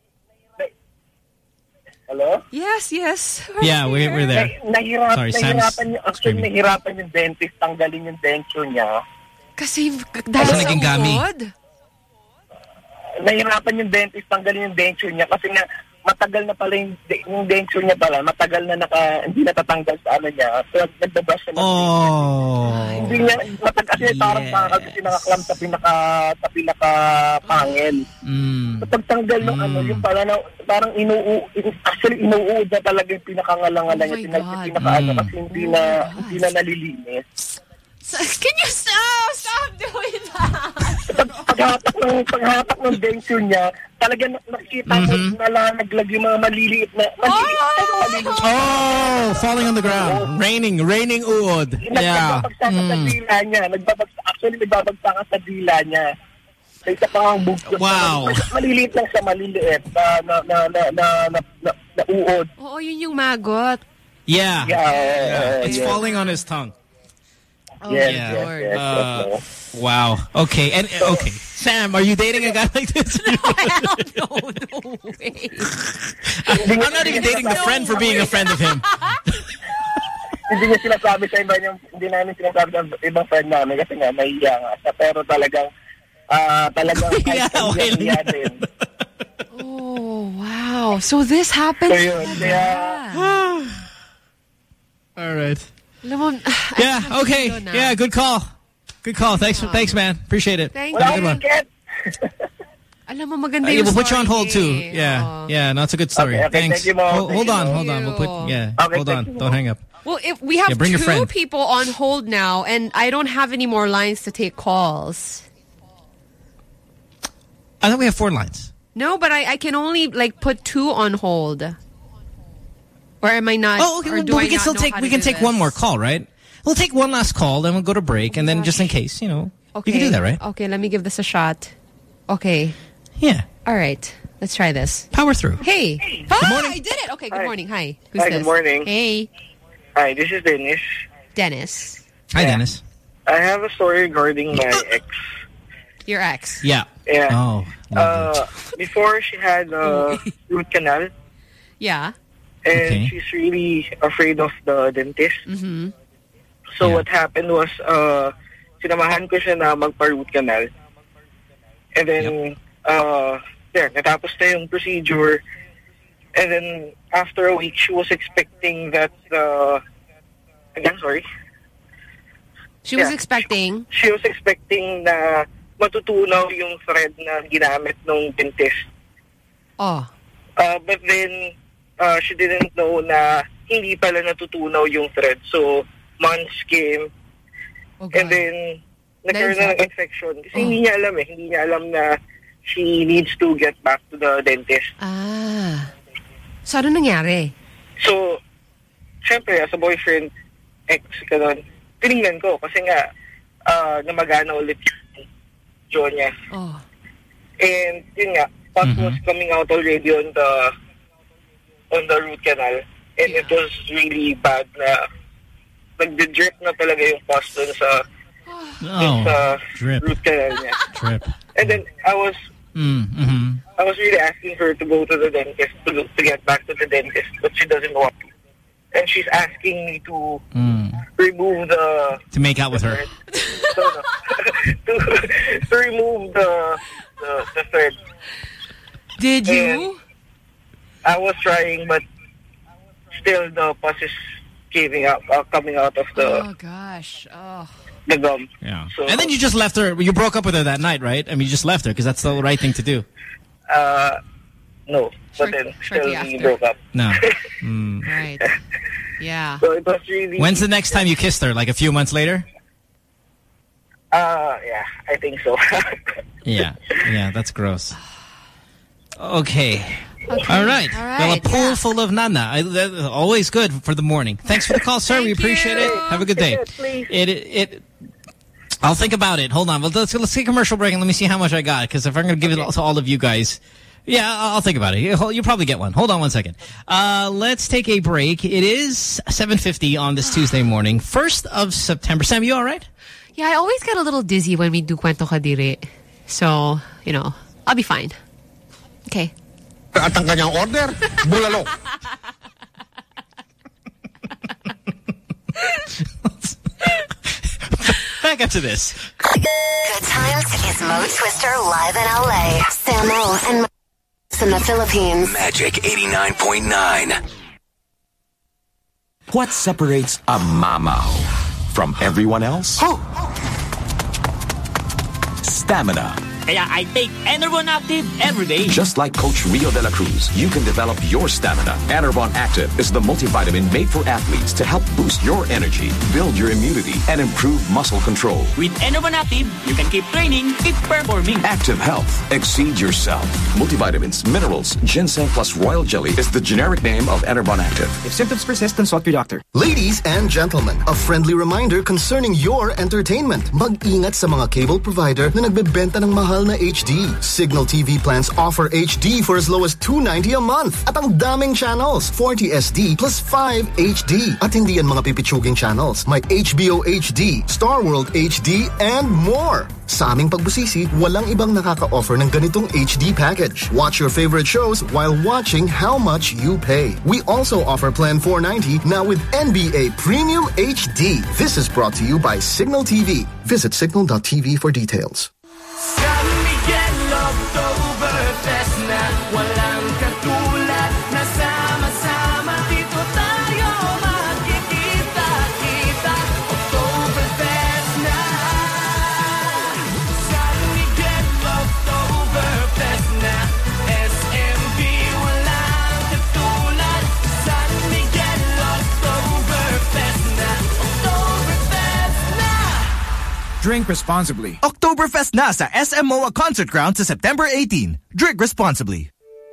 Hello? Yes, yes. Yeah, we're, we're there. Nahirap, Sorry, nahirapan Sam's yung, actually, nahirapan yung dentist tanggalin yung denture niya. Kasi dahil sa uod? Nahirapan yung dentist tanggalin yung denture niya kasi nga matagal na pala yung, yung denture niya pala, matagal na naka, hindi natatanggal sa ano niya. So, nagbabash siya. Oh. Hindi niya, matagal kasi yes. Parang kasi pinaka-clamp sa pinaka, sa pinaka-pangil. Mm. So, pagtanggal ng mm. ano, yung pala na, parang inuu, actually inuuod na talaga yung pinaka-ngalangalan niya. Pinaka, pinaka-ano mm. kasi hindi na, hindi na nalilinis. Can you stop? Stop doing that! Pag, paghatak ng, paghatak ng denture niya, talaga nakikita mo mm-hmm. na naglag yung mga maliliit na, maliliit oh! na maliliit. Oh, falling on the ground. Oh. Raining, raining uod. Yeah. Nagbabagsakan mm. sa dila niya. Nagbabagsakan, actually, nagbabagsakan sa dila niya. Sa isa pa ang bugso. Wow. Maliliit lang siya, maliliit na, na, na, na, na, na, na, na uod. Oo, yun yung magot. Yeah. Yeah. yeah. It's yeah. falling on his tongue. Oh, yes, yeah. yes, yes, uh, yes, wow. Okay. And okay. Sam, are you dating a guy like this? No, hell no, no way. I'm not even dating the friend for being a friend of him. Hindi niya sinasabi sa iba niyang, hindi namin sinasabi sa ibang friend namin kasi nga nahiya nga siya. Pero talagang, ah, uh, talagang yeah, okay niya din. Oh, wow. So this happened? So yun, yeah. All right. Yeah, okay. Yeah, good call. Good call. Thanks, thanks, man. Appreciate it. Thank Have you. a good one. Alam mo, maganda uh, yung We'll story. put you on hold, too. Yeah, oh. yeah, no, it's a good story. Okay, okay, thanks. thank you, Mom. Hold, hold on, Thank hold on. We'll put, yeah, okay, hold on. You, Don't hang up. Well, if we have yeah, bring two your friend. people on hold now, and I don't have any more lines to take calls. I thought we have four lines. No, but I, I can only, like, put two on hold. Or am I not? Oh, okay. Or Well, do but I we can not still know take, how we to can do take this? one more call, right? We'll take one last call, then we'll go to break, and then just in case, you know, Okay. you can do that, right? Okay, let me give this a shot. Okay. Yeah. All right. Let's try this. Power through. Hey. Hey. Hi, Good morning. I did it. Okay, good Hi. morning. Hi. Who's Hi, this? good morning. Hey. Hi, this is Dennis. Dennis. Hi, yeah. Dennis. I have a story regarding my ex. Your ex. Yeah. Yeah. Oh. Uh, before she had a root canal. Yeah. And okay. she's really afraid of the dentist. Mm-hmm. So yeah. what happened was, uh, sinamahan ko siya na magpa-root canal. And then, yep. uh, there, natapos na yung procedure. And then, after a week, she was expecting that, uh, again, sorry. She was yeah. expecting? She was expecting na matutunaw yung thread na ginamit ng dentist. Oh. Uh, but then, uh, she didn't know na hindi pala natutunaw yung thread. So, months came. Oh, and then, nagkaroon na ng infection. Kasi oh. hindi niya alam eh. Hindi niya alam na she needs to get back to the dentist. Ah. So, ano nangyari? So, syempre, as a boyfriend, ex ka nun, tinignan ko. Kasi nga, uh, namagana ulit yung jaw niya. Oh. And, yun nga, pus mm-hmm. was coming out already on the on the root canal. And it was really bad na nagdi-drip na talaga yung pus dun sa, oh, sa drip. root canal niya. Drip. And then I was mm, mm-hmm. I was really asking her to go to the dentist, to, go, to get back to the dentist, but she doesn't want to. And she's asking me to mm. remove the... To make out with her. No, no. to, to remove the, the, the thread. Did you? And I was trying, but still the pus is caving out, uh, coming out of the... Oh, gosh. Oh. The gum. Yeah. So, and then you just left her. You broke up with her that night, right? I mean, you just left her because that's the right thing to do. Uh, no. Short, but then still we after. broke up. No. Mm. Right. Yeah. So it was really... When's the next time you kissed her? Like a few months later? Uh, yeah, I think so. Yeah. Yeah, that's gross. Okay. Okay. All right. All right. Well, a pool yeah. full of nana. I, that, always good for the morning. Thanks for the call, sir. Thank we appreciate you. it. Have a good day. Please. It, it, it, I'll think about it. Hold on. Well, let's, let's take a commercial break and let me see how much I got. Because if I'm going to give okay. it to all of you guys, yeah, I'll think about it. You'll, you'll probably get one. Hold on one second. Uh, let's take a break. It is seven fifty on this Tuesday morning, first of September. Sam, you all right? Yeah, I always get a little dizzy when we do Kwento Kadiri. So, you know, I'll be fine. Okay. At ang kanyang order, bulalo. Back up to this. Good times is Mo Twister live in L A. Samo and Mo in the Philippines. Magic eighty-nine point nine. What separates a mamaw from everyone else? Stamina. Kaya I take Enervon Active every day. Just like Coach Rio de la Cruz, you can develop your stamina. Enervon Active is the multivitamin made for athletes to help boost your energy, build your immunity, and improve muscle control. With Enervon Active, you can keep training, keep performing. Active health. Exceed yourself. Multivitamins, minerals, ginseng plus royal jelly is the generic name of Enervon Active. If symptoms persist, consult your doctor. Ladies and gentlemen, a friendly reminder concerning your entertainment. Mag-ingat sa mga cable provider na nagbebenta ng mahal na H D. Signal T V plans offer H D for as low as two ninety a month. At ang daming channels, forty S D plus five H D. At hindi yan mga pipitsuging channels. May H B O H D, Star World H D, and more. Sa aming pagbusisi, walang ibang nakaka-offer ng ganitong H D package. Watch your favorite shows while watching how much you pay. We also offer Plan four ninety now with N B A Premium H D. This is brought to you by Signal T V. Visit signal dot T V for details. San Miguel Oktoberfest na walang katulad na sama-sama dito tayo magkikita-kita. Oktoberfest na San Miguel Oktoberfest na S M B walang katulad. San Miguel Oktoberfest na Oktoberfest na. Drink responsibly. Oktoberfest na sa S M O A Concert Ground to September eighteenth. Drink responsibly.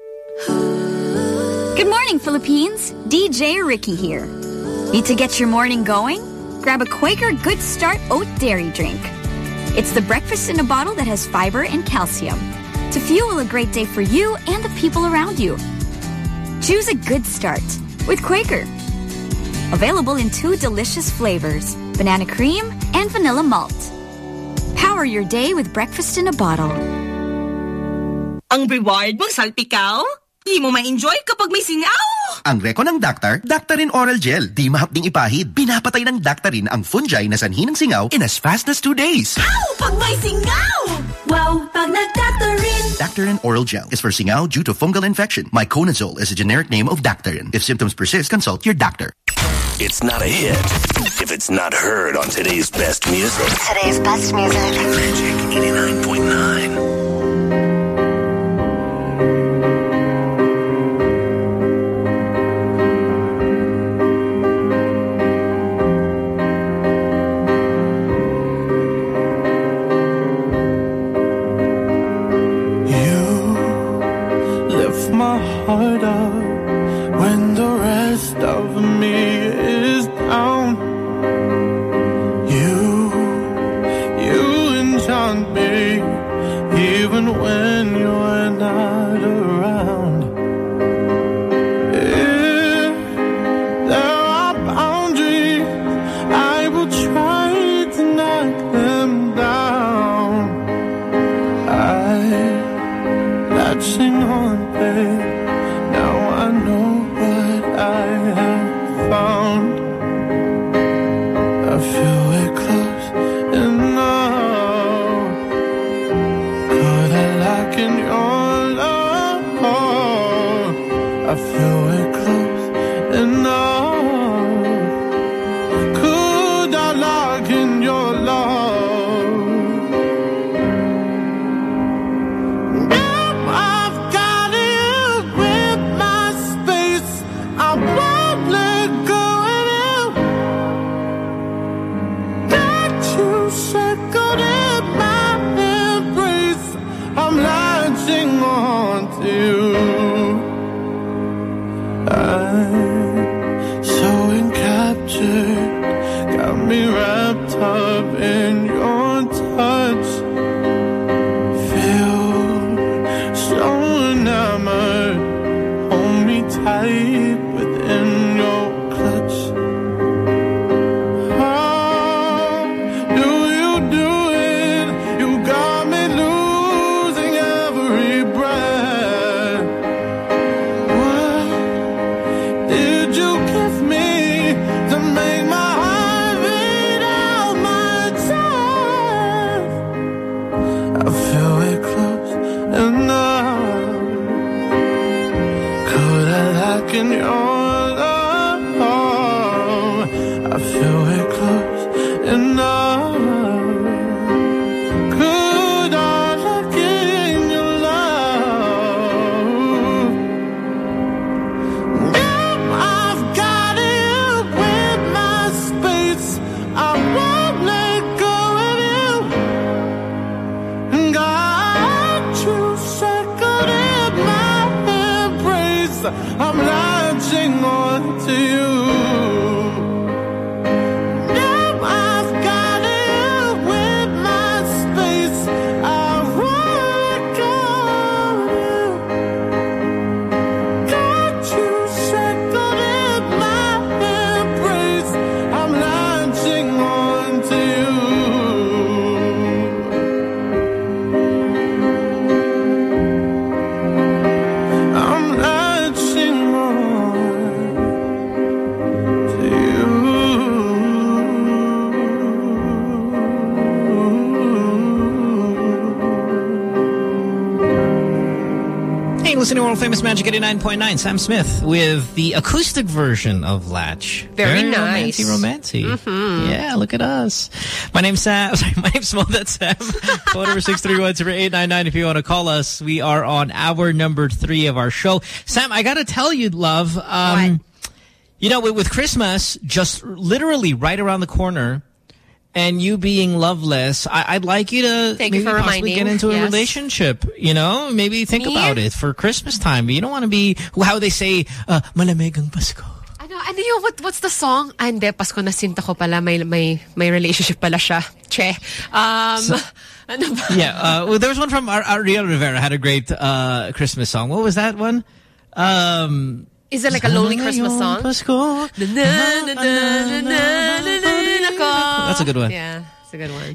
Good morning, Philippines. D J Ricky here. Need to get your morning going? Grab a Quaker Good Start Oat Dairy Drink. It's the breakfast in a bottle that has fiber and calcium to fuel a great day for you and the people around you. Choose a good start with Quaker. Available in two delicious flavors, banana cream and vanilla malt. Power your day with breakfast in a bottle. Ang reward mong salpikaw? Di mo ma-enjoy kapag may singaw! Ang reko ng Daktar, Daktarin Oral Gel. Di mahapding ipahid. Binapatay ng Daktarin ang fungi na sanhi ng singaw in as fast as two days. Ow! Pag may singaw! Wow! Pag nag-Daktarin! Daktarin Oral Gel is for singaw due to fungal infection. Myconazole is a generic name of Daktarin. If symptoms persist, consult your doctor. It's not a hit if it's not heard on today's best music. Today's best music. Magic eighty-nine point nine. My heart up when the rest of me is down. You, you enchant me even when you're not around. If shackled in my embrace. I'm latching on to you. I'm so encaptured, got me wrapped up in your touch. Feel so enamored, hold me tight within your clutch. How do you do it? You got me losing every breath. What did you give me to make my heart beat out my chest? I feel it close enough. Could I liken your I feel it close enough. Could I look in your love? Now I've got you with my space. I won't let go of you. And got you shackled in my embrace. I'm latching on to you. Listening to World Famous Magic eighty-nine point nine. Sam Smith with the acoustic version of Latch. Very, Very nice. Romancy, romancy. Mm-hmm. Yeah, look at us. My name's Sam. Sorry, my name's Mo. That's Sam. Phone number six three one zero eight nine nine if you want to call us. We are on hour number three of our show. Sam, I got to tell you, love. Um, you know, with, with Christmas, just literally right around the corner, and you being loveless, I, I'd like you to Thank maybe you for possibly reminding. get into a Yes. relationship. You know, maybe think Me? about it for Christmas time. You don't want to be how they say, uh, malamig ang Pasko. Ano, ano yung, what, what's the song? Ah, hindi, Pasko na sinta ko pala. May, may, may relationship pala siya. Che. Um, So- ano ba? Yeah, uh, well, there was one from Ar Ariel Rivera had a great uh, Christmas song. What was that one? Um, Is it like a lonely Christmas song? Pasko. Na, na, na, na, na, na, na, na, nako. That's a good one. Yeah, it's a good one.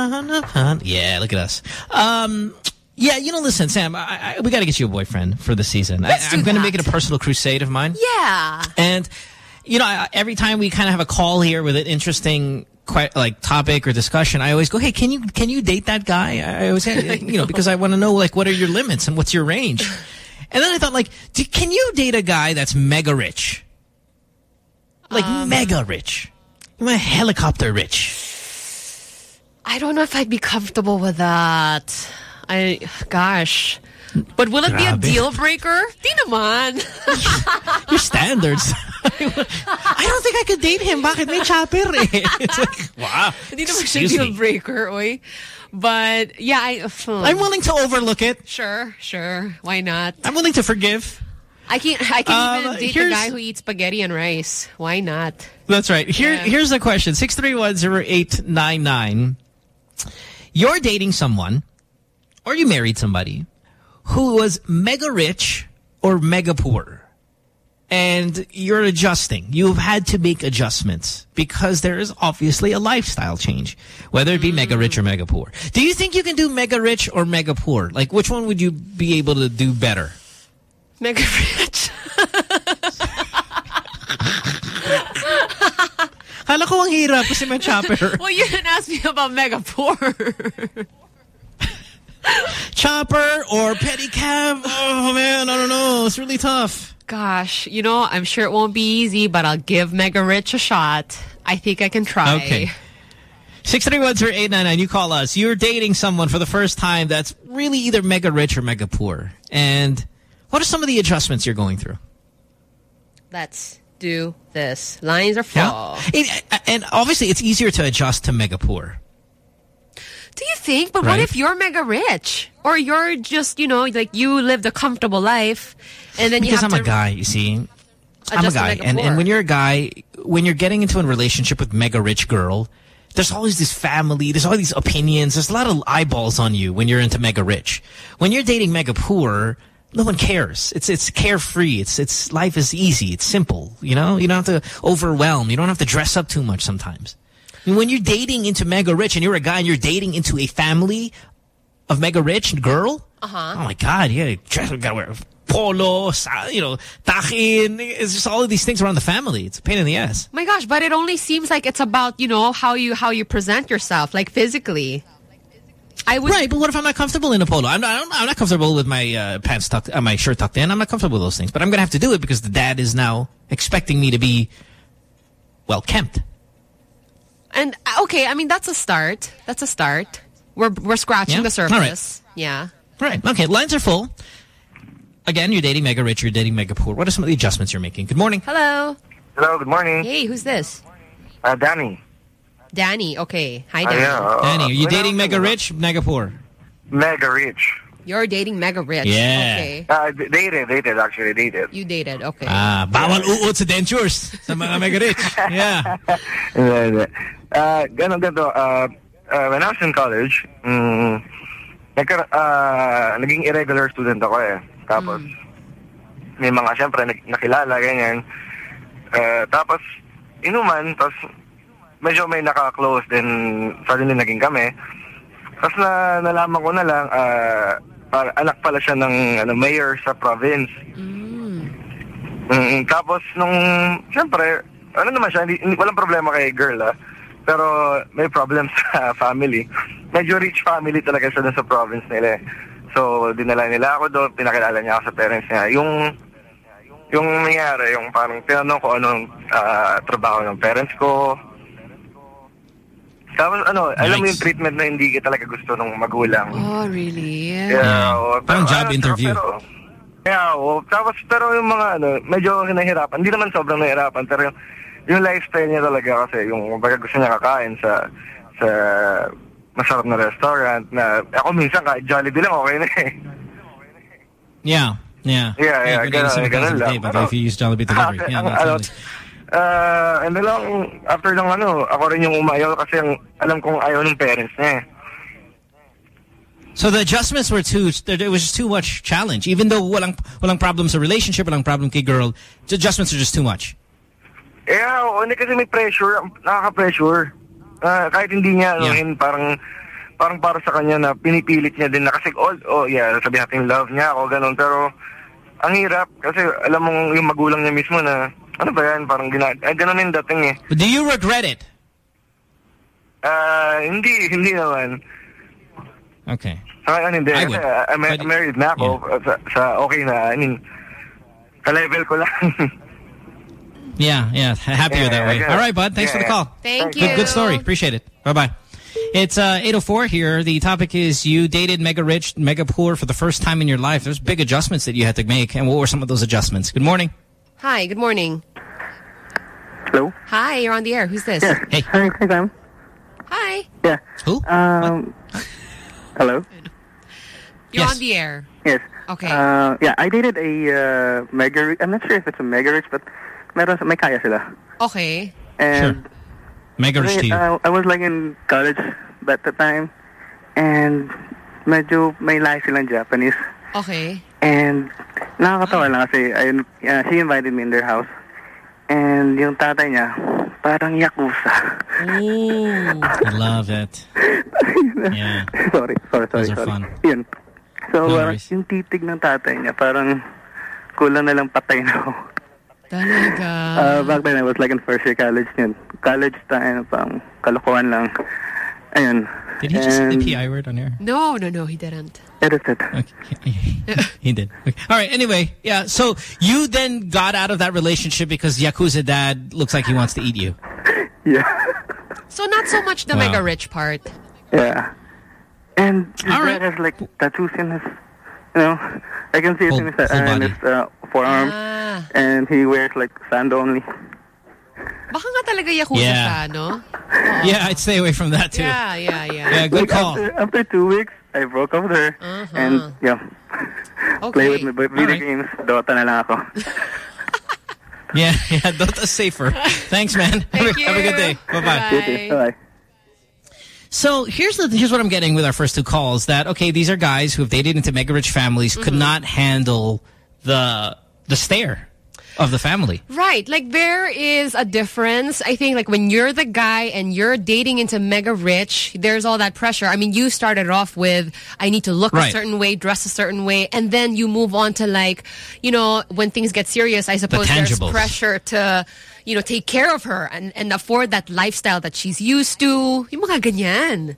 Yeah, look at us. Um, yeah, you know, listen, Sam, I, I, we got to get you a boyfriend for the season. I, Let's do I'm going to that. make it a personal crusade of mine. Yeah. And, you know, I, every time we kind of have a call here with an interesting quite like topic or discussion, I always go, hey, can you can you date that guy? I always say, you know, because I want to know, like, what are your limits and what's your range? And then I thought, like, do, can you date a guy that's mega rich? Like, Um, mega rich. You want helicopter rich. I don't know if I'd be comfortable with that. I, gosh. But will it be a Grabe. deal breaker? Di naman. Your standards. I don't think I could date him. Bakit may chopper eh? It's like, wow. Hindi naman siya Excuse deal me. breaker, oy. But, yeah, I... Hmm. I'm willing to overlook it. Sure, sure. Why not? I'm willing to forgive. I can I can Um, even date a here's- guy who eats spaghetti and rice. Why not? That's right. Here, Yeah. Here's the question. six three one zero eight nine nine. You're dating someone, or you married somebody, who was mega rich or mega poor. And you're adjusting. You've had to make adjustments because there is obviously a lifestyle change, whether it be mega rich or mega poor. Do you think you can do mega rich or mega poor? Like, which one would you be able to do better? Mega rich. Hala ko ang hirap kasi may chopper. Well, you didn't ask me about mega poor. Chopper or pedicab? Oh, man, I don't know. It's really tough. Gosh, you know, I'm sure it won't be easy, but I'll give Mega Rich a shot. I think I can try. Okay. six three one zero eight nine nine, you call us. You're dating someone for the first time that's really either mega rich or mega poor. And what are some of the adjustments you're going through? Let's do this. Lines are full. Yeah. It, and obviously, it's easier to adjust to mega poor. think, but right? what if you're mega rich? Or you're just, you know, like you lived a comfortable life and then because you have I'm to... a guy, you see. I'm a guy. Mega And, poor. and when you're a guy, when you're getting into a relationship with mega rich girl, there's always this family, there's all these opinions, there's a lot of eyeballs on you when you're into mega rich. When you're dating mega poor, no one cares. It's it's carefree. It's it's life is easy. It's simple. You know, you don't have to overwhelm. You don't have to dress up too much sometimes. And when you're dating into mega rich and you're a guy and you're dating into a family of mega rich girl, uh-huh. oh my God, yeah, dress, gotta wear polo, you know, takin. It's just all of these things around the family. It's a pain in the ass. My gosh, but it only seems like it's about, you know, how you how you present yourself, like physically. I would right, but what if I'm not comfortable in a polo? I'm not, I'm not comfortable with my uh, pants tucked, uh, my shirt tucked in. I'm not comfortable with those things. But I'm going to have to do it because the dad is now expecting me to be well kempt. And okay, I mean that's a start. That's a start. We're we're scratching Yeah? the surface. All right. Yeah. Right. Okay. Lines are full. Again, you're dating mega rich. You're dating mega poor. What are some of the adjustments you're making? Good morning. Hello. Hello. Good morning. Hey, who's this? Uh, Danny. Danny. Okay. Hi, Uh, Danny. yeah, uh, Danny, are you when dating I- mega rich, mega poor? Mega rich. You're dating mega rich. Yeah. Okay. Uh, d- dated, dated actually, dated. You dated. Okay. Ah, bawal uot sa dentures sa mga mega rich. Yeah. Hindi, hindi. Uh, ganun ganito, uh, uh, when I was in college, mm, nagka, uh, naging irregular student ako eh. Tapos, may mga siyempre nag- nakilala, ganyan. Uh, tapos, inuman, tapos medyo may naka-close din, suddenly naging kami. Tapos na, nalaman ko na lang, uh, para, anak pala siya ng ano, mayor sa province. Mm, tapos nung, siyempre, ano naman siya, hindi, hindi, walang problema kay girl ah. Pero may problem sa family. Medyo rich family talaga siya dun sa province nila eh. So, dinala nila ako doon, pinakilala niya ako sa parents niya. Yung, yung nangyari, yung parang tinanong ko anong uh, trabaho ng parents ko. Tapos ano, nice. Alam mo yung treatment na hindi ka talaga gusto ng magulang. Oh, really? Yeah. yeah o, parang job ano, interview. Pero, yeah, o, tapos pero yung mga ano, medyo nahihirapan. Hindi naman sobrang nahihirapan, pero yung, yung lifestyle niya talaga kasi yung baga gusto niya kakain sa sa masarap na restaurant na ako minsan kahit Jollibee lang okay na eh. Yeah. Yeah. Yeah, yeah. Ganun, ganun lang. But if you use Jollibee delivery. Yeah, that's ano, totally. Uh, and then lang, after lang ano, ako rin yung umayaw kasi ang, alam kong ayaw ng parents niya. So the adjustments were too, there was just too much challenge. Even though walang, walang problem sa relationship, walang problem kay girl, the adjustments are just too much. Yeah, oo, hindi kasi may pressure, nakaka-pressure. Uh, kahit hindi niya, ano, Yeah. yun, parang, parang para sa kanya na pinipilit niya din na kasi, oh, oh yeah, sabi natin love niya ako, ganun. Pero, ang hirap kasi alam mong yung magulang niya mismo na, ano ba yan, parang gina, eh, ganun yung dating eh. But do you regret it? Uh, hindi, hindi naman. Okay. Sa ano, hindi. I Kasi, would. uh, I'm But- married na ako, uh, sa, sa okay na, I mean, ka-level ko lang. Yeah, yeah. Happier Yeah, that way. yeah. All right, bud. Thanks Yeah, for the yeah. call. Thank Good, you. good story. Appreciate it. Bye-bye. It's uh, eight oh four here. The topic is you dated mega rich, mega poor for the first time in your life. There's big adjustments that you had to make. And what were some of those adjustments? Good morning. Hi, good morning. Hello? Hi, you're on the air. Who's this? Yeah. Hey. Hi, hi, Sam. Hi. Yeah. Who? Um, hello? You're Yes. on the air. Yes. Okay. Uh, yeah, I dated a uh, mega rich. I'm not sure if it's a mega rich, but meron, may kaya sila. Okay. And Mega rich to you. Uh, I was like in college at the time, and medyo may lahi silang Japanese. Okay. And nakakatawa lang kasi ayun, uh, she invited me in their house. And yung tatay niya, parang yakuza. Ooh. I love it. Yeah. sorry, sorry, sorry. Those are sorry. fun. Yun. So, No uh, worries. yung titig ng tatay niya, parang kulang na lang patay na ako. Talaga. Uh, back then, I was like in first year college yun. College time, pang kalokohan lang. Ayun. Did he just say the And- P I word on air? No, no, no, he didn't. Edited. Okay. He did. Okay. All right. Anyway, yeah. So you then got out of that relationship because Yakuza dad looks like he wants to eat you. Yeah. So not so much the Wow. mega rich part. Yeah. And his All dad has like tattoos in his, you know, I can see it Whole- in his, whole uh, in body. his uh, forearms. Ah. And he wears like sand only. Baka nga talaga Yakuza Yeah. siya, no? Oo. Yeah, I'd stay away from that too. Yeah, yeah, yeah. Yeah, good Like, call. After, after two weeks, I broke up with her. Uh-huh. And, yeah, Okay. play with my video Alright. games. Dota na lang ako. Yeah, yeah, Dota's safer. Thanks, man. Thank have, a, have a good day. you. Bye-bye. You too. Bye. So here's the here's what I'm getting with our first two calls. That okay, these are guys who have dated into mega rich families, could not handle the the stare of the family. Right. Like, there is a difference. I think, like, when you're the guy and you're dating into mega rich, there's all that pressure. I mean, you started off with, I need to look Right. a certain way, dress a certain way, and then you move on to, like, you know, when things get serious, I suppose there's tangibles. pressure to, you know, take care of her and, and afford that lifestyle that she's used to. Yung mga ganyan.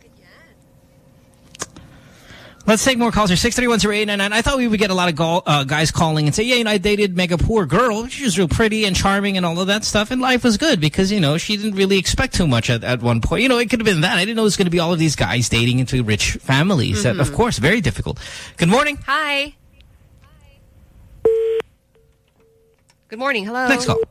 Let's take more calls here. six three one zero eight nine nine. I thought we would get a lot of go uh, guys calling and say, yeah, you know, I dated mega poor girl. She was real pretty and charming and all of that stuff. And life was good because, you know, she didn't really expect too much at, at one point. You know, it could have been that. I didn't know it was going to be all of these guys dating into rich families. Mm-hmm. That, of course, very difficult. Good morning. Hi. Good morning. Hello. Next call.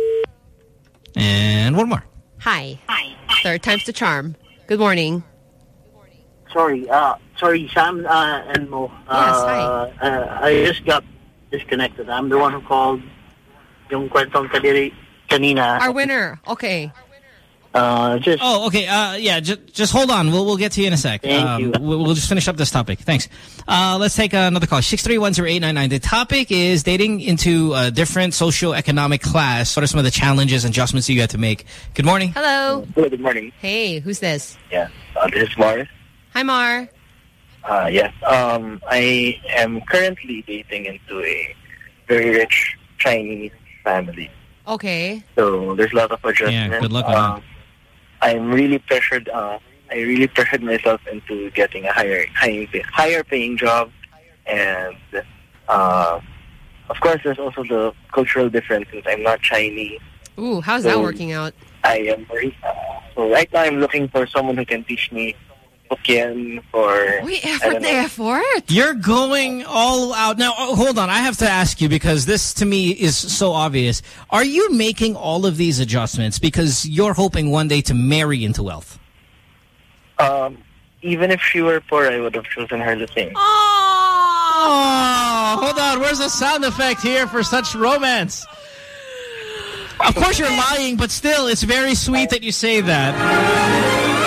And one more. Hi. Hi. Third time's the charm. Good morning. Sorry, uh, sorry, Sam uh, and Mo. Yes, uh, uh, I just got disconnected. I'm the one who called yung kwentong kadiri kanina. Our winner. Okay. Uh, just Oh, okay. Uh, yeah, just just hold on. We'll we'll get to you in a sec. Thank um, you. We'll, we'll just finish up this topic. Thanks. Uh, let's take another call. six three one zero eight nine nine. The topic is dating into a different socioeconomic class. What are some of the challenges and adjustments you had to make? Good morning. Hello. Hello, good morning. Hey, who's this? Yeah, uh, this is Morris. Hi, Mar. Uh, yes, um, I am currently dating into a very rich Chinese family. Okay. So there's a lot of adjustment. Yeah, good luck with uh, I'm really pressured. Uh, I really pressured myself into getting a higher, higher, higher paying job, and uh, of course, there's also the cultural difference since I'm not Chinese. Ooh, how's So- that working out? I am very, uh, so right now I'm looking for someone who can teach me Hokkien for. Wait, I effort don't the know. effort. You're going all out. Now, oh, hold on. I have to ask you because this, to me, is so obvious. Are you making all of these adjustments because you're hoping one day to marry into wealth? Um, even if she were poor, I would have chosen her the same. Oh, hold on. Where's the sound effect here for such romance? Of course you're lying, but still, it's very sweet that you say that.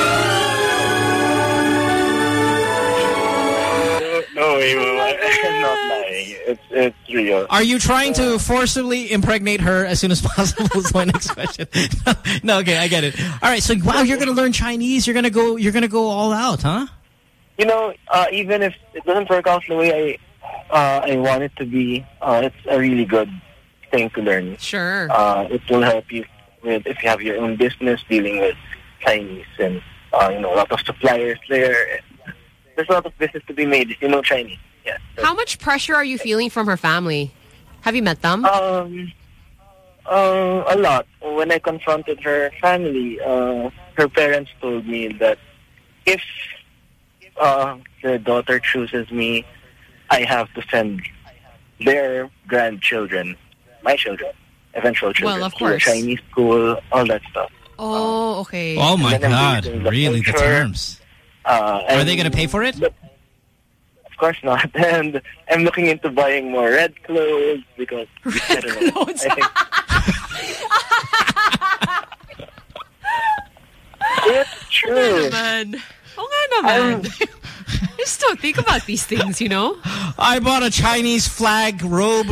No, I'm not lying. It's it's real. Are you trying to forcibly impregnate her as soon as possible is my next question. No, no, okay, I get it. All right, so wow, you're going to learn Chinese. You're going to go you're going to go all out, huh? You know, uh, even if it doesn't work out the way I uh, I want it to be, uh, it's a really good thing to learn. Sure. Uh, it will help you with if you have your own business dealing with Chinese and uh, you know a lot of suppliers there. There's a lot of business to be made if you know Chinese. Yeah. How much pressure are you feeling from her family? Have you met them? Um, uh, a lot. When I confronted her family, uh, her parents told me that if uh, their daughter chooses me, I have to send their grandchildren, my children, eventual children, Well, of to a course. Chinese school, all that stuff. Oh, okay. Oh my And then I'm God! using the Really, the culture. terms. Uh, Are and- they going to pay for it? Of course not. And I'm looking into buying more red clothes because I don't know. Clothes. I think it's true. naman. Oh nga naman. Just don't think about these things, you know? I bought a Chinese flag robe.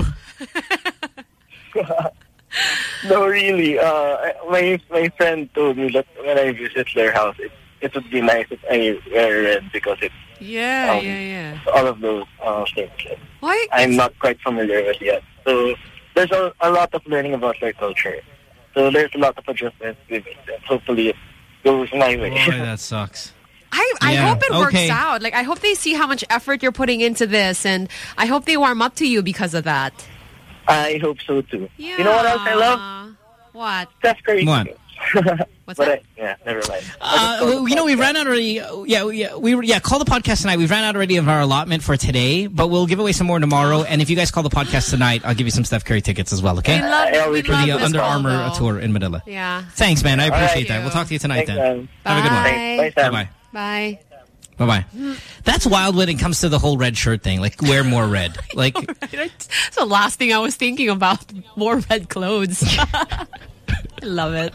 No, really. Uh, my my friend told me that when I visit their house, it, it would be nice if I wear red because it's Yeah, um, yeah, yeah. all of those uh, things. Why? I'm not quite familiar with yet. So there's a, a lot of learning about their culture. So there's a lot of adjustments with it. And hopefully it goes my way. Boy, that sucks. I, I Yeah, hope it works okay. out. Like, I hope they see how much effort you're putting into this, and I hope they warm up to you because of that. I hope so too. You know what else I love? What? Steph Curry. What? What's but that? I, yeah, never mind. Uh, well, you know, we ran out already. Yeah, we, yeah, we yeah. Call the podcast tonight. We've ran out already of our allotment for today, but we'll give away some more tomorrow. And if you guys call the podcast tonight, I'll give you some Steph Curry tickets as well. Okay? We love, we for love the uh, this Under call, Armour though. tour in Manila. Yeah. Thanks, man. I appreciate Thank that. you. We'll talk to you tonight Thanks, then. man. Have a good one. Bye. Bye, Sam. Bye. Bye. Bye bye. That's wild when it comes to the whole red shirt thing. Like, wear more red. Like, That's the last thing I was thinking about. More red clothes. I love it.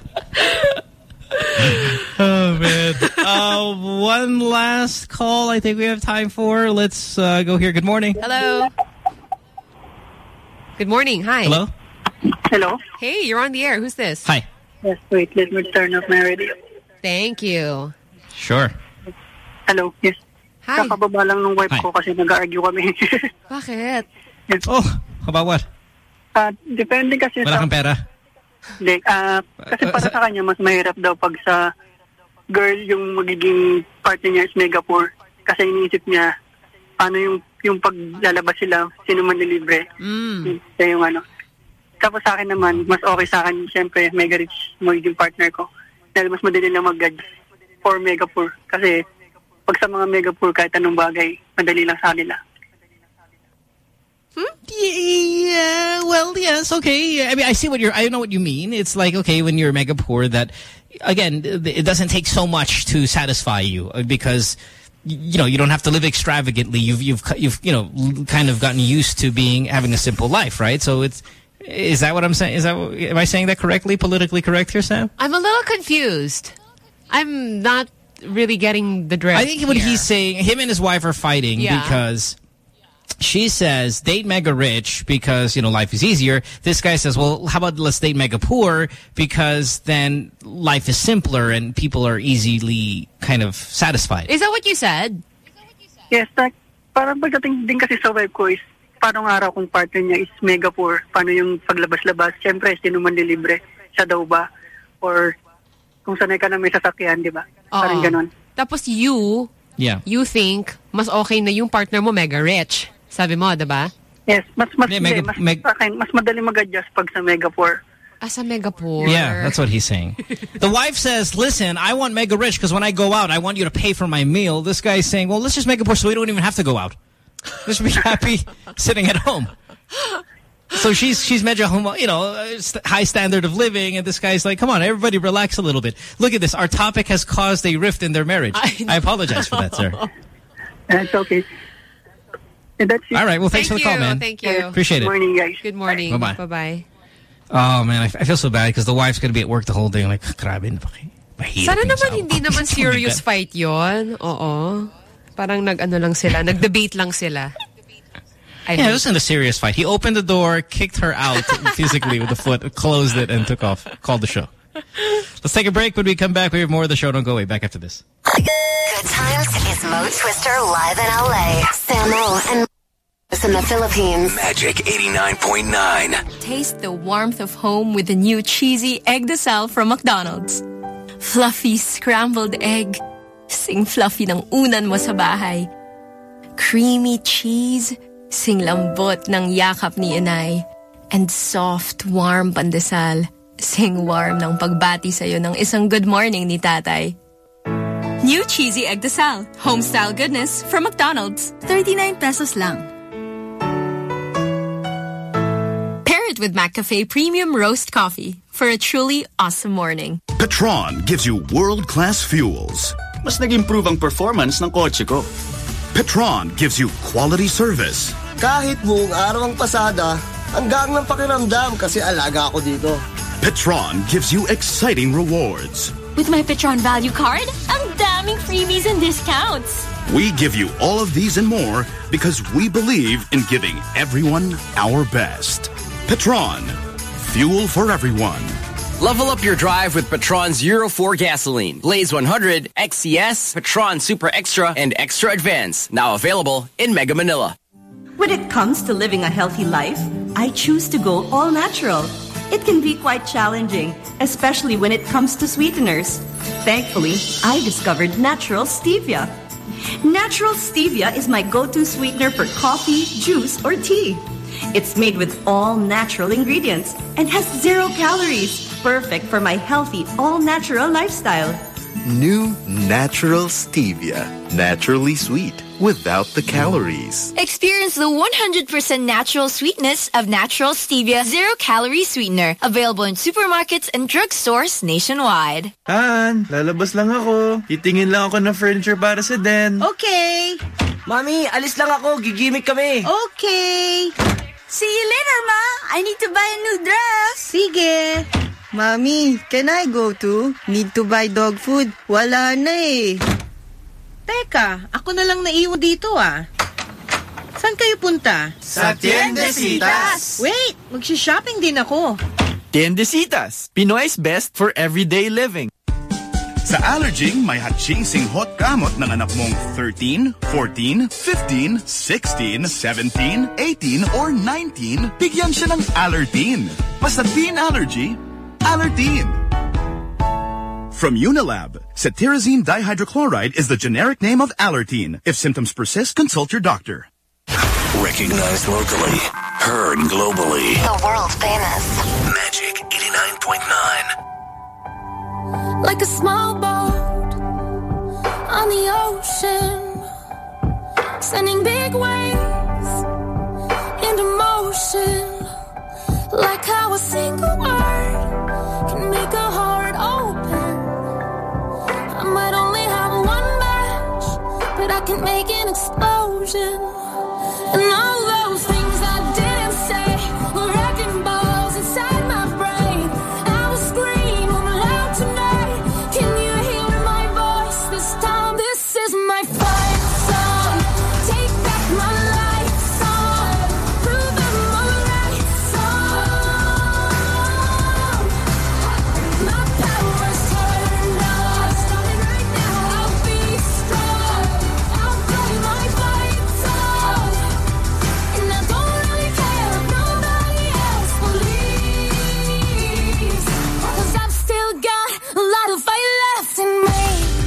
oh man. Uh, one last call. I think we have time for. Let's uh, go here. Good morning. Hello. Good morning. Hi. Hello. Hello. Hey, you're on the air. Who's this? Hi. Yes, wait, let me turn off my radio. Thank you. Sure. Hello, yes. Hi. Kakababa lang ng wife Hi. ko kasi nag-argue kami. Bakit? Yes. Oh, about what? Uh, depende kasi Wala sa... kang pera? Hindi, ah, kasi para sa kanya, mas mahirap daw pag sa girl yung magiging partner niya is mega poor. Kasi iniisip niya, ano yung yung paglalabas sila, sino man nilibre. Mm. Kaya yung ano. Tapos sa akin naman, mas okay sa akin, siyempre, mega rich magiging partner ko. Dahil mas madali lang mag-judge for mega poor. Kasi pag sa mga mega poor, kahit anong bagay, madali lang sa kanila. Hmm? Yeah, well, yes, okay. I mean, I see what you're, I know what you mean. It's like, okay, when you're mega poor, that, again, it doesn't take so much to satisfy you because, you know, you don't have to live extravagantly. You've, you've, you've, you know, kind of gotten used to being, having a simple life, right? So it's, is that what I'm saying? Is that, am I saying that correctly? Politically correct here, Sam? I'm a little confused. I'm not really getting the drift. I think what here. he's saying, him and his wife are fighting Yeah. because she says date mega rich because, you know, life is easier. This guy says, well, how about let's date mega poor because then life is simpler and people are easily kind of satisfied. Is that what you said? Yes, like, parang pagdating din kasi sa wife ko is, paano nga raw kung partner niya is mega poor? Paano yung paglabas-labas? Siyempre, sino man nilibre? Siya daw ba? Or kung sanay ka na may sasakyan, di ba? Parang Oo. ganon. Tapos you, Yeah. you think mas okay na yung partner mo mega rich. Sabi mo, diba? Yes, mas mas Yeah, hindi, mega- mas, meg- sa akin, mas madali mag-adjust pag sa mega poor. As a mega poor. Yeah, that's what he's saying. The wife says, listen, I want mega rich because when I go out, I want you to pay for my meal. This guy's saying, well, let's just make it poor so we don't even have to go out. Let's be happy sitting at home. So she's she's medyo, you know, high standard of living, and this guy's like, come on, everybody relax a little bit. Look at this. Our topic has caused a rift in their marriage. I, I apologize for that, sir. That's okay. And that's it. All right, well, thanks Thank for the call, you, man. thank you. Appreciate Good it. morning, guys. Good morning. Bye-bye. Bye-bye. Oh, man, I, I feel so bad because the wife's going to be at work the whole day. Like, grabe, mahirap Sana yung naman asawa hindi ko. naman serious fight yon. Oo. Parang nag-ano lang sila. Nag-debate lang sila. I Yeah, it hope. wasn't a serious fight. He opened the door, kicked her out physically with the foot, closed it, and took off. Called the show. Let's take a break. When we come back, we have more of the show. Don't go away. Back after this. Good times is Mo Twister live in L A. Samo and in the Philippines. Magic eighty-nine point nine. Taste the warmth of home with the new cheesy egg desal from McDonald's. Fluffy scrambled egg. Sing fluffy ng unan mo sa bahay. Creamy cheese. Sing lambot ng yakap ni inay. And soft, warm pandesal. Sing warm ng pagbati sa'yo ng isang good morning ni tatay. New cheesy egg desal. Home-style goodness from McDonald's. thirty-nine pesos lang. Pair it with McCafe Premium Roast Coffee for a truly awesome morning. Petron gives you world-class fuels. Mas nag-improve ang performance ng kotse ko. Petron gives you quality service. Kahit buong araw ang pasada, hanggang ng pakiramdam kasi alaga ako dito. Petron gives you exciting rewards. With my Petron Value Card, ang daming freebies and discounts. We give you all of these and more because we believe in giving everyone our best. Petron, fuel for everyone. Level up your drive with Petron's Euro four gasoline. Blaze one hundred, X C S, Petron Super Extra, and Extra Advance. Now available in Mega Manila. When it comes to living a healthy life, I choose to go all natural. It can be quite challenging, especially when it comes to sweeteners. Thankfully, I discovered Natural Stevia. Natural Stevia is my go-to sweetener for coffee, juice, or tea. It's made with all natural ingredients and has zero calories. perfect for my healthy, all-natural lifestyle. New Natural Stevia. Naturally sweet without the calories. Experience the one hundred percent natural sweetness of Natural Stevia Zero-Calorie Sweetener. Available in supermarkets and drugstores nationwide. Han, lalabas lang ako. Titingin lang ako ng furniture para sa den. Okay. Mami, alis lang ako. Gigimik kami. Okay. See you later, Ma. I need to buy a new dress. Sige. Mommy, can I go too? Need to buy dog food. Wala na eh. Teka, ako na lang naiwan dito ah. Saan kayo punta? Sa Tiendesitas. Wait, magsha-shopping din ako. Tiendesitas, Pinoy's best for everyday living. Sa Allerging, may hot-chasing hot gamot ng anak mong thirteen, fourteen, fifteen, sixteen, seventeen, eighteen, or nineteen, bigyan siya ng Allertine. Basta teen allergy, Allertine. From Unilab, cetirizine dihydrochloride is the generic name of Allertine. If symptoms persist, consult your doctor. Recognized locally, heard globally. The world famous Magic eighty-nine point nine. Like a small boat on the ocean, sending big waves into motion. Like how a single word can make a heart open. I might only have one match, but I can make an explosion. And all those things I didn't say were wrecking balls inside my brain. I will scream aloud tonight. Can you hear my voice this time? This is my fight song. Take back my life song. Prove I'm alright song. My power's turned on. Starting right now, I'll be strong. I'll play my fight song. And I don't really care if nobody else believes. Cause I've still got a lot of fight left in me.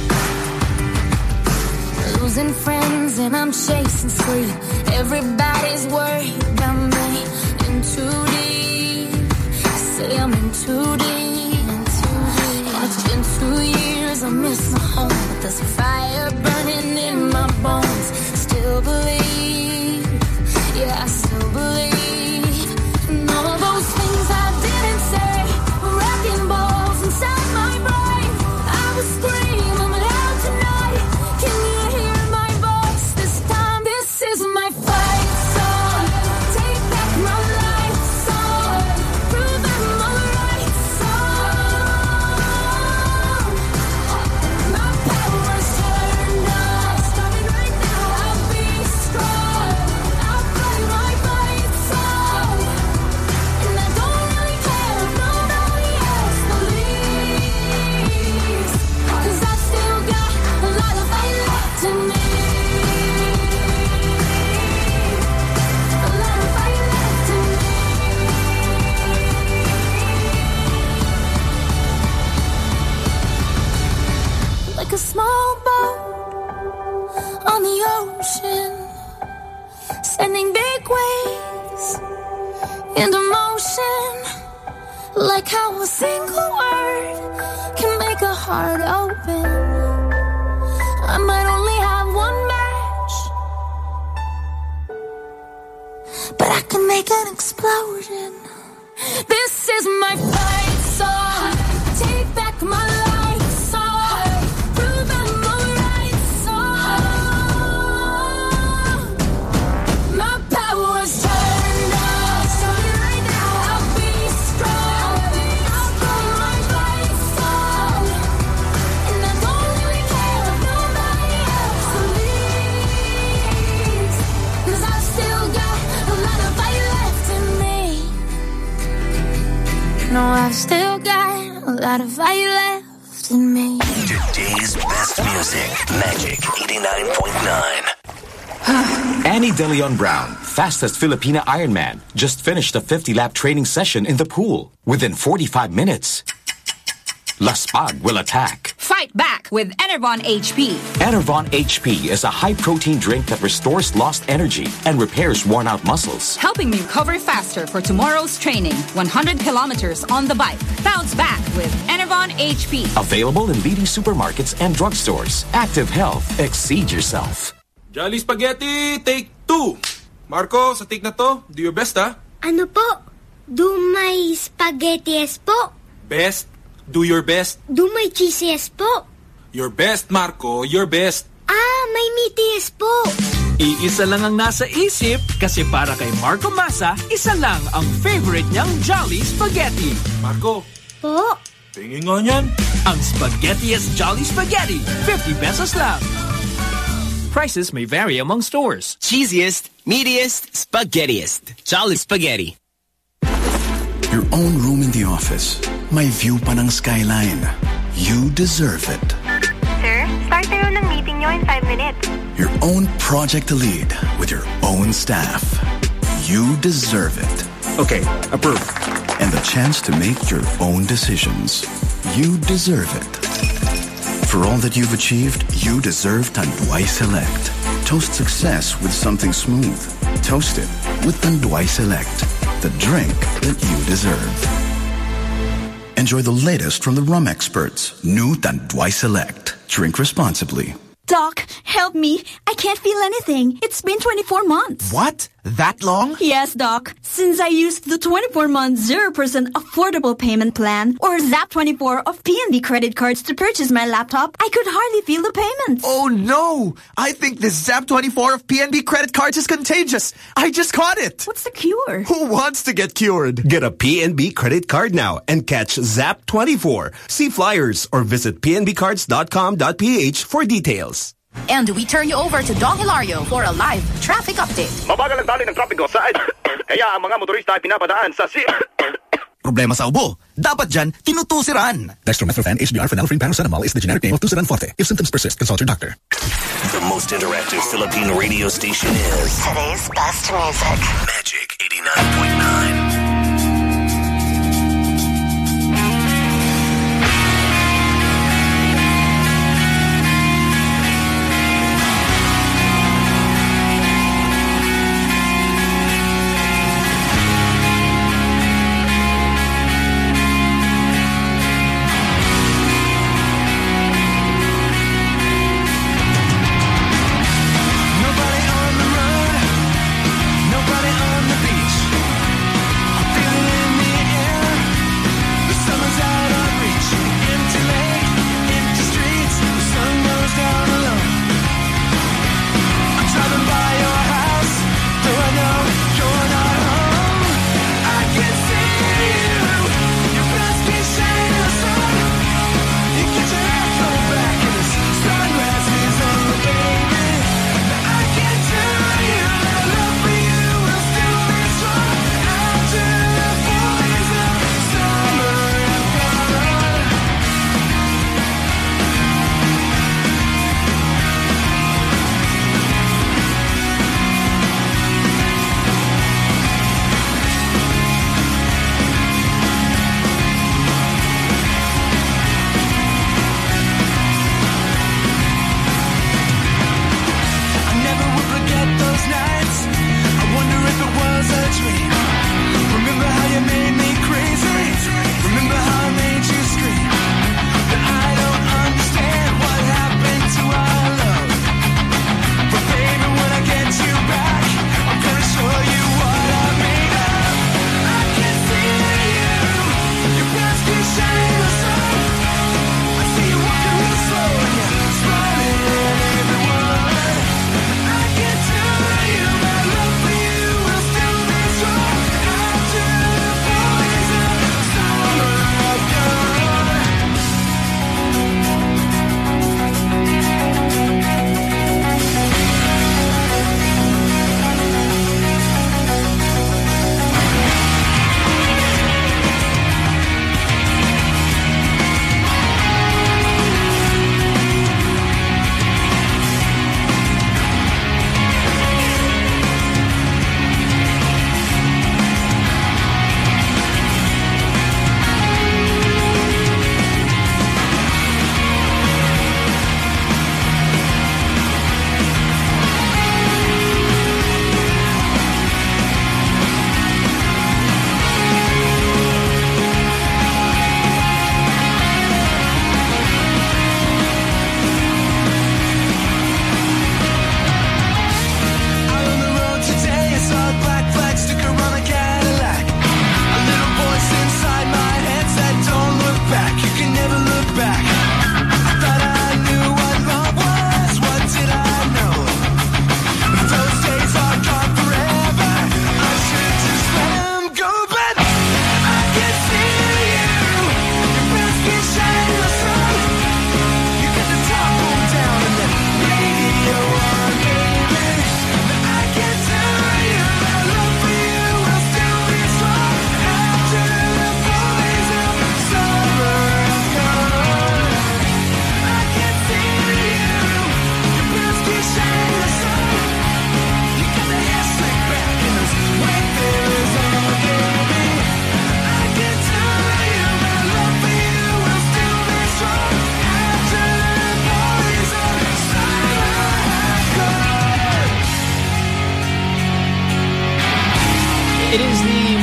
Losing friends and I'm chasing sleep. Everybody's worried about me. In too deep. Say I'm in too deep. And it's been two years, I miss my home. But there's a fire burning in my bones. Still believe. Yeah, I still believe. And all those things I didn't say were wrecking balls inside my brain. I will scream, I'm loud tonight. Can you hear my voice this time? This is my fight song. Take back my life song. Prove I'm alright song. My power's turned on. Starting right now, I'll be strong. I'll play my fight song. And I don't really care if nobody else believes. Cause I've still got a lot of fight left in me. A lot of fight left in me. Like a small boat on the ocean, sending big waves into motion. Like how a single word can make a heart open. I might only have one match, but I can make an explosion. This is my fight song. Take back my life song. Prove I'm alright song. My power's turned on. Starting right now, I'll be strong. I'll play my fight song. And I don't really care if nobody else believes. Cause I've still got a lot of fight left in me. No, I've still got a lot of fight left in me. Today's best music, Magic eighty-nine point nine. Annie De Leon Brown, fastest Filipina Ironman, just finished a fifty lap training session in the pool within forty-five minutes. Laspag will attack. Fight back with Enervon H P. Enervon H P is a high-protein drink that restores lost energy and repairs worn-out muscles. Helping me recover faster for tomorrow's training. one hundred kilometers on the bike. Bounce back with Enervon H P. Available in leading supermarkets and drugstores. Active Health. Exceed yourself. Jolly Spaghetti, take two. Marco, sa take na to, do your best, ha? Ano po? Do my spaghettiest po? Best. Do your best. Do my cheesiest po? Your best, Marco. Your best. Ah, may meatiest po. Iisa lang ang nasa isip kasi para kay Marco Masa, isa lang ang favorite niyang Jolly Spaghetti. Marco. Po? Tingin nga niyan. Ang spaghettiest Jolly Spaghetti. fifty pesos lang. Prices may vary among stores. Cheesiest, meatiest, spaghettiest. Jolly Spaghetti. Your own room in the office. May view pa ng skyline. You deserve it. Sir, start the room ng meeting nyo in five minutes. Your own project to lead with your own staff. You deserve it. Okay, approved. And the chance to make your own decisions. You deserve it. For all that you've achieved, you deserve Tanduay Select. Toast success with something smooth. Toast it with Tanduay Select. The drink that you deserve. Enjoy the latest from the rum experts. New Tanduay Select. Drink responsibly. Doc, help me. I can't feel anything. It's been twenty-four months. What? That long? Yes, Doc. Since I used the twenty-four month zero percent affordable payment plan or Zap twenty-four of P N B credit cards to purchase my laptop, I could hardly feel the payments. Oh no! I think this Zap twenty-four of P N B credit cards is contagious. I just caught it. What's the cure? Who wants to get cured? Get a P N B credit card now and catch Zap twenty-four. See flyers or visit p n b cards dot com dot p h for details. And we turn you over to Dong Hilario for a live traffic update. Mabagal ang dali ng trapiko sa EDSA. Kaya ang mga motorista ay pinapadaan sa si... Problema sa ubo. Dapat dyan, tinutusiran. Dextromethorphan H B r phenylephrine paracetamol is the generic name of Tusiran Forte. If symptoms persist, consult your doctor. The most interactive Philippine radio station is... Today's best music. Magic eighty-nine point nine. I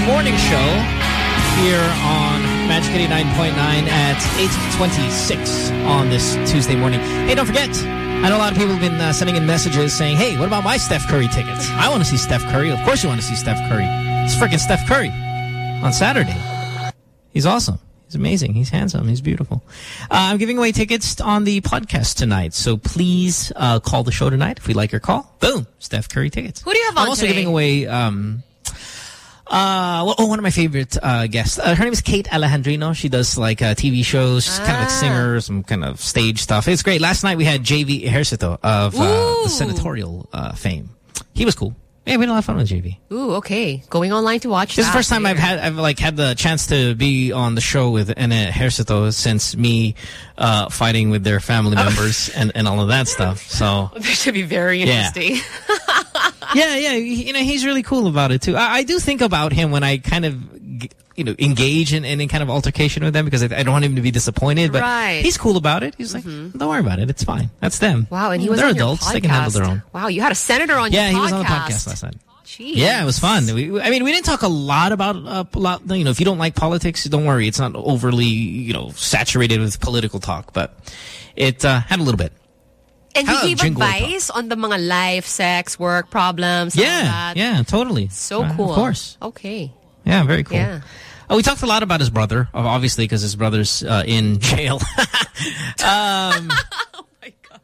morning show here on Magic eighty-nine point nine at eight twenty-six on this Tuesday morning. Hey, don't forget, I know a lot of people have been uh, sending in messages saying, hey, what about my Steph Curry tickets? I want to see Steph Curry. Of course you want to see Steph Curry. It's freaking Steph Curry on Saturday. He's awesome. He's amazing. He's handsome. He's beautiful. Uh, I'm giving away tickets on the podcast tonight, so please uh, call the show tonight if we like your call. Boom, Steph Curry tickets. Who do you have on I'm also today? giving away... Um, Uh, well, oh, one of my favorite uh, guests. Uh, her name is Kate Alejandrino. She does like uh, T V shows. She's ah. kind of like singer, some kind of stage stuff. It's great. Last night we had J V Ejercito of uh, the senatorial uh, fame. He was cool. Yeah, we had a lot of fun with J V. Ooh, okay. Going online to watch. This is the first time later. I've had I've like had the chance to be on the show with Ene Ejercito since me uh, fighting with their family members and, and all of that stuff. So that should be very interesting. Yeah. Yeah, yeah, you know, he's really cool about it too. I, I do think about him when I kind of, you know, engage in any kind of altercation with them because I, I don't want him to be disappointed. But right. he's cool about it. He's mm-hmm. like, don't worry about it. It's fine. That's them. Wow, and he was They're on adults. Your podcast. They can handle their own. Wow, you had a senator on yeah, your podcast. Yeah, he was on the podcast last night. Jeez. Yeah, it was fun. We, I mean, we didn't talk a lot about uh, a lot. You know, if you don't like politics, don't worry. It's not overly, you know, saturated with political talk, but it uh, had a little bit. And How he gave advice talk? on the mga life, sex, work problems. Yeah, all that. yeah, totally. So uh, cool. Of course. Okay. Yeah, very cool. Yeah. Oh, we talked a lot about his brother, obviously, because his brother's uh, in jail. um, oh my God.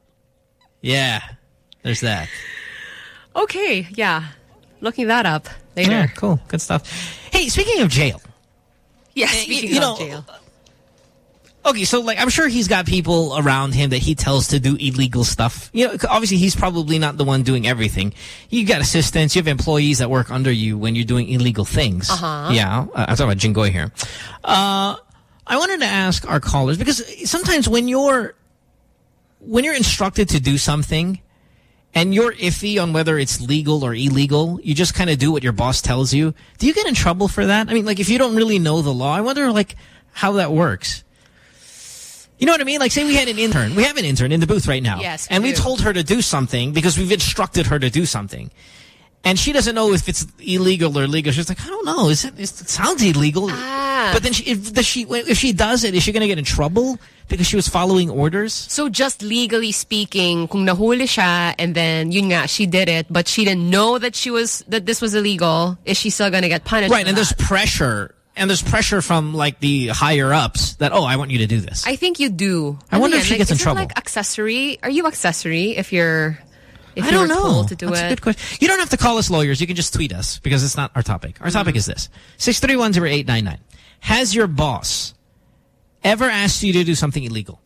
Yeah, there's that. Okay, yeah. Looking that up later. Yeah, cool. Good stuff. Hey, speaking of jail. Yeah, speaking you of know, jail. Okay, so like I'm sure he's got people around him that he tells to do illegal stuff. You know, obviously he's probably not the one doing everything. You got assistants, you have employees that work under you when you're doing illegal things. Uh-huh. Yeah, uh, I'm talking about Jingoy here. Uh, I wanted to ask our callers because sometimes when you're when you're instructed to do something and you're iffy on whether it's legal or illegal, you just kind of do what your boss tells you. Do you get in trouble for that? I mean, like if you don't really know the law, I wonder like how that works. You know what I mean? Like, say we had an intern. We have an intern in the booth right now. Yes, we And we do. told her to do something because we've instructed her to do something. And she doesn't know if it's illegal or legal. She's like, I don't know. Is it, it sounds illegal. Ah. But then she, if, does she, if she does it, is she going to get in trouble because she was following orders? So just legally speaking, kung nahuli siya and then yun nga, she did it, but she didn't know that she was that this was illegal, is she still going to get punished? Right, for and that? there's pressure. And there's pressure from, like, the higher-ups that, oh, I want you to do this. I think you do. I wonder Ano if she yan? gets like, in is it trouble. like accessory? Are you accessory if you're if I you're don't know. told to do That's it? a good question. You don't have to call us lawyers. You can just tweet us because it's not our topic. Our topic Mm. is this. six three one zero eight nine nine. Has your boss ever asked you to do something illegal?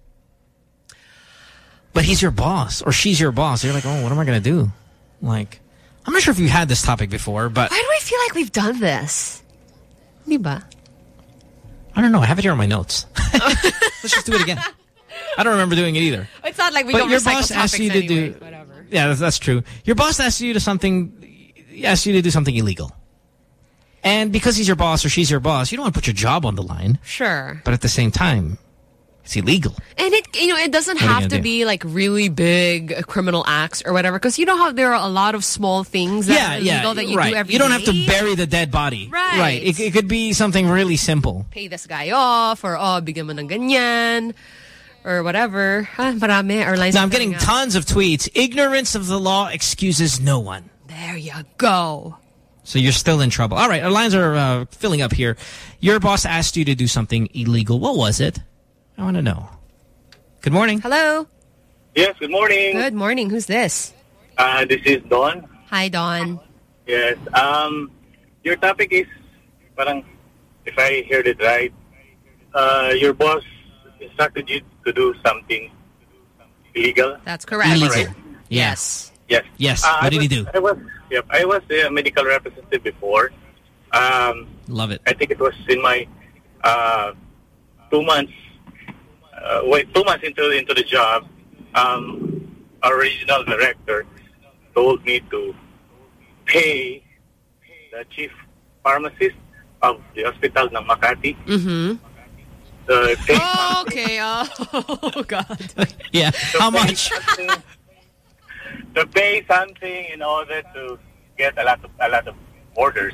But he's your boss or she's your boss. You're like, oh, what am I going to do? Like, I'm not sure if you've had this topic before, but... Why do I feel like we've done this? Diba? I don't know. I have it here on my notes. Let's just do it again. I don't remember doing it either. It's not like we but don't your recycle boss asked you to anyway, do whatever. Yeah, that's, that's true. Your boss asked you to something asked you to do something illegal. And because he's your boss or she's your boss, you don't want to put your job on the line. Sure. But at the same time, it's illegal. And it, you know, it doesn't What are you have to gonna do? be like really big uh, criminal acts or whatever. Because you know how there are a lot of small things that yeah, are illegal yeah, that you right. do every You don't day. have to bury the dead body. Right. Right. It, it could be something really simple. Pay this guy off or, oh, bigyan mo ng ganyan or whatever. Ah, marami. Our lines Now, are I'm getting coming up. tons of tweets. Ignorance of the law excuses no one. There you go. So you're still in trouble. All right, our lines are uh, filling up here. Your boss asked you to do something illegal. What was it? I want to know. Good morning. Hello. Yes, good morning. Good morning. Who's this? Uh, this is Don. Hi, Don. Yes. Um, your topic is, parang, if I heard it right, uh, your boss instructed you to do something illegal. That's correct. Illegal. Right? Yes. Yes. Yes. Uh, what I did was, he do? I was, yep, I was a medical representative before. Um, Love it. I think it was in my uh, two months. Uh, wait, two months into into the job, um, our regional director told me to pay the chief pharmacist of the hospital ng Makati. Mm-hmm. The pay Oh, okay. Oh, God. Yeah. to How pay much? something- To pay something in order to get a lot of a lot of orders.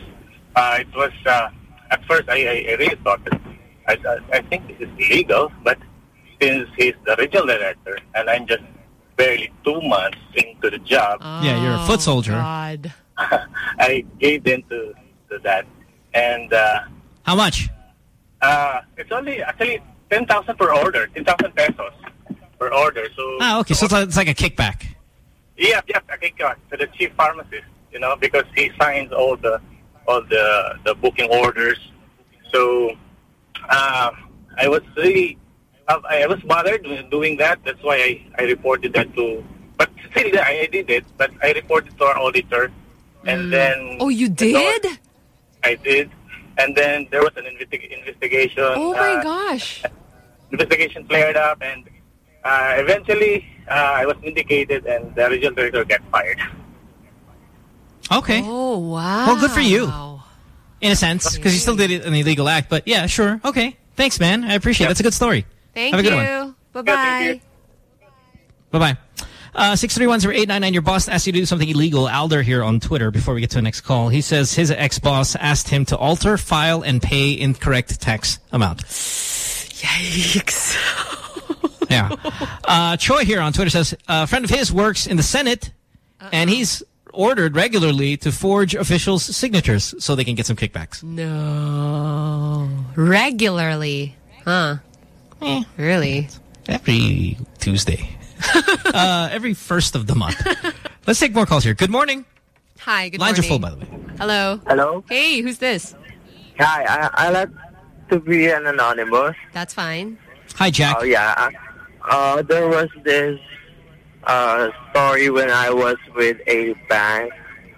uh, it was, uh, at first I, I, I really thought that I, I, I think this is illegal, but since he's the regional director and I'm just barely two months into the job. Oh, yeah, you're a foot soldier. God. I gave in to, to that. And uh, how much? Uh, it's only actually ten thousand per order, ten thousand pesos per order. So ah, okay, so it's like, it's like a kickback. Yeah, yeah, a kickback to the chief pharmacist, you know, because he signs all the all the the booking orders. So uh, I was really I was bothered doing that. That's why I, I reported that to. But still, I, I did it. But I reported to our auditor, and mm. then. Oh, you did? I did, and then there was an investi investigation. Oh my uh, gosh! Investigation flared up, and uh, eventually uh, I was vindicated, and the regional director got fired. Okay. Oh wow! Well, good for you, in a sense, because you still did it an illegal act. But yeah, sure. Okay. Thanks, man. I appreciate it. That's a good story. Thank Have a good you. one. Bye-bye. Bye-bye. Uh, six three one zero eight nine nine, your boss asked you to do something illegal. Alder here on Twitter before we get to the next call. He says his ex-boss asked him to alter, file, and pay incorrect tax amount. Yikes. Yeah. Uh, Choi here on Twitter says a friend of his works in the Senate, uh-uh. and he's ordered regularly to forge officials' signatures so they can get some kickbacks. No. Regularly. Huh. Eh. Really? Every Tuesday. uh, every first of the month. Let's take more calls here. Good morning. Hi, good Lines morning. are full, by the way. Hello. Hello. Hey, who's this? Hi, I, I like to be an anonymous. That's fine. Hi, Jack. Oh, yeah. Uh, there was this uh, story when I was with a bank.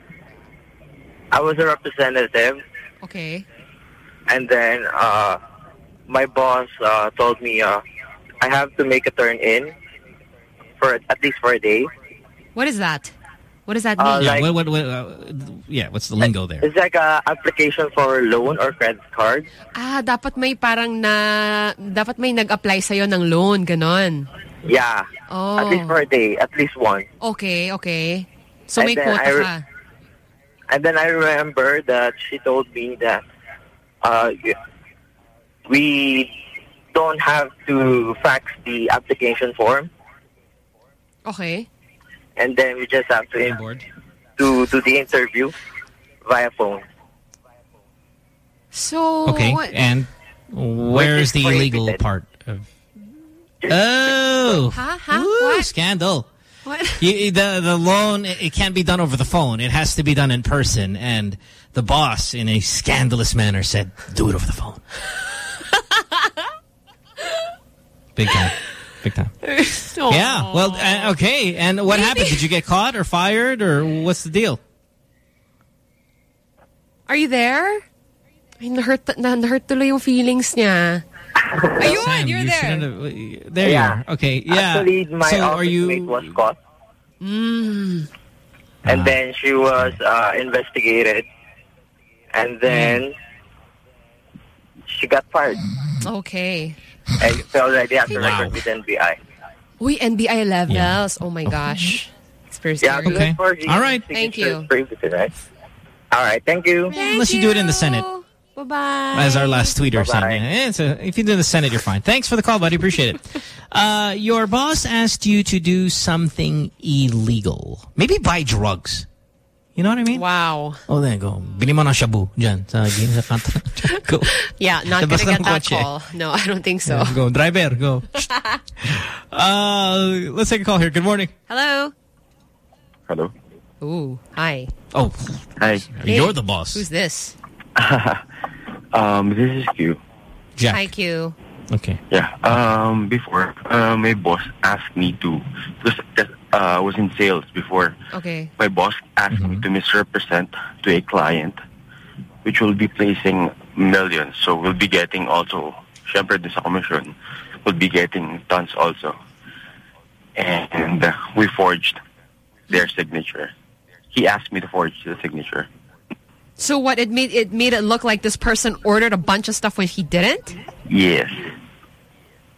I was a representative. Okay. And then uh, my boss uh, told me uh, I have to make a turn-in for at least for a day. What is that? What does that mean? Uh, yeah, like, what, what, what, uh, yeah, what's the lingo there? It's like a application for loan or credit card. Ah, dapat may parang na... Dapat may nag-apply sa'yo ng loan, ganon. Yeah. Oh. At least for a day. At least one. Okay, okay. So and may quota ka. And then I remember that she told me that uh, we don't have to fax the application form. Okay. And then we just have to to do the interview via phone. So okay, what? and where's the illegal part of? Oh, huh? Huh? Ooh, what? Scandal! What? You, the the loan it can't be done over the phone. It has to be done in person. And the boss, in a scandalous manner, said, "Do it over the phone." Big time. Big time. Oh. Yeah. Well, uh, okay. And what Maybe. happened? Did you get caught or fired or what's the deal? Are you there? Ay, na-hurt, na-hurt tuloy yung feelings niya. Ayun, Sam, you're you there. Have, there yeah. you are. Okay. Yeah. Actually, my so office are you... mate was caught. Mm. And uh, then she was uh, investigated. And then mm. she got fired. Okay. And she already has a wow. record with N B I. Uy, N B I levels. Yeah. Oh my gosh. It's very scary. Yeah, okay. All right. Thank you. Right? All right. Thank you. Thank Unless you. you do it in the Senate. Bye-bye. As our last tweeter Bye-bye. said. Yeah, it's a, if you do it in the Senate, you're fine. Thanks for the call, buddy. Appreciate it. uh, your boss asked you to do something illegal. Maybe buy drugs. You know what I mean? Wow. Oh, there you go. Bili mo ng shabu dyan sa sa kanto. Go. Yeah, not going to get that call. No, I don't think so. Yeah, go. Driver, go. uh, let's take a call here. Good morning. Hello. Hello. Ooh, hi. Oh, hi. Hey, you're the boss. Who's this? um, this is Q. Jack. Hi, Q. Okay. Yeah. Um, before, uh, my boss asked me to, because uh, I was in sales before. Okay. My boss asked mm-hmm. me to misrepresent to a client, which will be placing millions. So we'll be getting also, syempre din sa commission, we'll be getting tons also. And uh, we forged their signature. He asked me to forge the signature. So what, it made it made it look like this person ordered a bunch of stuff when he didn't? Yes.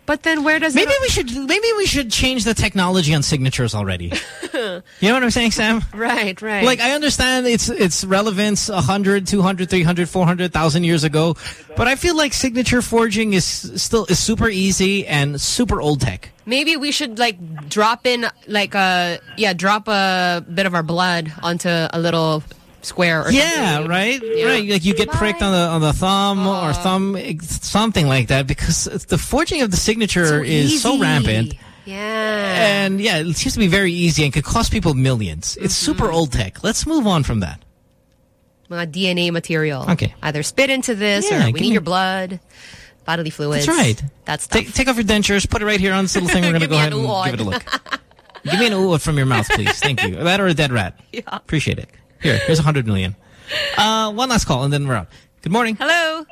But then where does maybe it... we should maybe we should change the technology on signatures already. You know what I'm saying, Sam? Right, right. Like, I understand it's it's relevance one hundred, two hundred, three hundred, four hundred thousand years ago, but I feel like signature forging is still is super easy and super old tech. Maybe we should like drop in like a yeah, drop a bit of our blood onto a little square or yeah, something. right? Yeah. Right. Like you get pricked on the on the thumb uh, or thumb, something like that, because the forging of the signature so is easy. so rampant. Yeah. And yeah, it seems to be very easy and could cost people millions. It's mm-hmm. super old tech. Let's move on from that. Mga D N A material. Okay. Either spit into this yeah, or we need me... your blood, bodily fluids. That's right. That's stuff. Take, take off your dentures, put it right here on this little thing. We're going to go ahead and give it a look. Give me an ooh from your mouth, please. Thank you. That or a dead rat. Yeah. Appreciate it. Here, here's a hundred million. Uh, one last call and then we're out. Good morning. Hello.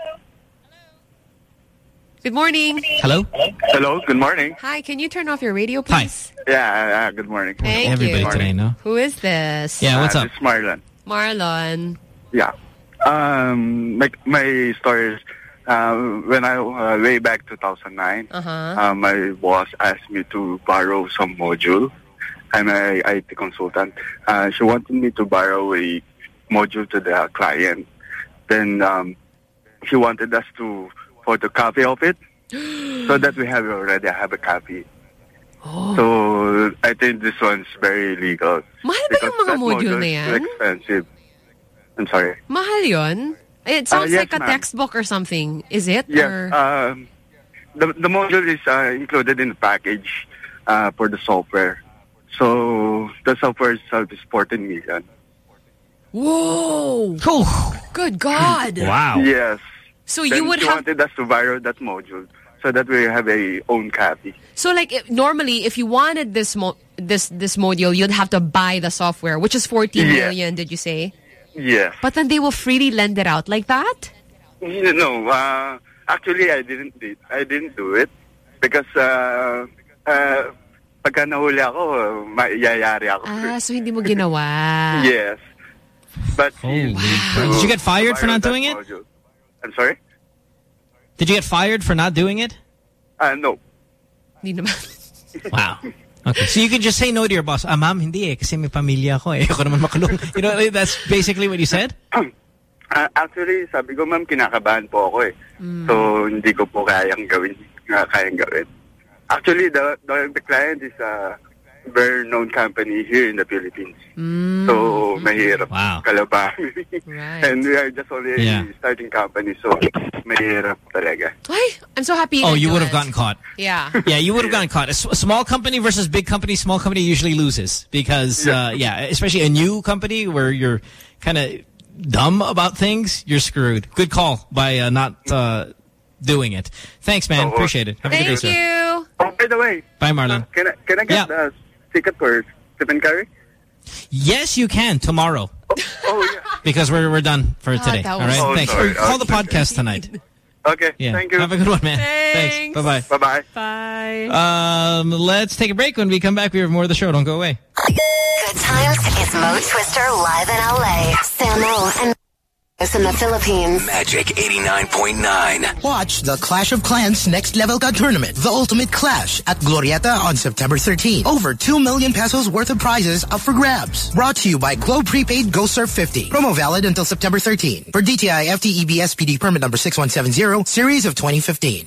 Good morning. Hello. Hello. Good morning. Hi. Can you turn off your radio, please? Hi. Yeah. Uh, good morning. Thank Everybody you. today, no? Who is this? Yeah. What's uh, up? It's Marlon. Marlon. Yeah. Um. My my story is, uh, when I uh, way back two thousand nine, uh-huh. uh, my boss asked me to borrow some module. I'm a I T consultant. Uh, she wanted me to borrow a module to the client. Then um, she wanted us to photocopy of it so that we have already have a copy. Oh. So I think this one's very illegal. Mahal ba yung mga module na yan? Is expensive. I'm sorry. Mahal yun? It sounds uh, yes, like a textbook or something. Is it? Yes. Or... Um, the, the module is uh, included in the package uh, for the software. So the software itself is fourteen million. Whoa! Oh. Good God! Wow. Yes. So then you would she have... wanted us to borrow that module so that we have a own copy. So like if, normally, if you wanted this mo this this module, you'd have to buy the software, which is fourteen yes. million. Did you say? Yes. But then they will freely lend it out like that? No. Uh, actually, I didn't. Did, I didn't do it because. Uh, uh, Pagka nahuli ako, maiyayari ako. Ah, so hindi mo ginawa. Yes. But Holy wow. Did you get fired for not doing it? Module. I'm sorry? Did you get fired for not doing it? Uh, no. Hindi naman. Wow. Okay. So you can just say no to your boss. Ah, ma'am, hindi eh. Kasi may pamilya ako eh. Ako naman makulong. You know, that's basically what you said? Uh, actually, sabi ko, ma'am, kinakabahan po ako eh. Mm. So, hindi ko po kayang gawin. Uh, kayang gawin. Actually, the, the the client is a very known company here in the Philippines. Mm. So, mahirap wow. kalabahan. Right. And we are just only yeah. starting company, so mahirap talaga. Ay, I'm so happy you Oh, you would have it. gotten caught. Yeah. Yeah, you would have gotten caught. A, a small company versus big company, small company usually loses. Because, yeah, uh, yeah especially a new company where you're kind of dumb about things, you're screwed. Good call by uh, not uh, doing it. Thanks, man. Oh, Appreciate it. Have a Thank good day, you. sir. Oh, by the way. Bye, Marlon. Uh, can I can I get yeah. the ticket for Stephen Curry? Yes, you can tomorrow. Oh, oh yeah. Because we're we're done for today. Oh, all right. Oh, Thanks. sorry. Or call oh, the podcast tonight. Okay. Yeah. Thank you. Have a good one, man. Thanks. Thanks. Bye bye. Bye bye. Bye. Um, let's take a break. When we come back, we have more of the show. Don't go away. Good times is Mo Twister live in L A. Samo and in the Philippines. Magic eighty-nine point nine. Watch the Clash of Clans Next Level God Tournament, the ultimate clash at Glorieta on September thirteenth. Over two million pesos worth of prizes up for grabs. Brought to you by Globe Prepaid Go Surf fifty. Promo valid until September thirteenth. For D T I F T E B S P D permit number six one seven zero, series of twenty fifteen.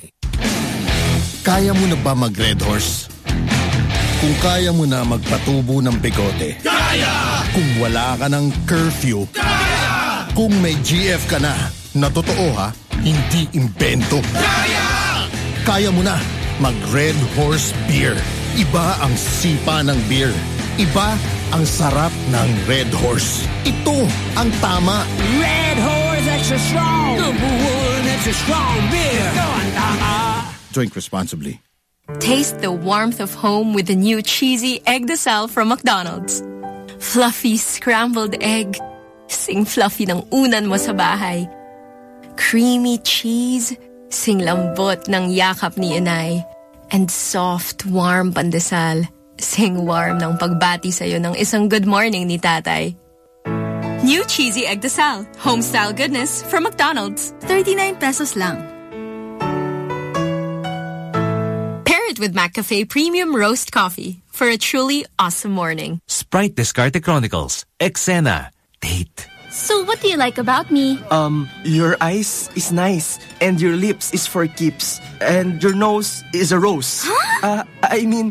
Kaya mo na ba mag-Red Horse? Kung kaya mo na magpatubo ng bigote. Kaya! Kung wala ka ng curfew. Kaya! Kung may G F ka na, na totoo ha, hindi imbento. Kaya! Kaya mo na mag-Red Horse Beer. Iba ang sipa ng beer. Iba ang sarap ng Red Horse. Ito ang tama. Red Horse Extra Strong. Number one extra strong beer. Ito ang tama. Drink responsibly. Taste the warmth of home with the new cheesy egg desal from McDonald's. Fluffy scrambled egg. Sing fluffy ng unan mo sa bahay. Creamy cheese. Sing lambot ng yakap ni inay. And soft, warm pandesal. Sing warm ng pagbati sa'yo ng isang good morning ni tatay. New cheesy egg desal. Home-style goodness from McDonald's. thirty-nine pesos lang. it with McCafe Premium Roast Coffee for a truly awesome morning. Sprite Descarte Chronicles. Exena. Date. So what do you like about me? Um, your eyes is nice, and your lips is for keeps, and your nose is a rose. Huh? Uh, I mean,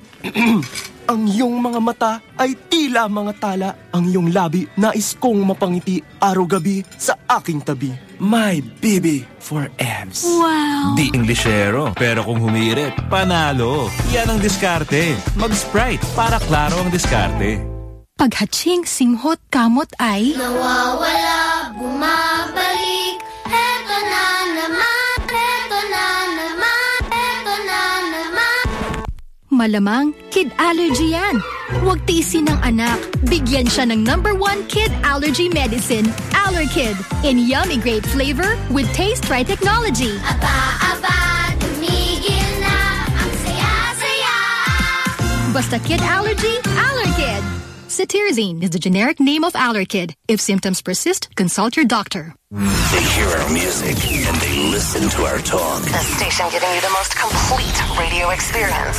ang iyong mga mata ay tila mga tala. Ang iyong labi nais kong mapangiti araw-gabi sa aking tabi. My baby for abs. Wow! Di Englishero, pero kung humirit, panalo. Yan ang diskarte. Mag-Sprite para klaro ang diskarte. Paghatching, simhot, kamot ay nawawala, bumabalik. Heto na naman, heto na naman, heto na naman. Malamang kid allergy yan. Huwag tiisin ng anak. Bigyan siya ng number one kid allergy medicine, Allerkid, in yummy grape flavor with Taste Right technology. Aba, aba, tumigil na ang saya-saya. Basta kid allergy, Allerkid. Cetirizine is the generic name of Allerkid. If symptoms persist, consult your doctor. They hear our music and they listen to our talk. The station giving you the most complete radio experience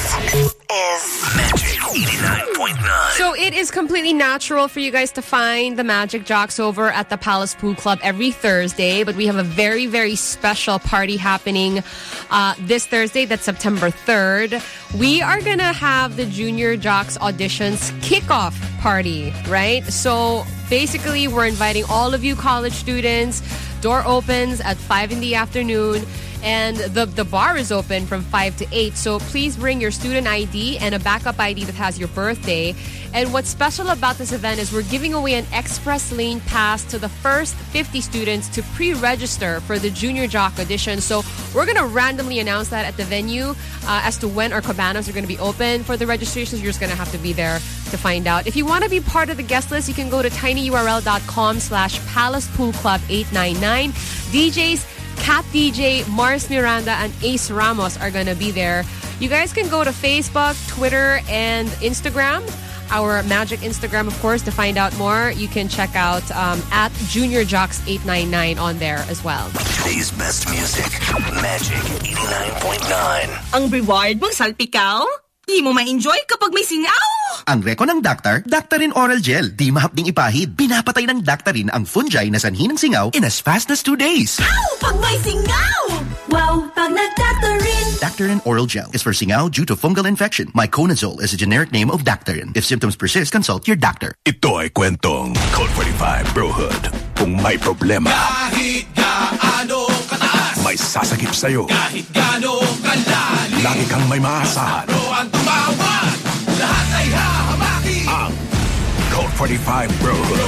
is Magic eighty-nine point nine. So it is completely natural for you guys to find the Magic Jocks over at the Palace Pool Club every Thursday, but we have a very, very special party happening uh, this Thursday. That's September third. We are going to have the Junior Jocks auditions kickoff party, right? So basically, we're inviting all of you college students. Door opens at five in the afternoon. And the, the bar is open from five to eight. So please bring your student I D and a backup I D that has your birthday. And what's special about this event is we're giving away an express lane pass to the first fifty students to pre-register for the Junior Jock audition. So we're going to randomly announce that at the venue uh, as to when our cabanas are going to be open for the registrations. You're just going to have to be there to find out. If you want to be part of the guest list, you can go to tinyurl.com slash Palace Pool Club eight nine nine. D Js Cat D J, Mars Miranda, and Ace Ramos are going to be there. You guys can go to Facebook, Twitter, and Instagram. Our Magic Instagram, of course, to find out more. You can check out um, at Junior Jocks eight nine nine on there as well. Today's best music, Magic eighty-nine point nine. Ang reward mong salpikaw? Di mo ma-enjoy kapag may singaw! Ang reko ng Dactar, Dactarin Oral Gel. Di mahapding ipahid. Binapatay ng Dactarin ang fungi na sanhi ng singaw in as fast as two days. Ow! Pag may singaw! Wow! Pag nag-Dactarin! Dactarin Oral Gel is for singaw due to fungal infection. Myconazole is a generic name of Dactarin. If symptoms persist, consult your doctor. Ito ay kwentong Code forty-five Brohood. Kung may problema, kahit gaano kataas, may sasakip sa'yo, kahit gaano kalalim, lagi kang may maasahan. Bro ang tumawag, lahat ay hahamaki. Ang Code forty-five Brohood.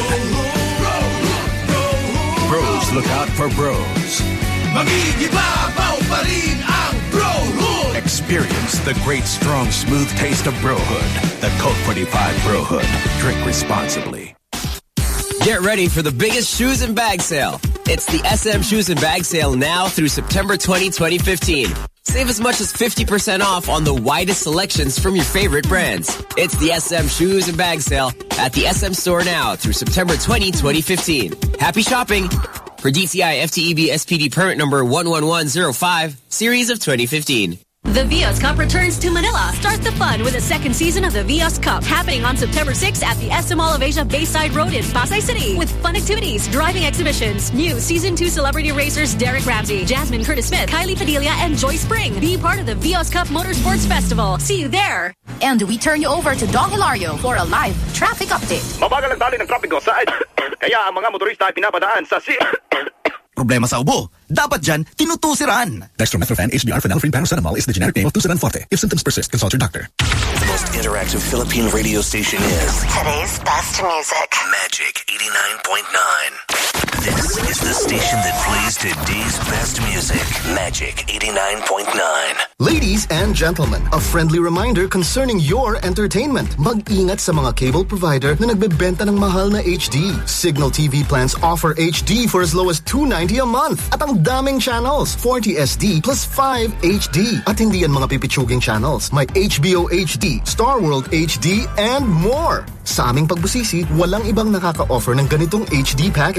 Bros look out for bros. Magigibabaw pa rin ang Brohood. Experience the great, strong, smooth taste of Brohood. The Code forty-five Brohood. Drink responsibly. Get ready for the biggest shoes and bag sale. It's the S M Shoes and Bag Sale now through September twentieth, twenty fifteen. Save as much as fifty percent off on the widest selections from your favorite brands. It's the S M Shoes and Bag Sale at the S M store now through September twentieth, twenty fifteen. Happy shopping! For D T I F T E B S P D permit number one one one zero five, series of twenty fifteen. The Vios Cup returns to Manila. Start the fun with the second season of the Vios Cup, happening on September sixth at the S M Mall of Asia Bayside Road in Pasay City. With fun activities, driving exhibitions, new Season two celebrity racers Derek Ramsey, Jasmine Curtis Smith, Kylie Padilla, and Joy Spring. Be part of the Vios Cup Motorsports Festival. See you there. And we turn you over to Don Hilario for a live traffic update. Mabagal ang tali ng trapiko sa kaya ang mga motorista ay pinapadaan sa si Problema sa ubo? Dapat dyan, tinutusiran. Dextromethorphan H B R phenylephrine paracetamol is the generic name of Tusiran Forte. If symptoms persist, consult your doctor. The most interactive Philippine radio station is today's best music. Magic eighty-nine point nine. This is the station that plays today's best music. Magic eighty-nine point nine. Ladies and gentlemen, a friendly reminder concerning your entertainment. Mag-ingat sa mga cable provider na nagbebenta ng mahal na H D. Signal T V plans offer H D for as low as two ninety a month. At ang daming channels, forty S D plus five H D. At hindi yan mga pipitsuging channels. May H B O H D, Star World H D, and more. Sa aming pagbusisi, walang ibang nakaka-offer ng ganitong H D package. One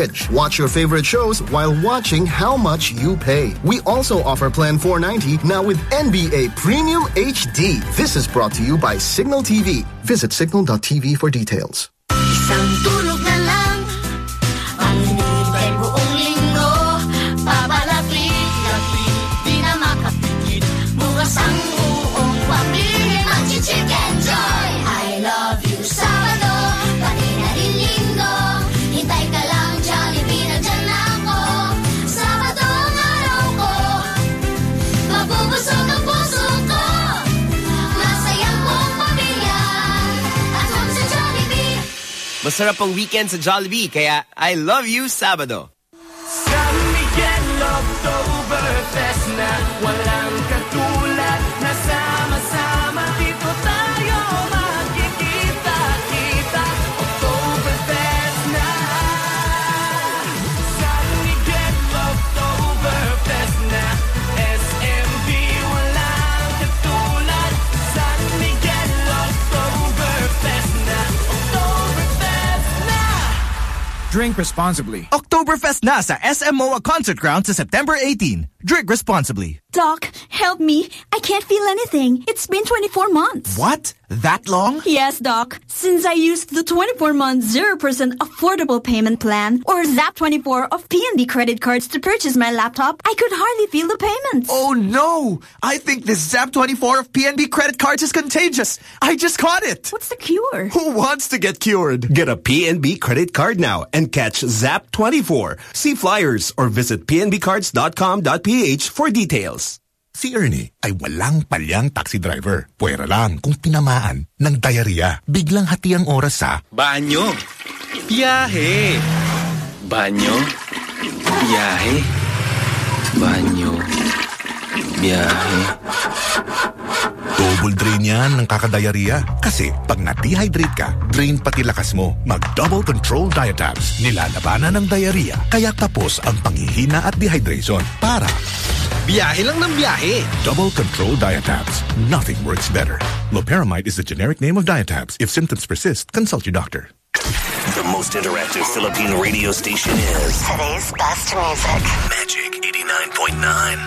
Watch your favorite shows while watching how much you pay. We also offer Plan four ninety now with N B A Premium H D. This is brought to you by Signal T V. Visit signal dot t v for details. Isang tulog na lang ang hinihintay buong linggo. Papalapit-lapit, di na makapigil. Bukas ang buong pamilya mag-chicken joy. I love you, Sabado, pati na rin Linggo. Hintay ka lang, Jollibee, nandyan ako. Sabado ang araw ko, mabubusog ang puso ko. Masayang buong pamilya at home sa Jollibee. Masarap ang weekend sa Jollibee, kaya I love you, Sabado. San Miguel Oktoberfest na walang katulad. Nasama-sama dito tayo magkikita-kita. Oktoberfest na. San Miguel Oktoberfest na. S M B walang katulad. San Miguel Oktoberfest na. Oktoberfest na. Drink responsibly. Oktoberfest na sa S M O A Concert Ground sa September eighteenth. Drink responsibly. Doc, help me. I can't feel anything. It's been twenty-four months. What? That long? Yes, Doc. Since I used the twenty-four month zero percent affordable payment plan or Zap twenty-four of P N B credit cards to purchase my laptop, I could hardly feel the payments. Oh no! I think this Zap twenty-four of P N B credit cards is contagious. I just caught it. What's the cure? Who wants to get cured? Get a P N B credit card now and catch Zap twenty-four. See flyers or visit p n b cards dot com dot p h for details. Si Ernie ay walang palyang taxi driver. Puwera lang kung tinamaan ng diarrhea. Biglang hati ang oras sa banyo, biyahe, banyo, biyahe, banyo, biyahe. Double drain yan ng kakadiarrhea. Kasi pag na-dehydrate ka, drain pati lakas mo. Mag-Double Control Diatabs. Nilalabanan ng diarrhea. Kaya tapos ang panghihina at dehydration. Para biyahe lang ng biyahe. Double Control Diatabs. Nothing works better. Loperamide is the generic name of Diatabs. If symptoms persist, consult your doctor. The most interactive Philippine radio station is today's best music. Magic eighty-nine point nine.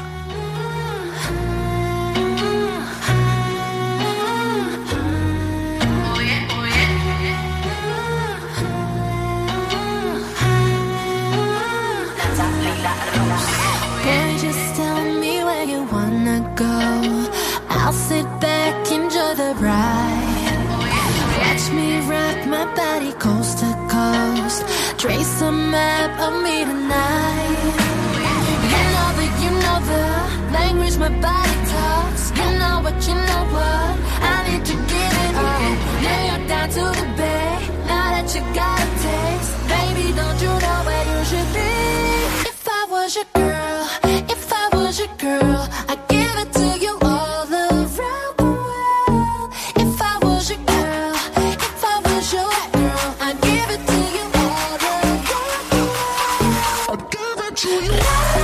Boy, just tell me where you wanna go. I'll sit back, enjoy the ride. Watch me rock my body coast to coast. Trace a map of me tonight. You know that you know the language my body talks. You know what, you know what, I need to get it on. Now you're down to the bay. Now that you got a taste, baby, don't you know where you should be? If I was your girl, if I was your girl, I'd give it to you all around the world. If I was your girl, if I was your girl, I'd give it to you all around the world. I'd give it to you.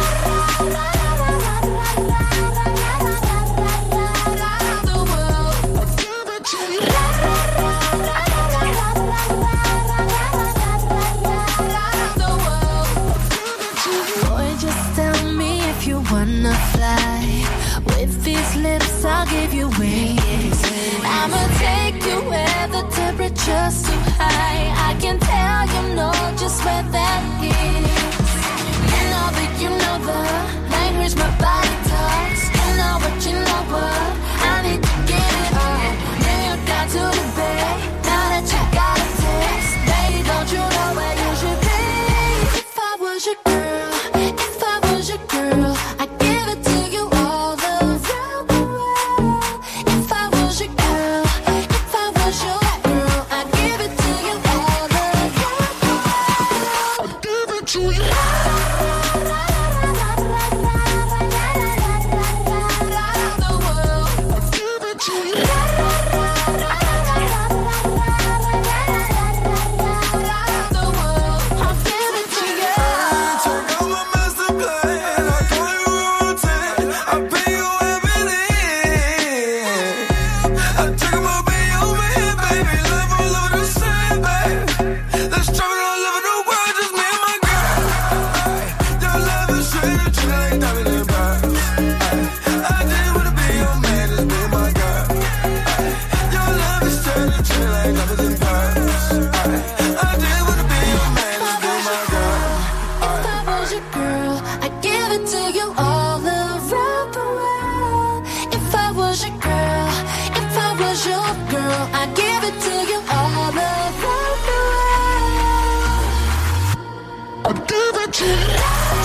Wanna fly with these lips, I'll give you wings. I'ma take you where the temperature's too high. I can tell you know just where that is. You know that you know the language my body talks. You know what, you know what, I need to get it on. Now you're down to the bay. Now that you got a taste, baby, don't you know where you should be? If I was your girl, if I was your girl, I'd give it to you all around the world. If I was your girl, if I was your girl, I'd give it to you all around the world. I'd give it to you. feel like diamonds in pearls. I just wanna be your man, let's be my girl. If I was your girl, I'd give it to you all around the world. If I was your girl, if I was your girl, I'd give it to you all around the world. I'd give it to you.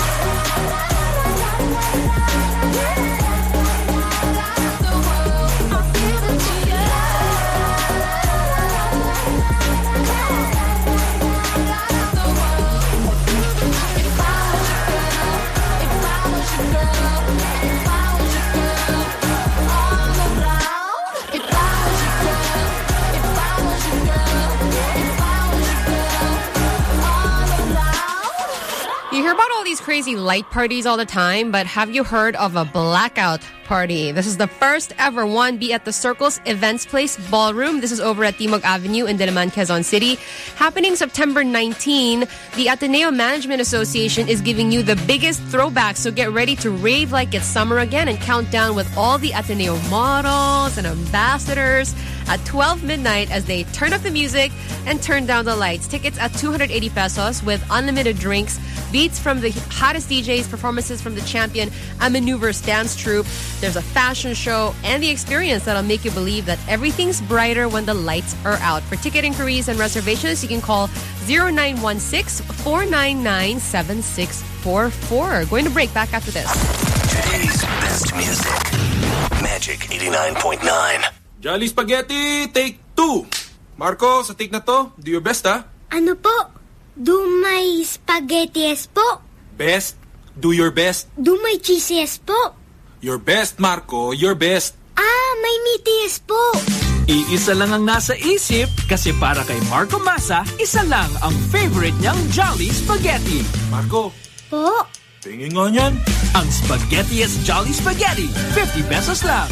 You hear about all these crazy light parties all the time, but have you heard of a blackout party? This is the first ever one. Be at the Circles Events Place Ballroom. This is over at Timog Avenue in Diliman, Quezon City. Happening September nineteenth. The Ateneo Management Association is giving you the biggest throwback, so get ready to rave like it's summer again and count down with all the Ateneo models and ambassadors at twelve midnight as they turn up the music and turn down the lights. Tickets at two hundred eighty pesos with unlimited drinks, beats from the hottest D Js, performances from the champion Amaneuvers dance troupe. There's a fashion show and the experience that'll make you believe that everything's brighter when the lights are out. For ticket inquiries and reservations, you can call zero nine one six, four nine nine, seven six four four. Going to break. Back after this. Today's best music. Magic eighty-nine point nine. Jolly Spaghetti, take two. Marco, sa take na to, do your best, ha? Ano po? Do my spaghettiest po? Best? Do your best? Do my cheesiest po? Your best, Marco. Your best. Ah, may meatiest po. Iisa lang ang nasa isip kasi para kay Marco Masa, isa lang ang favorite niyang Jolly Spaghetti. Marco. Po? Tingin nga niyan. Ang Spaghettiest Jolly Spaghetti. fifty pesos lang.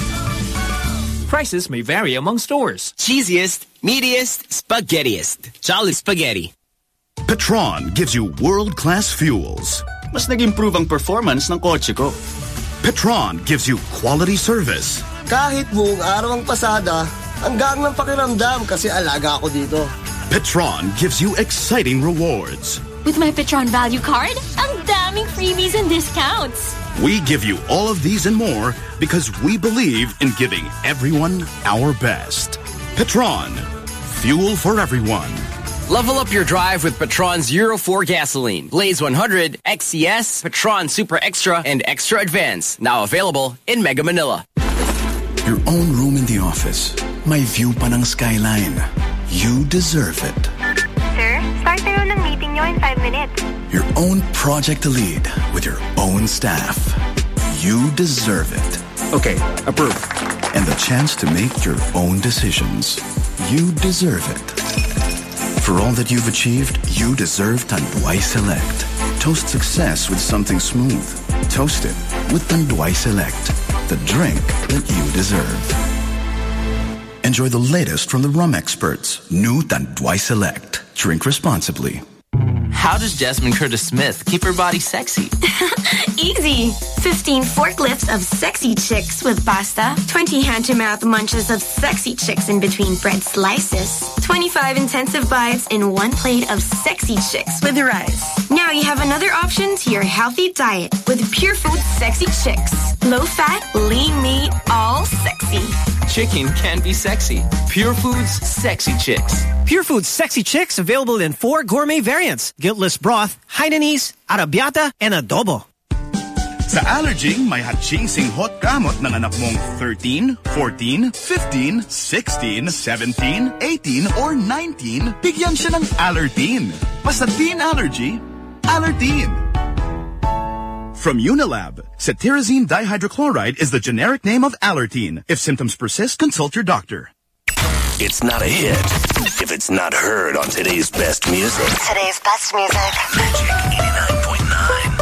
Prices may vary among stores. Cheesiest, meatiest, spaghettiest. Jolly Spaghetti. Petron gives you world-class fuels. Mas nag-improve ang performance ng kotse ko. Petron gives you quality service. Kahit buong araw ang pasada, hanggang ng pakiramdam kasi alaga ako dito. Petron gives you exciting rewards. With my Petron Value Card, ang daming freebies and discounts. We give you all of these and more because we believe in giving everyone our best. Petron, fuel for everyone. Level up your drive with Petron's Euro four gasoline. Blaze one hundred, X C S, Petron Super Extra, and Extra Advance. Now available in Mega Manila. Your own room in the office. May view pa ng skyline. You deserve it. Sir, start na ng meeting nyo in five minutes. Your own project to lead with your own staff. You deserve it. Okay, approved. And the chance to make your own decisions. You deserve it. For all that you've achieved, you deserve Tanduay Select. Toast success with something smooth. Toast it with Tanduay Select, the drink that you deserve. Enjoy the latest from the rum experts. New Tanduay Select. Drink responsibly. How does Jasmine Curtis Smith keep her body sexy? Easy. fifteen forklifts of sexy chicks with pasta, twenty hand-to-mouth munches of sexy chicks in between bread slices, twenty-five intensive bites in one plate of sexy chicks with rice. Now you have another option to your healthy diet with Pure Foods Sexy Chicks. Low-fat, lean meat, all sexy. Chicken can be sexy. Pure Foods Sexy Chicks. Pure Foods Sexy Chicks available in four gourmet variants. Guiltless broth, Hainanese, arrabbiata, and adobo. Sa Allerging, may hatsing-sing hot gamot ng anak mong thirteen, fourteen, fifteen, sixteen, seventeen, eighteen, or nineteen, bigyan siya ng Allertine. Basta teen allergy, Allertine. From Unilab, cetirizine dihydrochloride is the generic name of Allertine. If symptoms persist, consult your doctor. It's not a hit if it's not heard on today's best music. Today's best music. Magic eighty-nine point nine.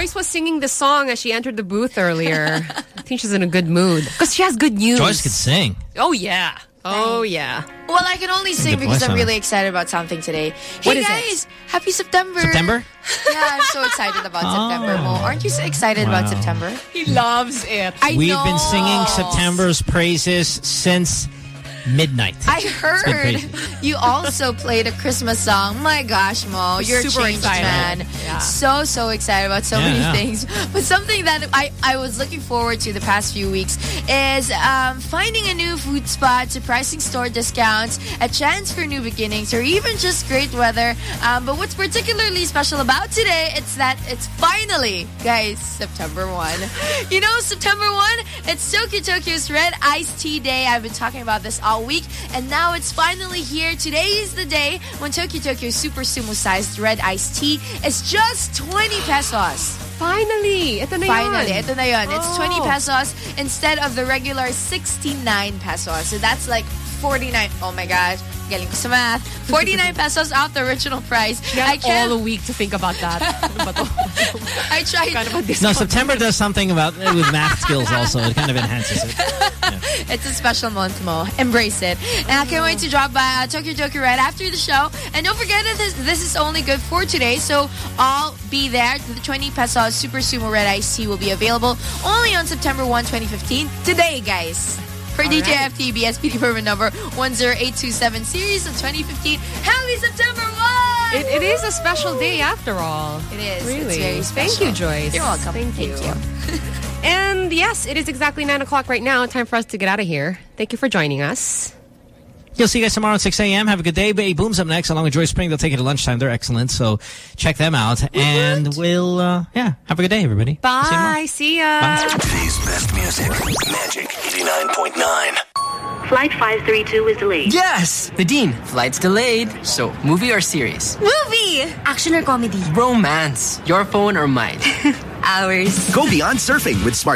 Joyce was singing the song as she entered the booth earlier. I think she's in a good mood. Because she has good news. Joyce could sing. Oh, yeah. Oh, yeah. Well, I can only sing because I'm really excited about something today. Hey, What is guys. it? Happy September. September? Yeah, I'm so excited about Oh. September, Mo. Aren't you so excited about Wow. September? He loves it. I We've know. been singing September's praises since midnight. I It's been heard crazy. you also played a Christmas song. My gosh, Mo, you're Super a changed excited. man. Yeah. So, so excited about so Yeah, many yeah. things. But something that I, I was looking forward to the past few weeks is um, finding a new food spot, surprising store discounts, a chance for new beginnings, or even just great weather. Um, but what's particularly special about today, it's that it's finally, guys, September first. You know, September first, it's Tokyo Tokyo's Red Iced Tea Day. I've been talking about this all week, and now it's finally here. Today is the day when Tokyo Tokyo Super Sumo sized red iced tea is just twenty pesos. Finally! Ito na yun. Finally, ito na yun. It's Oh. twenty pesos instead of the regular sixty-nine pesos. So that's like forty-nine. Oh my gosh. Galing ko sa math. forty-nine pesos off the original price. She I had can't. all a week to think about that. I tried. Kind of a No, discount. September does something about with math skills also. It kind of enhances it. It's a special month, Mo. Embrace it. And I can't wait to drop by uh, Tokyo Tokyo right after the show. And don't forget that this, this is only good for today, so I'll be there. The twenty pesos Super Sumo Red Iced Tea will be available only on September first, twenty fifteen. Today, guys. For All D J right. F T B S P D permit number one zero eight two seven series of twenty fifteen. Happy September first! It, it is a special day after all. It is. Really. It's very special. Thank you, Joyce. You're welcome. Thank, Thank you. you. And yes, it is exactly nine o'clock right now. Time for us to get out of here. Thank you for joining us. You'll see you guys tomorrow at six a.m. Have a good day. Bay Boom's up next along with Joy Spring. They'll take you to lunchtime. They're excellent. So check them out. And we'll, uh, yeah, have a good day, everybody. Bye. See ya. Today's best music, Magic eighty-nine point nine. Flight five three two is delayed. Yes! Nadine, flight's delayed. So, movie or series? Movie! Action or comedy? Romance. Your phone or mine? Ours. Go beyond surfing with Smart